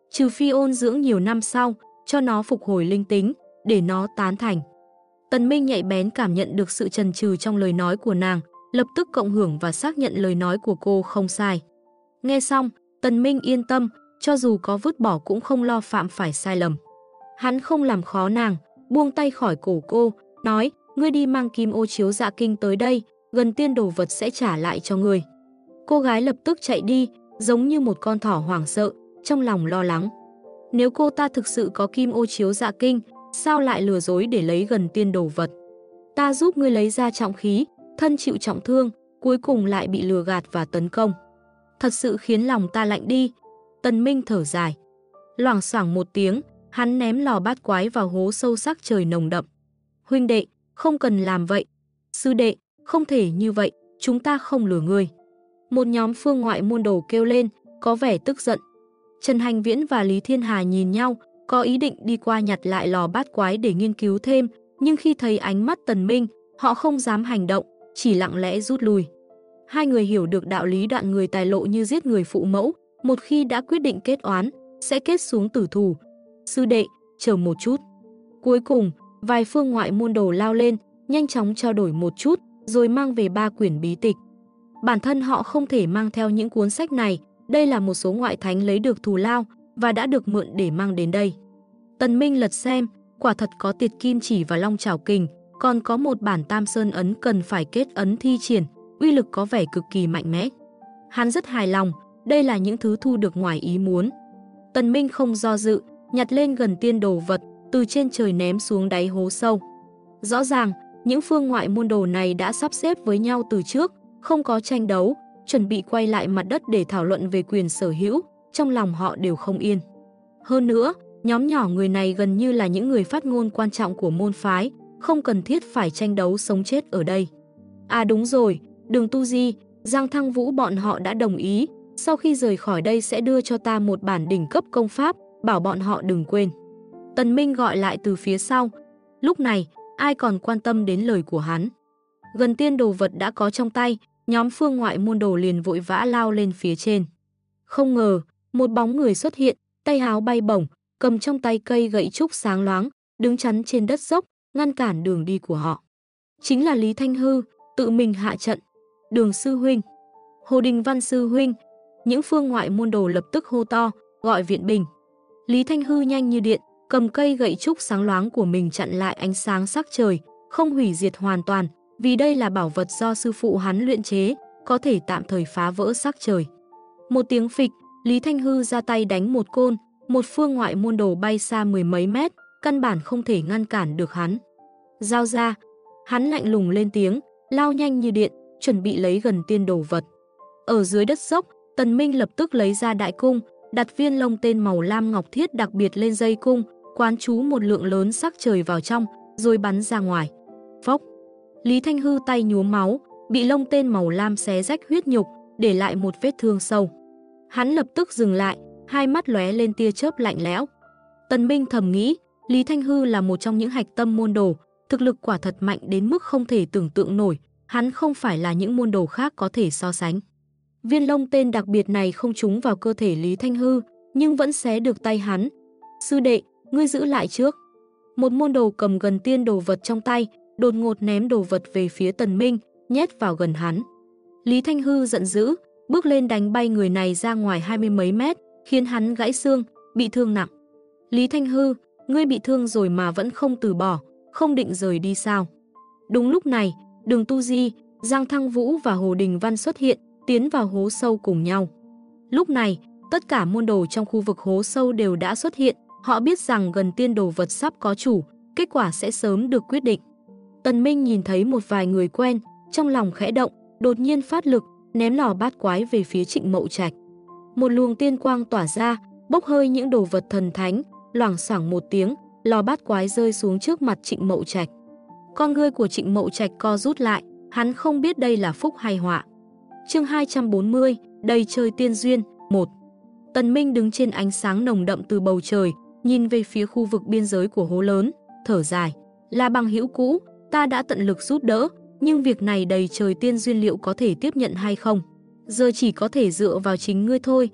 Trừ phi ôn dưỡng nhiều năm sau, cho nó phục hồi linh tính, để nó tán thành. Tần Minh nhạy bén cảm nhận được sự chần chừ trong lời nói của nàng, lập tức cộng hưởng và xác nhận lời nói của cô không sai. Nghe xong, Tần Minh yên tâm, cho dù có vứt bỏ cũng không lo phạm phải sai lầm. Hắn không làm khó nàng, buông tay khỏi cổ cô, nói, ngươi đi mang kim ô chiếu dạ kinh tới đây, gần tiên đồ vật sẽ trả lại cho ngươi. Cô gái lập tức chạy đi, giống như một con thỏ hoảng sợ, trong lòng lo lắng. Nếu cô ta thực sự có kim ô chiếu dạ kinh, sao lại lừa dối để lấy gần tiên đồ vật? Ta giúp ngươi lấy ra trọng khí, thân chịu trọng thương, cuối cùng lại bị lừa gạt và tấn công. Thật sự khiến lòng ta lạnh đi. Tần Minh thở dài. Loảng xoảng một tiếng, hắn ném lò bát quái vào hố sâu sắc trời nồng đậm. Huynh đệ, không cần làm vậy. Sư đệ, không thể như vậy, chúng ta không lừa ngươi. Một nhóm phương ngoại môn đồ kêu lên, có vẻ tức giận. Trần Hành Viễn và Lý Thiên Hà nhìn nhau, có ý định đi qua nhặt lại lò bát quái để nghiên cứu thêm, nhưng khi thấy ánh mắt Tần Minh, họ không dám hành động, chỉ lặng lẽ rút lui. Hai người hiểu được đạo lý đoạn người tài lộ như giết người phụ mẫu, một khi đã quyết định kết oán, sẽ kết xuống tử thù. Sư đệ, chờ một chút. Cuối cùng, vài phương ngoại môn đồ lao lên, nhanh chóng trao đổi một chút, rồi mang về 3 quyển bí tịch. Bản thân họ không thể mang theo những cuốn sách này, đây là một số ngoại thánh lấy được thù lao và đã được mượn để mang đến đây. Tần Minh lật xem, quả thật có Tiệt Kim Chỉ và Long Chảo Kình, còn có một bản Tam Sơn ấn cần phải kết ấn thi triển, uy lực có vẻ cực kỳ mạnh mẽ. Hắn rất hài lòng, đây là những thứ thu được ngoài ý muốn. Tần Minh không do dự, nhặt lên gần tiên đồ vật, từ trên trời ném xuống đáy hố sâu. Rõ ràng, những phương ngoại môn đồ này đã sắp xếp với nhau từ trước, không có tranh đấu, chuẩn bị quay lại mặt đất để thảo luận về quyền sở hữu, trong lòng họ đều không yên. Hơn nữa, nhóm nhỏ người này gần như là những người phát ngôn quan trọng của môn phái, không cần thiết phải tranh đấu sống chết ở đây. À đúng rồi, Đường Tu Di, Giang Thăng Vũ bọn họ đã đồng ý, sau khi rời khỏi đây sẽ đưa cho ta một bản đỉnh cấp công pháp, bảo bọn họ đừng quên. Tần Minh gọi lại từ phía sau. Lúc này, ai còn quan tâm đến lời của hắn. Gần tiên đồ vật đã có trong tay, nhóm phương ngoại môn đồ liền vội vã lao lên phía trên. Không ngờ, một bóng người xuất hiện, tay áo bay bổng, cầm trong tay cây gậy trúc sáng loáng, đứng chắn trên đất dốc, ngăn cản đường đi của họ. Chính là Lý Thanh Hư, tự mình hạ trận. Đường sư huynh, Hồ Đình Văn sư huynh, những phương ngoại môn đồ lập tức hô to, gọi viện binh. Lý Thanh Hư nhanh như điện, cầm cây gậy trúc sáng loáng của mình chặn lại ánh sáng sắc trời, không hủy diệt hoàn toàn, vì đây là bảo vật do sư phụ hắn luyện chế, có thể tạm thời phá vỡ sắc trời. Một tiếng phịch, Lý Thanh Hư ra tay đánh một côn, một phương ngoại môn đồ bay xa mười mấy mét, căn bản không thể ngăn cản được hắn. Giao ra, hắn lạnh lùng lên tiếng, lao nhanh như điện, chuẩn bị lấy gần tiên đồ vật. Ở dưới đất dốc, Tần Minh lập tức lấy ra đại cung, đặt viên lông tên màu lam ngọc thiết đặc biệt lên dây cung, quán chú một lượng lớn sắc trời vào trong, rồi bắn ra ngoài. Phốc! Lý Thanh Hư tay nhuốm máu, bị lông tên màu lam xé rách huyết nhục, để lại một vết thương sâu. Hắn lập tức dừng lại, hai mắt lóe lên tia chớp lạnh lẽo. Tần Minh thầm nghĩ, Lý Thanh Hư là một trong những hạch tâm môn đồ, thực lực quả thật mạnh đến mức không thể tưởng tượng nổi, hắn không phải là những môn đồ khác có thể so sánh. Viên lông tên đặc biệt này không trúng vào cơ thể Lý Thanh Hư, nhưng vẫn xé được tay hắn. Sư đệ, ngươi giữ lại trước. Một môn đồ cầm gần tiên đồ vật trong tay, đột ngột ném đồ vật về phía Tần Minh, nhét vào gần hắn. Lý Thanh Hư giận dữ, bước lên đánh bay người này ra ngoài 20 mấy mét, khiến hắn gãy xương, bị thương nặng. Lý Thanh Hư, ngươi bị thương rồi mà vẫn không từ bỏ, không định rời đi sao? Đúng lúc này, Đường Tu Di, Giang Thăng Vũ và Hồ Đình Văn xuất hiện, tiến vào hố sâu cùng nhau. Lúc này, tất cả môn đồ trong khu vực hố sâu đều đã xuất hiện, họ biết rằng gần tiên đồ vật sắp có chủ, kết quả sẽ sớm được quyết định. Tần Minh nhìn thấy một vài người quen, trong lòng khẽ động, đột nhiên phát lực, ném lò bát quái về phía Trịnh Mậu Trạch. Một luồng tiên quang tỏa ra, bốc hơi những đồ vật thần thánh, loảng xoảng một tiếng, lò bát quái rơi xuống trước mặt Trịnh Mậu Trạch. Con ngươi của Trịnh Mậu Trạch co rút lại, hắn không biết đây là phúc hay họa. Chương 240, đầy trời tiên duyên, 1. Tần Minh đứng trên ánh sáng nồng đậm từ bầu trời, nhìn về phía khu vực biên giới của hố lớn, thở dài. Là bằng hữu cũ, ta đã tận lực giúp đỡ, nhưng việc này đầy trời tiên duyên liệu có thể tiếp nhận hay không? Giờ chỉ có thể dựa vào chính ngươi thôi.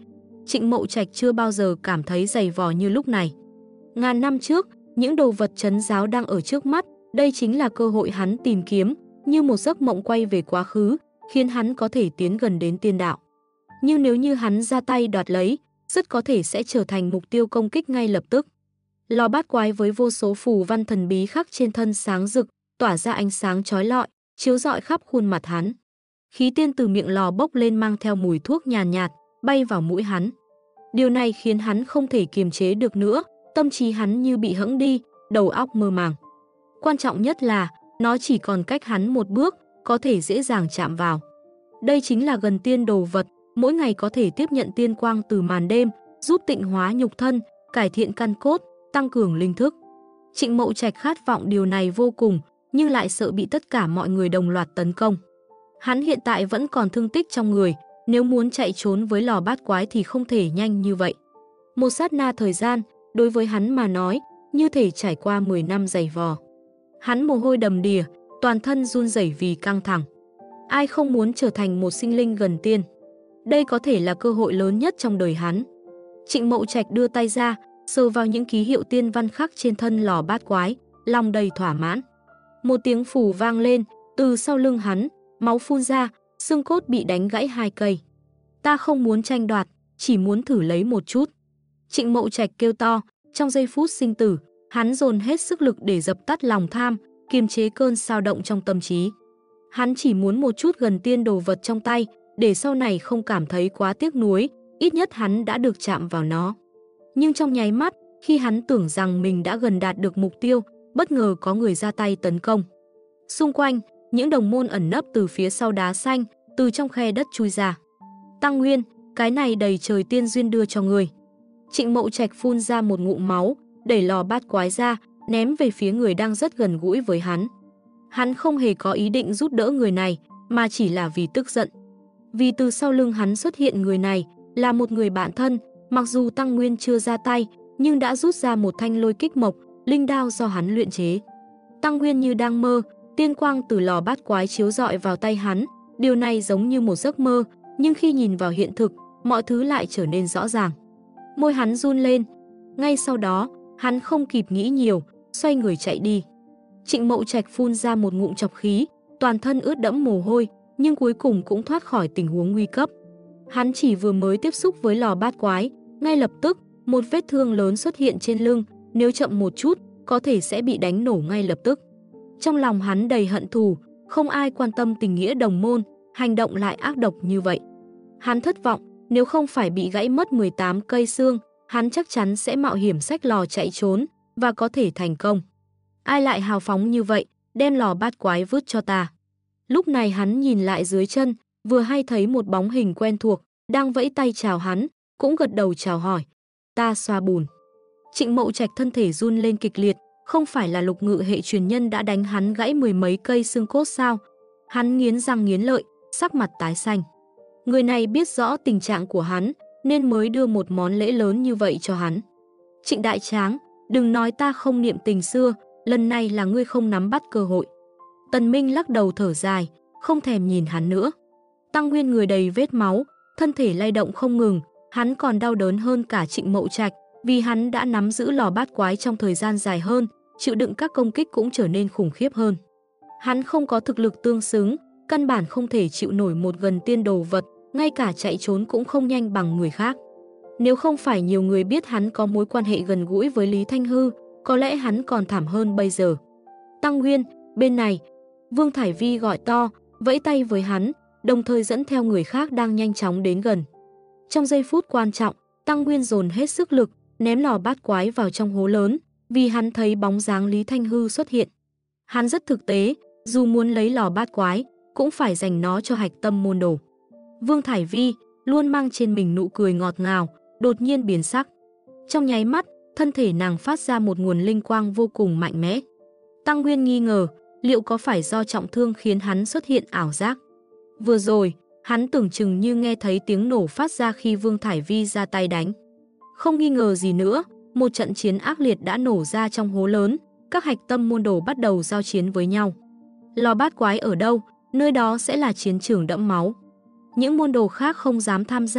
Trịnh Mậu Trạch chưa bao giờ cảm thấy dày vò như lúc này. Ngàn năm trước, những đồ vật trấn giáo đang ở trước mắt, đây chính là cơ hội hắn tìm kiếm, như một giấc mộng quay về quá khứ, khiến hắn có thể tiến gần đến tiên đạo. Nhưng nếu như hắn ra tay đoạt lấy, rất có thể sẽ trở thành mục tiêu công kích ngay lập tức. Lò bát quái với vô số phù văn thần bí khắc trên thân sáng rực, tỏa ra ánh sáng chói lọi, chiếu rọi khắp khuôn mặt hắn. Khí tiên từ miệng lò bốc lên mang theo mùi thuốc nhàn nhạt, bay vào mũi hắn. Điều này khiến hắn không thể kiềm chế được nữa, tâm trí hắn như bị hẫng đi, đầu óc mơ màng. Quan trọng nhất là, nó chỉ còn cách hắn một bước, có thể dễ dàng chạm vào. Đây chính là gần tiên đồ vật, mỗi ngày có thể tiếp nhận tiên quang từ màn đêm, giúp tịnh hóa nhục thân, cải thiện căn cốt, tăng cường linh thức. Trịnh Mậu Trạch khát vọng điều này vô cùng, nhưng lại sợ bị tất cả mọi người đồng loạt tấn công. Hắn hiện tại vẫn còn thương tích trong người, nếu muốn chạy trốn với lò bát quái thì không thể nhanh như vậy. Một sát na thời gian, đối với hắn mà nói, như thể trải qua 10 năm dày vò. Hắn mồ hôi đầm đìa, toàn thân run rẩy vì căng thẳng. Ai không muốn trở thành một sinh linh gần tiên? Đây có thể là cơ hội lớn nhất trong đời hắn. Trịnh Mậu Trạch đưa tay ra, sờ vào những ký hiệu tiên văn khắc trên thân lò bát quái, lòng đầy thỏa mãn. Một tiếng phù vang lên, từ sau lưng hắn, máu phun ra, xương cốt bị đánh gãy 2 cây. Ta không muốn tranh đoạt, chỉ muốn thử lấy một chút. Trịnh Mậu Trạch kêu to, trong giây phút sinh tử, hắn dồn hết sức lực để dập tắt lòng tham, kiềm chế cơn xao động trong tâm trí. Hắn chỉ muốn một chút gần tiên đồ vật trong tay, để sau này không cảm thấy quá tiếc nuối, ít nhất hắn đã được chạm vào nó. Nhưng trong nháy mắt, khi hắn tưởng rằng mình đã gần đạt được mục tiêu, bất ngờ có người ra tay tấn công. Xung quanh, những đồng môn ẩn nấp từ phía sau đá xanh, từ trong khe đất chui ra. Tăng Nguyên, cái này đầy trời tiên duyên đưa cho người. Trịnh Mậu Trạch phun ra một ngụm máu, đẩy lò bát quái ra, ném về phía người đang rất gần gũi với hắn. Hắn không hề có ý định giúp đỡ người này, mà chỉ là vì tức giận. Vì từ sau lưng hắn xuất hiện người này, là một người bạn thân, mặc dù Tăng Nguyên chưa ra tay, nhưng đã rút ra một thanh lôi kích mộc, linh đao do hắn luyện chế. Tăng Nguyên như đang mơ, tiên quang từ lò bát quái chiếu rọi vào tay hắn, điều này giống như một giấc mơ, nhưng khi nhìn vào hiện thực, mọi thứ lại trở nên rõ ràng. Môi hắn run lên, ngay sau đó, hắn không kịp nghĩ nhiều, xoay người chạy đi. Trịnh Mậu Trạch phun ra một ngụm chọc khí, toàn thân ướt đẫm mồ hôi, nhưng cuối cùng cũng thoát khỏi tình huống nguy cấp. Hắn chỉ vừa mới tiếp xúc với lò bát quái, ngay lập tức, một vết thương lớn xuất hiện trên lưng, nếu chậm một chút, có thể sẽ bị đánh nổ ngay lập tức. Trong lòng hắn đầy hận thù, không ai quan tâm tình nghĩa đồng môn, hành động lại ác độc như vậy. Hắn thất vọng, nếu không phải bị gãy mất 18 cây xương, hắn chắc chắn sẽ mạo hiểm xách lò chạy trốn, và có thể thành công. Ai lại hào phóng như vậy, đem lò bát quái vứt cho ta. Lúc này hắn nhìn lại dưới chân, vừa hay thấy một bóng hình quen thuộc, đang vẫy tay chào hắn, cũng gật đầu chào hỏi. Ta xoa bùn. Trịnh Mậu Trạch thân thể run lên kịch liệt, không phải là Lục Ngự hệ truyền nhân đã đánh hắn gãy 10 mấy cây xương cốt sao? Hắn nghiến răng nghiến lợi, sắc mặt tái xanh. Người này biết rõ tình trạng của hắn, nên mới đưa một món lễ lớn như vậy cho hắn. Trịnh Đại Tráng, đừng nói ta không niệm tình xưa, lần này là ngươi không nắm bắt cơ hội. Tần Minh lắc đầu thở dài, không thèm nhìn hắn nữa. Tăng Nguyên người đầy vết máu, thân thể lay động không ngừng, hắn còn đau đớn hơn cả Trịnh Mậu Trạch, vì hắn đã nắm giữ lò bát quái trong thời gian dài hơn, chịu đựng các công kích cũng trở nên khủng khiếp hơn. Hắn không có thực lực tương xứng, căn bản không thể chịu nổi một gần tiên đồ vật, ngay cả chạy trốn cũng không nhanh bằng người khác. Nếu không phải nhiều người biết hắn có mối quan hệ gần gũi với Lý Thanh Hư, có lẽ hắn còn thảm hơn bây giờ. Tăng Nguyên, bên này, Vương Thải Vi gọi to, vẫy tay với hắn, đồng thời dẫn theo người khác đang nhanh chóng đến gần. Trong giây phút quan trọng, Tăng Nguyên dồn hết sức lực, ném lò bát quái vào trong hố lớn, vì hắn thấy bóng dáng Lý Thanh Hư xuất hiện. Hắn rất thực tế, dù muốn lấy lò bát quái, cũng phải dành nó cho Hạch Tâm môn đồ. Vương Thải Vi, luôn mang trên mình nụ cười ngọt ngào, đột nhiên biến sắc. Trong nháy mắt, thân thể nàng phát ra một nguồn linh quang vô cùng mạnh mẽ. Tăng Nguyên nghi ngờ, liệu có phải do trọng thương khiến hắn xuất hiện ảo giác? Vừa rồi, hắn tưởng chừng như nghe thấy tiếng nổ phát ra khi Vương Thải Vi ra tay đánh. Không nghi ngờ gì nữa, một trận chiến ác liệt đã nổ ra trong hố lớn, các Hạch Tâm môn đồ bắt đầu giao chiến với nhau. Lò bát quái ở đâu, nơi đó sẽ là chiến trường đẫm máu. Những môn đồ khác không dám tham gia,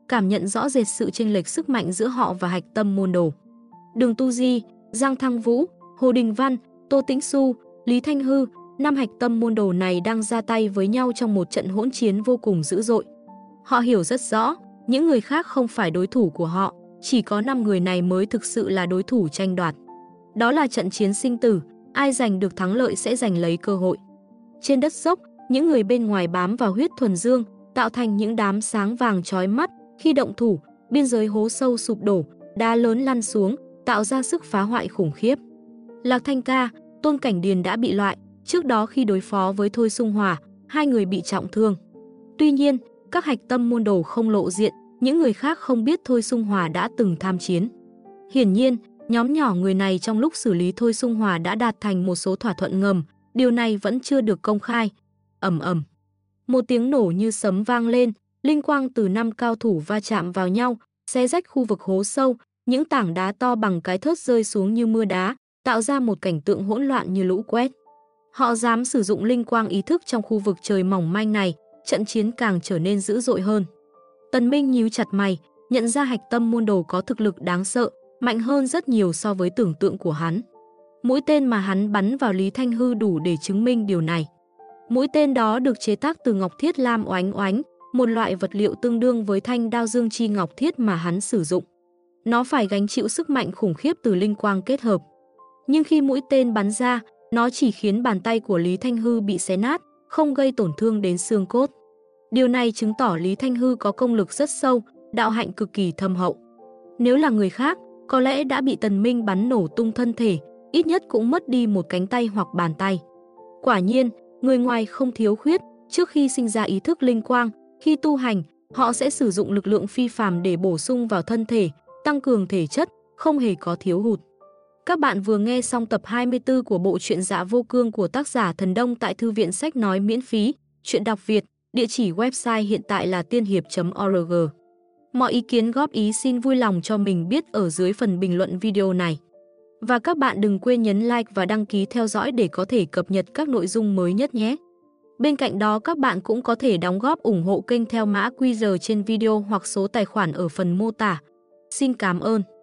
cảm nhận rõ rệt sự chênh lệch sức mạnh giữa họ và hạch tâm môn đồ. Đường Tu Di, Giang Thăng Vũ, Hồ Đình Văn, Tô Tĩnh Xu, Lý Thanh Hư, 5 hạch tâm môn đồ này đang ra tay với nhau trong một trận hỗn chiến vô cùng dữ dội. Họ hiểu rất rõ, những người khác không phải đối thủ của họ, chỉ có 5 người này mới thực sự là đối thủ tranh đoạt. Đó là trận chiến sinh tử, ai giành được thắng lợi sẽ giành lấy cơ hội. Trên đất dốc, những người bên ngoài bám vào huyết thuần dương, tạo thành những đám sáng vàng chói mắt. Khi động thủ, biên giới hố sâu sụp đổ, đá lớn lăn xuống, tạo ra sức phá hoại khủng khiếp. Lạc Thanh Ca, Tôn Cảnh Điền đã bị loại, trước đó khi đối phó với Thôi Xung Hòa, 2 người bị trọng thương. Tuy nhiên, các hạch tâm môn đồ không lộ diện, những người khác không biết Thôi Xung Hòa đã từng tham chiến. Hiển nhiên, nhóm nhỏ người này trong lúc xử lý Thôi Xung Hòa đã đạt thành một số thỏa thuận ngầm, điều này vẫn chưa được công khai. Ầm ầm. Một tiếng nổ như sấm vang lên, linh quang từ 5 cao thủ va chạm vào nhau, xé rách khu vực hố sâu, những tảng đá to bằng cái thớt rơi xuống như mưa đá, tạo ra một cảnh tượng hỗn loạn như lũ quét. Họ dám sử dụng linh quang ý thức trong khu vực trời mỏng manh này, trận chiến càng trở nên dữ dội hơn. Tần Minh nhíu chặt mày, nhận ra hạch tâm môn đồ có thực lực đáng sợ, mạnh hơn rất nhiều so với tưởng tượng của hắn. Mũi tên mà hắn bắn vào Lý Thanh Hư đủ để chứng minh điều này. Mũi tên đó được chế tác từ ngọc thiết lam oánh oánh, một loại vật liệu tương đương với thanh đao dương chi ngọc thiết mà hắn sử dụng. Nó phải gánh chịu sức mạnh khủng khiếp từ linh quang kết hợp. Nhưng khi mũi tên bắn ra, nó chỉ khiến bàn tay của Lý Thanh Hư bị xé nát, không gây tổn thương đến xương cốt. Điều này chứng tỏ Lý Thanh Hư có công lực rất sâu, đạo hạnh cực kỳ thâm hậu. Nếu là người khác, có lẽ đã bị Tần Minh bắn nổ tung thân thể, ít nhất cũng mất đi một cánh tay hoặc bàn tay. Quả nhiên, người ngoài không thiếu khuyết, trước khi sinh ra ý thức linh quang, khi tu hành, họ sẽ sử dụng lực lượng phi phàm để bổ sung vào thân thể, tăng cường thể chất, không hề có thiếu hụt. Các bạn vừa nghe xong tập 24 của bộ truyện Dạ Vô Cương của tác giả Thần Đông tại Thư viện Sách Nói miễn phí, truyện đọc Việt, địa chỉ website hiện tại là tiên hiệp.org. Mọi ý kiến góp ý xin vui lòng cho mình biết ở dưới phần bình luận video này. Và các bạn đừng quên nhấn like và đăng ký theo dõi để có thể cập nhật các nội dung mới nhất nhé. Bên cạnh đó các bạn cũng có thể đóng góp ủng hộ kênh theo mã QR trên video hoặc số tài khoản ở phần mô tả. Xin cảm ơn.